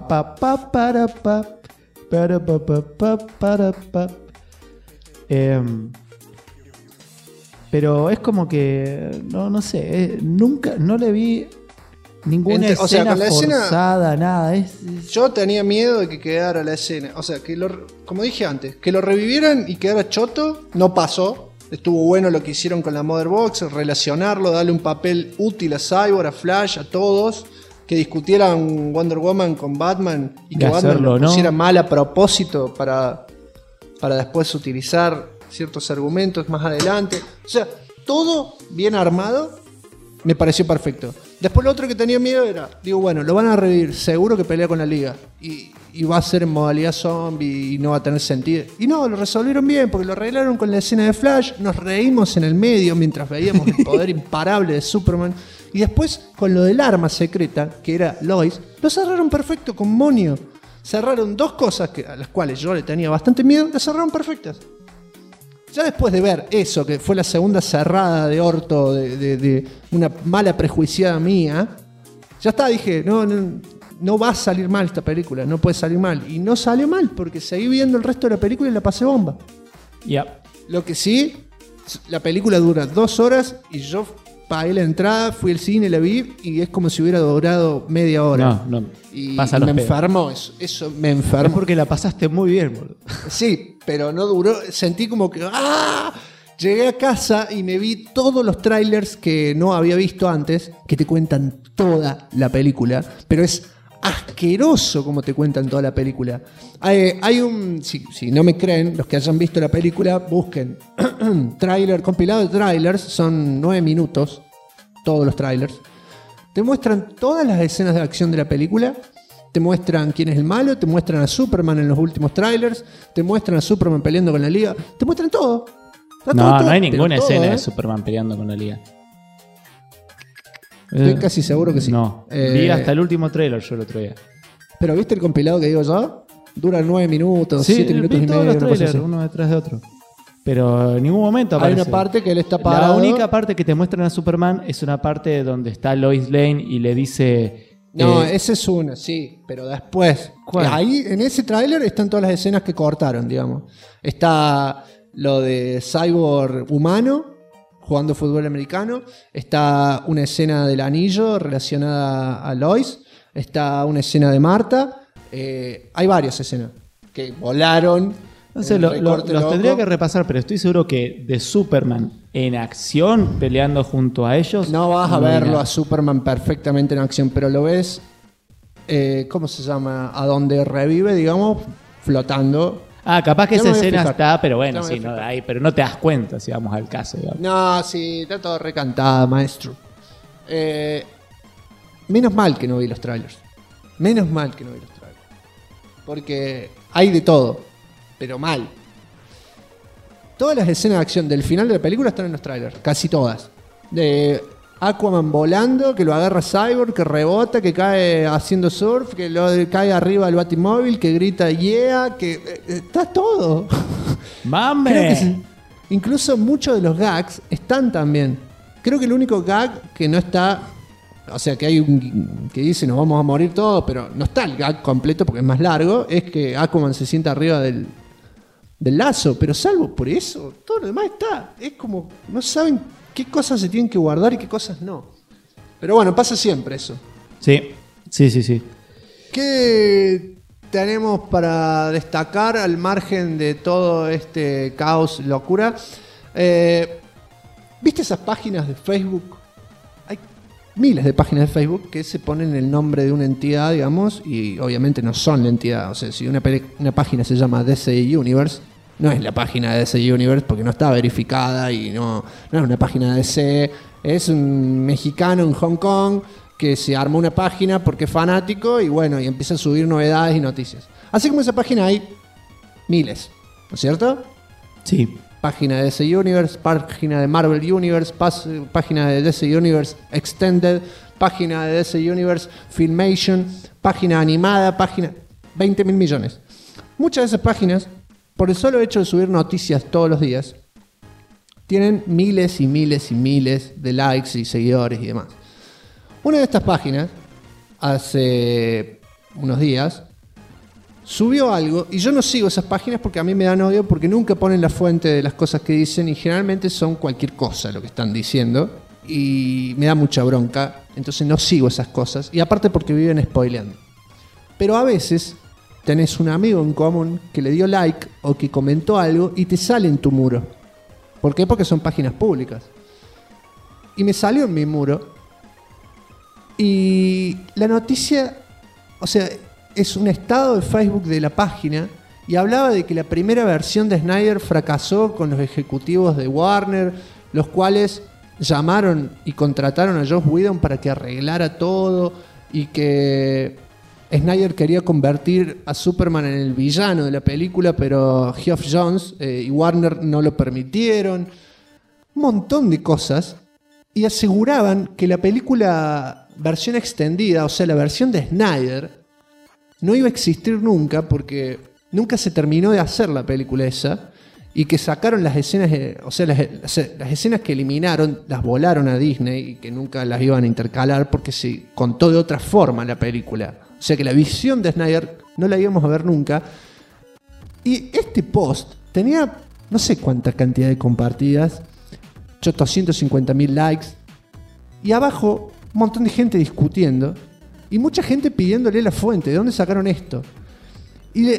Pero es como que no sé, nunca no le vi ninguna O sea, escena con la escena- forzada, nada. Yo tenía miedo de que quedara la escena. O sea, como dije antes, que lo revivieran y quedara choto, no pasó. Estuvo bueno lo que hicieron con la Mother Box, relacionarlo, darle un papel útil a Cyborg, a Flash, a todos. Que discutieran Wonder Woman con Batman y que De Batman hacerlo, lo ¿no? pusiera mal a propósito para después utilizar ciertos argumentos más adelante. O sea, todo bien armado me pareció perfecto. Después lo otro que tenía miedo era, digo, bueno, lo van a revivir, seguro que pelea con la liga. Y va a ser en modalidad zombie y no va a tener sentido. Y no, lo resolvieron bien porque lo arreglaron con la escena de Flash. Nos reímos en el medio mientras veíamos el poder imparable de Superman. Y después, con lo del arma secreta, que era Lois, lo cerraron perfecto con Monio. Cerraron dos cosas a las cuales yo le tenía bastante miedo, las cerraron perfectas. Ya después de ver eso, que fue la segunda cerrada de orto de una mala prejuiciada mía, ya está, dije, no va a salir mal esta película, no puede salir mal. Y no salió mal, porque seguí viendo el resto de la película y la pasé bomba. Ya. Lo que sí, la película dura 2 horas y yo pagué la entrada, fui al cine, la vi y es como si hubiera durado media hora. No, Y pasa me los pedos. enfermó eso me enfermó. Es porque la pasaste muy bien, boludo. Sí, pero no duró. Sentí como que ¡ah! Llegué a casa y me vi todos los trailers que no había visto antes, que te cuentan toda la película, pero es asqueroso como te cuentan toda la película. Hay un... Si no me creen, los que hayan visto la película, busquen trailer, compilado de trailers, son 9 minutos, todos los trailers. Te muestran todas las escenas de acción de la película, te muestran quién es el malo, te muestran a Superman en los últimos trailers, te muestran a Superman peleando con la liga, te muestran todo. Está No, todo, no hay pero ninguna todo, escena de Superman peleando con la liga. Estoy casi seguro que sí. No, vi hasta el último trailer yo el otro día. Pero ¿viste el compilado que digo yo? Dura 9 minutos, 7 minutos vi y todos medio, los una cosa trailers, así. uno detrás de otro. Pero en ningún momento Hay aparece. una parte que él está La parado. única parte que te muestran a Superman es una parte donde está Lois Lane y le dice... No, esa es una, sí, pero después. ¿Cuál? Ahí, en ese tráiler están todas las escenas que cortaron, digamos. Está lo de Cyborg humano jugando fútbol americano. Está una escena del anillo relacionada a Lois. Está una escena de Marta. Hay varias escenas que volaron. No sé, los tendría que repasar, pero estoy seguro que de Superman en acción, peleando junto a ellos... No vas a no hay verlo nada. a Superman perfectamente en acción, pero lo ves, ¿cómo se llama? A donde revive, digamos, flotando. Ah, capaz que Ya esa me voy a escena fijar. está, pero bueno, Ya me voy sí, a no, fijar. ahí, pero no te das cuenta si vamos al caso. Digamos. No, sí, está todo recantada, maestro. Menos mal que no vi los trailers. Menos mal que no vi los trailers. Porque hay de todo, pero mal. Todas las escenas de acción del final de la película están en los trailers, casi todas. De Aquaman volando, que lo agarra Cyborg, que rebota, que cae haciendo surf, que cae arriba del Batimóvil, que grita yeah, que está todo. ¡Mame! Creo que sí. Incluso muchos de los gags están también. Creo que el único gag que no está, o sea, que hay un que dice nos vamos a morir todos, pero no está el gag completo porque es más largo, es que Aquaman se sienta arriba del lazo, pero salvo por eso, todo lo demás está. Es como, no saben qué cosas se tienen que guardar y qué cosas no. Pero bueno, pasa siempre eso. Sí. ¿Qué tenemos para destacar al margen de todo este caos, locura? ¿Viste esas páginas de Facebook? Hay miles de páginas de Facebook que se ponen el nombre de una entidad, digamos, y obviamente no son la entidad. O sea, si una página se llama DC Universe, no es la página de DC Universe porque no está verificada y no es una página de DC. Es un mexicano en Hong Kong que se arma una página porque es fanático y bueno, y empieza a subir novedades y noticias. Así como esa página hay miles, ¿no es cierto? Sí. Página de DC Universe, página de Marvel Universe, página de DC Universe Extended, página de DC Universe Filmation, página animada, página... 20.000 millones. Muchas de esas páginas, por el solo hecho de subir noticias todos los días, tienen miles y miles y miles de likes y seguidores y demás. Una de estas páginas, hace unos días, subió algo, y yo no sigo esas páginas porque a mí me dan odio, porque nunca ponen la fuente de las cosas que dicen y generalmente son cualquier cosa lo que están diciendo y me da mucha bronca, entonces no sigo esas cosas, y aparte porque viven spoileando. Pero a veces tenés un amigo en común que le dio like o que comentó algo y te sale en tu muro. ¿Por qué? Porque son páginas públicas. Y me salió en mi muro y la noticia, o sea, es un estado de Facebook de la página y hablaba de que la primera versión de Snyder fracasó con los ejecutivos de Warner, los cuales llamaron y contrataron a Joss Whedon para que arreglara todo y que Snyder quería convertir a Superman en el villano de la película, pero Geoff Johns y Warner no lo permitieron. Un montón de cosas. Y aseguraban que la película versión extendida, o sea, la versión de Snyder, no iba a existir nunca porque nunca se terminó de hacer la película esa y que sacaron las escenas, o sea, las escenas que eliminaron, las volaron a Disney y que nunca las iban a intercalar porque se contó de otra forma la película. O sea que la visión de Snyder no la íbamos a ver nunca. Y este post tenía no sé cuánta cantidad de compartidas, 850.000 likes, y abajo un montón de gente discutiendo y mucha gente pidiéndole la fuente, ¿de dónde sacaron esto? Y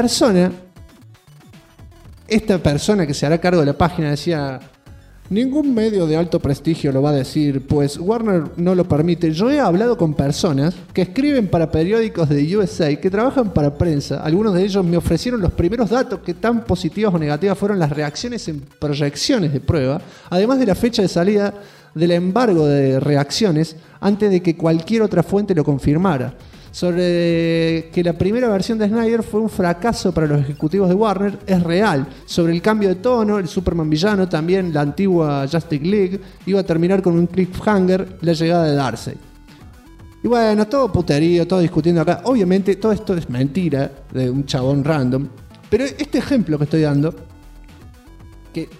esta persona que se hará cargo de la página decía: ningún medio de alto prestigio lo va a decir, pues Warner no lo permite. Yo he hablado con personas que escriben para periódicos de USA, que trabajan para prensa. Algunos de ellos me ofrecieron los primeros datos, que tan positivas o negativas fueron las reacciones en proyecciones de prueba, además de la fecha de salida del embargo de reacciones, antes de que cualquier otra fuente lo confirmara. Sobre que la primera versión de Snyder fue un fracaso para los ejecutivos de Warner es real. Sobre el cambio de tono, el Superman villano, también la antigua Justice League iba a terminar con un cliffhanger, la llegada de Darkseid. Y bueno, todo puterío, todo discutiendo acá. Obviamente todo esto es mentira de un chabón random, pero este ejemplo que estoy dando, que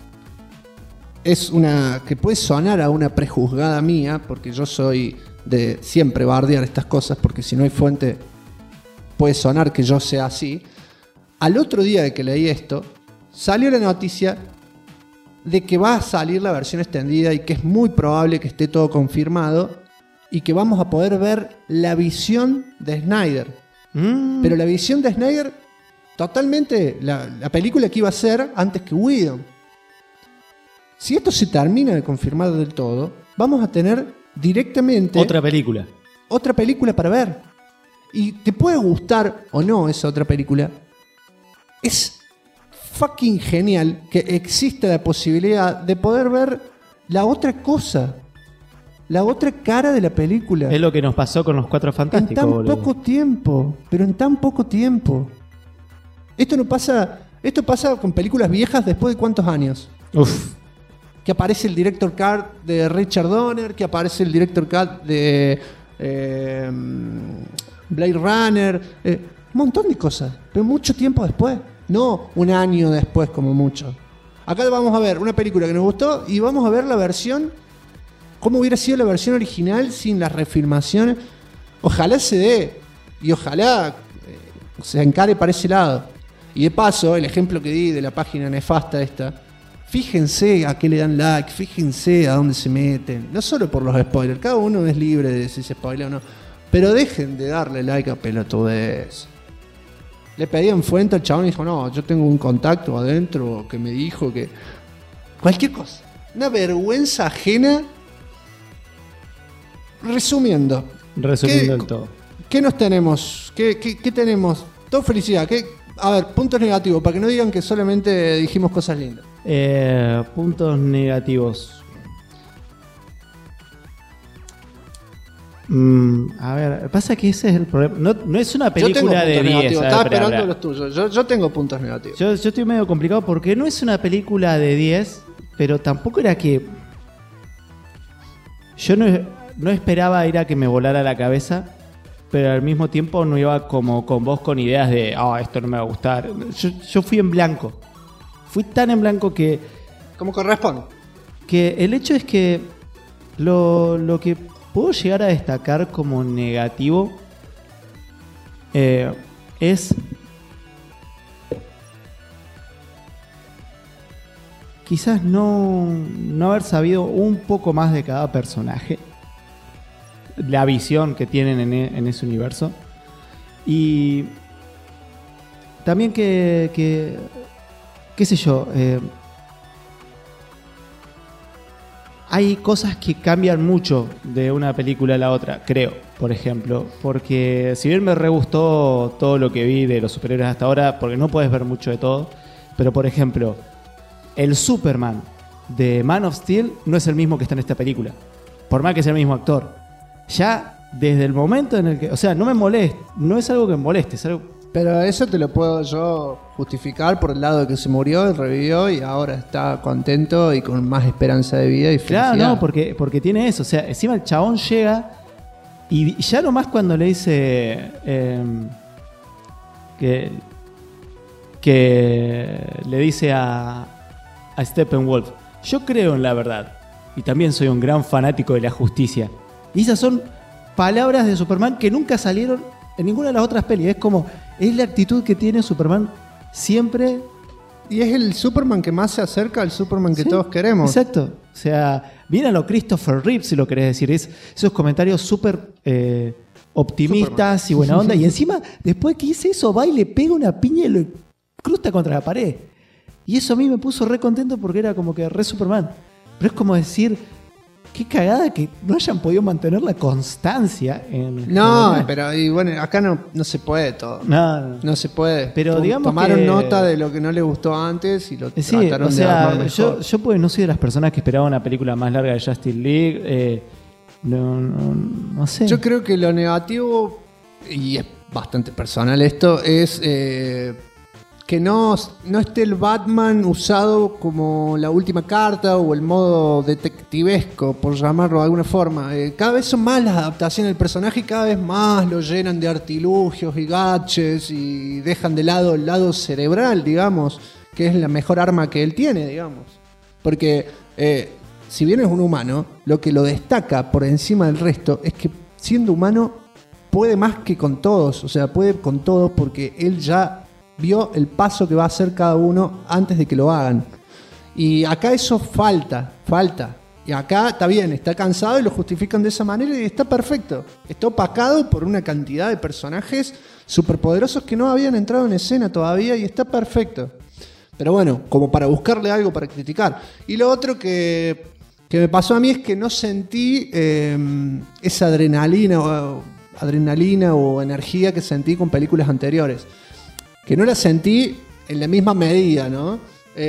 es que puede sonar a una prejuzgada mía, porque yo soy de siempre bardear estas cosas, porque si no hay fuente puede sonar que yo sea así. Al otro día de que leí esto, salió la noticia de que va a salir la versión extendida y que es muy probable que esté todo confirmado y que vamos a poder ver la visión de Snyder. Pero la visión de Snyder totalmente, la película que iba a ser antes que Whedon. Si esto se termina de confirmar del todo, vamos a tener directamente otra película para ver. Y te puede gustar o no esa otra película, es fucking genial que exista la posibilidad de poder ver la otra cosa, la otra cara de la película. Es lo que nos pasó con los Cuatro Fantásticos. En tan poco tiempo, pero en tan poco tiempo. Esto pasa con películas viejas después de ¿cuántos años? Uf. Que aparece el director cut de Richard Donner, que aparece el director cut de Blade Runner, un montón de cosas, pero mucho tiempo después, no un año después como mucho. Acá vamos a ver una película que nos gustó y vamos a ver la versión, cómo hubiera sido la versión original sin las refilmaciones. Ojalá se dé y ojalá se encare para ese lado. Y de paso, el ejemplo que di de la página nefasta esta, fíjense a qué le dan like, fíjense a dónde se meten. No solo por los spoilers, cada uno es libre de si se spoilea o no. Pero dejen de darle like a pelotudez. Le pedían fuente al chabón y dijo: no, yo tengo un contacto adentro que me dijo que... Cualquier cosa. Una vergüenza ajena. Resumiendo el todo. ¿Qué nos tenemos? ¿Qué tenemos? Todo felicidad. A ver, puntos negativos, para que no digan que solamente dijimos cosas lindas. Puntos negativos. A ver, pasa que ese es el problema. No es una película de 10. Estaba esperando los tuyos. Yo tengo puntos negativos. Yo estoy medio complicado porque no es una película de 10, pero tampoco era que... Yo no esperaba ir a que me volara la cabeza, pero al mismo tiempo no iba como con vos con ideas de esto no me va a gustar. Yo fui en blanco. Fui tan en blanco que... Como corresponde. Que el hecho es que lo que puedo llegar a destacar como negativo es quizás no haber sabido un poco más de cada personaje, la visión que tienen en ese universo, y también que qué sé yo, hay cosas que cambian mucho de una película a la otra, creo, por ejemplo. Porque si bien me re gustó todo lo que vi de los superhéroes hasta ahora, porque no puedes ver mucho de todo, pero por ejemplo, el Superman de Man of Steel no es el mismo que está en esta película, por más que sea el mismo actor. Ya desde el momento en el que... O sea, no me molesta, no es algo que me moleste, es algo... Pero eso te lo puedo yo justificar por el lado de que se murió, revivió y ahora está contento y con más esperanza de vida y felicidad. Claro, no, porque tiene eso. O sea, encima el chabón llega y ya nomás cuando le dice que le dice a Steppenwolf, yo creo en la verdad y también soy un gran fanático de la justicia. Y esas son palabras de Superman que nunca salieron en ninguna de las otras pelis. Es la actitud que tiene Superman siempre. Y es el Superman que más se acerca al Superman que todos queremos. Exacto. O sea, viene a lo Christopher Reeve, si lo querés decir. Esos comentarios súper optimistas Superman. Y buena onda. Y encima, después que hice eso, va y le pega una piña y lo crusta contra la pared. Y eso a mí me puso re contento porque era como que re Superman. Pero es como decir... Qué cagada que no hayan podido mantener la constancia en... No, pero y bueno, acá no se puede todo. No se puede. Pero digamos tomaron que... nota de lo que no les gustó antes y lo trataron de armar mejor. Yo pues no soy de las personas que esperaban una película más larga de Justice League. No sé. Yo creo que lo negativo, y es bastante personal esto, es... que no esté el Batman usado como la última carta o el modo detectivesco, por llamarlo de alguna forma. Cada vez son más las adaptaciones del personaje y cada vez más lo llenan de artilugios y gadgets y dejan de lado el lado cerebral, digamos, que es la mejor arma que él tiene, digamos. Porque si bien es un humano, lo que lo destaca por encima del resto es que siendo humano puede más que con todos, o sea, puede con todos porque él ya vio el paso que va a hacer cada uno antes de que lo hagan. Y acá eso falta. Y acá está bien, está cansado y lo justifican de esa manera y está perfecto. Está opacado por una cantidad de personajes superpoderosos que no habían entrado en escena todavía y está perfecto. Pero bueno, como para buscarle algo para criticar. Y lo otro que me pasó a mí es que no sentí esa adrenalina o energía que sentí con películas anteriores. Que no la sentí en la misma medida, ¿no?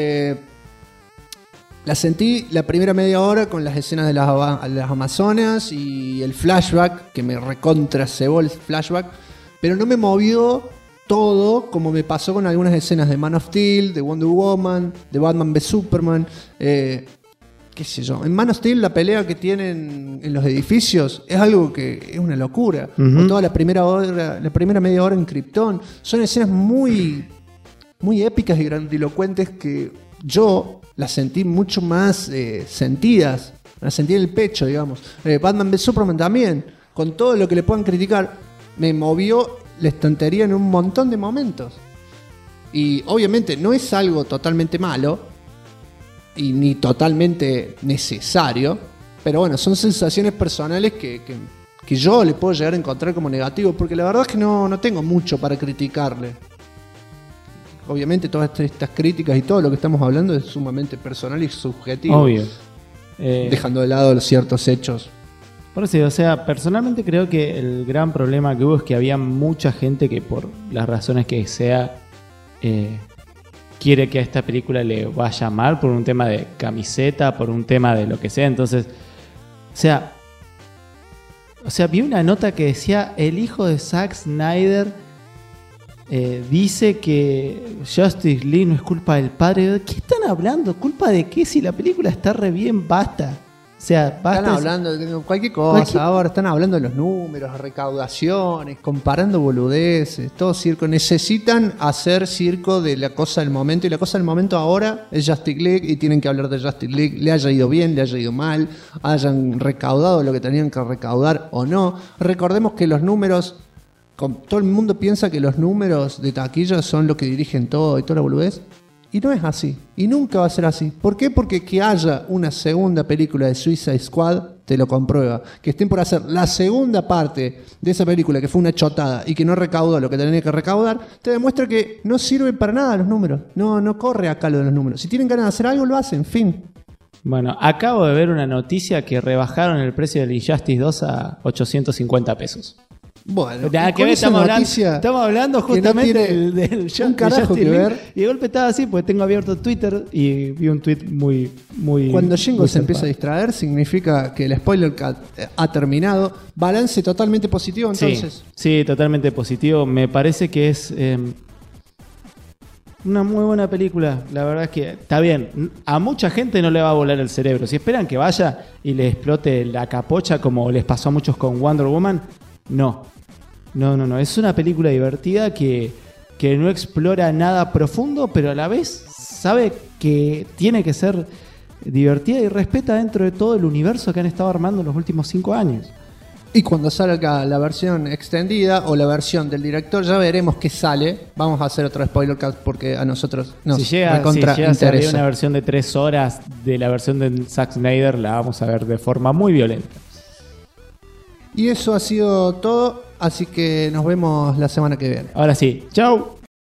La sentí la primera media hora con las escenas de las Amazonas y el flashback, que me recontracebó el flashback, pero no me movió todo como me pasó con algunas escenas de Man of Steel, de Wonder Woman, de Batman v Superman, qué sé yo. En Man of Steel la pelea que tienen en los edificios es algo que es una locura. Uh-huh. O toda la primera media hora en Krypton. Son escenas muy, muy épicas y grandilocuentes que yo las sentí mucho más sentidas. Las sentí en el pecho, digamos. Batman v Superman también. Con todo lo que le puedan criticar, me movió la estantería en un montón de momentos. Y obviamente no es algo totalmente malo y ni totalmente necesario, pero bueno, son sensaciones personales que yo le puedo llegar a encontrar como negativo, porque la verdad es que no tengo mucho para criticarle. Obviamente todas estas críticas y todo lo que estamos hablando es sumamente personal y subjetivo. Obvio. Dejando de lado ciertos hechos. Por eso, o sea, personalmente creo que el gran problema que hubo es que había mucha gente que por las razones que sea quiere que a esta película le vaya mal por un tema de camiseta, por un tema de lo que sea. Entonces, o sea, O sea, vi una nota que decía: el hijo de Zack Snyder dice que Justice League no es culpa del padre. ¿Qué están hablando? ¿Culpa de qué? Si la película está re bien, basta. O sea, basta. Están hablando de cualquier cosa. Ahora están hablando de los números, recaudaciones, comparando boludeces, todo circo. Necesitan hacer circo de la cosa del momento. Y la cosa del momento ahora es Justice League. Y tienen que hablar de Justice League. Le haya ido bien, le haya ido mal. Hayan recaudado lo que tenían que recaudar o no. Recordemos que los números... Todo el mundo piensa que los números de taquilla son lo que dirigen todo y toda la boludez. Y no es así. Y nunca va a ser así. ¿Por qué? Porque que haya una segunda película de Suicide Squad te lo comprueba. Que estén por hacer la segunda parte de esa película que fue una chotada y que no recaudó lo que tenía que recaudar, te demuestra que no sirve para nada los números. No corre acá lo de los números. Si tienen ganas de hacer algo, lo hacen. Fin. Bueno, acabo de ver una noticia que rebajaron el precio del Injustice 2 a 850 pesos. Bueno, nada que ver, estamos hablando justamente no del un carajo que ver. Y de golpe estaba así, porque tengo abierto Twitter y vi un tweet muy Cuando Jingo se empieza a distraer, significa que el spoiler ha terminado. Balance totalmente positivo, entonces. Sí, totalmente positivo. Me parece que es una muy buena película. La verdad es que está bien. A mucha gente no le va a volar el cerebro. Si esperan que vaya y le explote la capocha como les pasó a muchos con Wonder Woman, no. Es una película divertida que no explora nada profundo, pero a la vez sabe que tiene que ser divertida y respeta dentro de todo el universo que han estado armando en los últimos 5 años. Y cuando salga la versión extendida o la versión del director, ya veremos qué sale. Vamos a hacer otro spoiler cast porque a nosotros nos recontra interesa. Si llega a una versión de 3 horas de la versión de Zack Snyder, la vamos a ver de forma muy violenta. Y eso ha sido todo, así que nos vemos la semana que viene. Ahora sí, chau.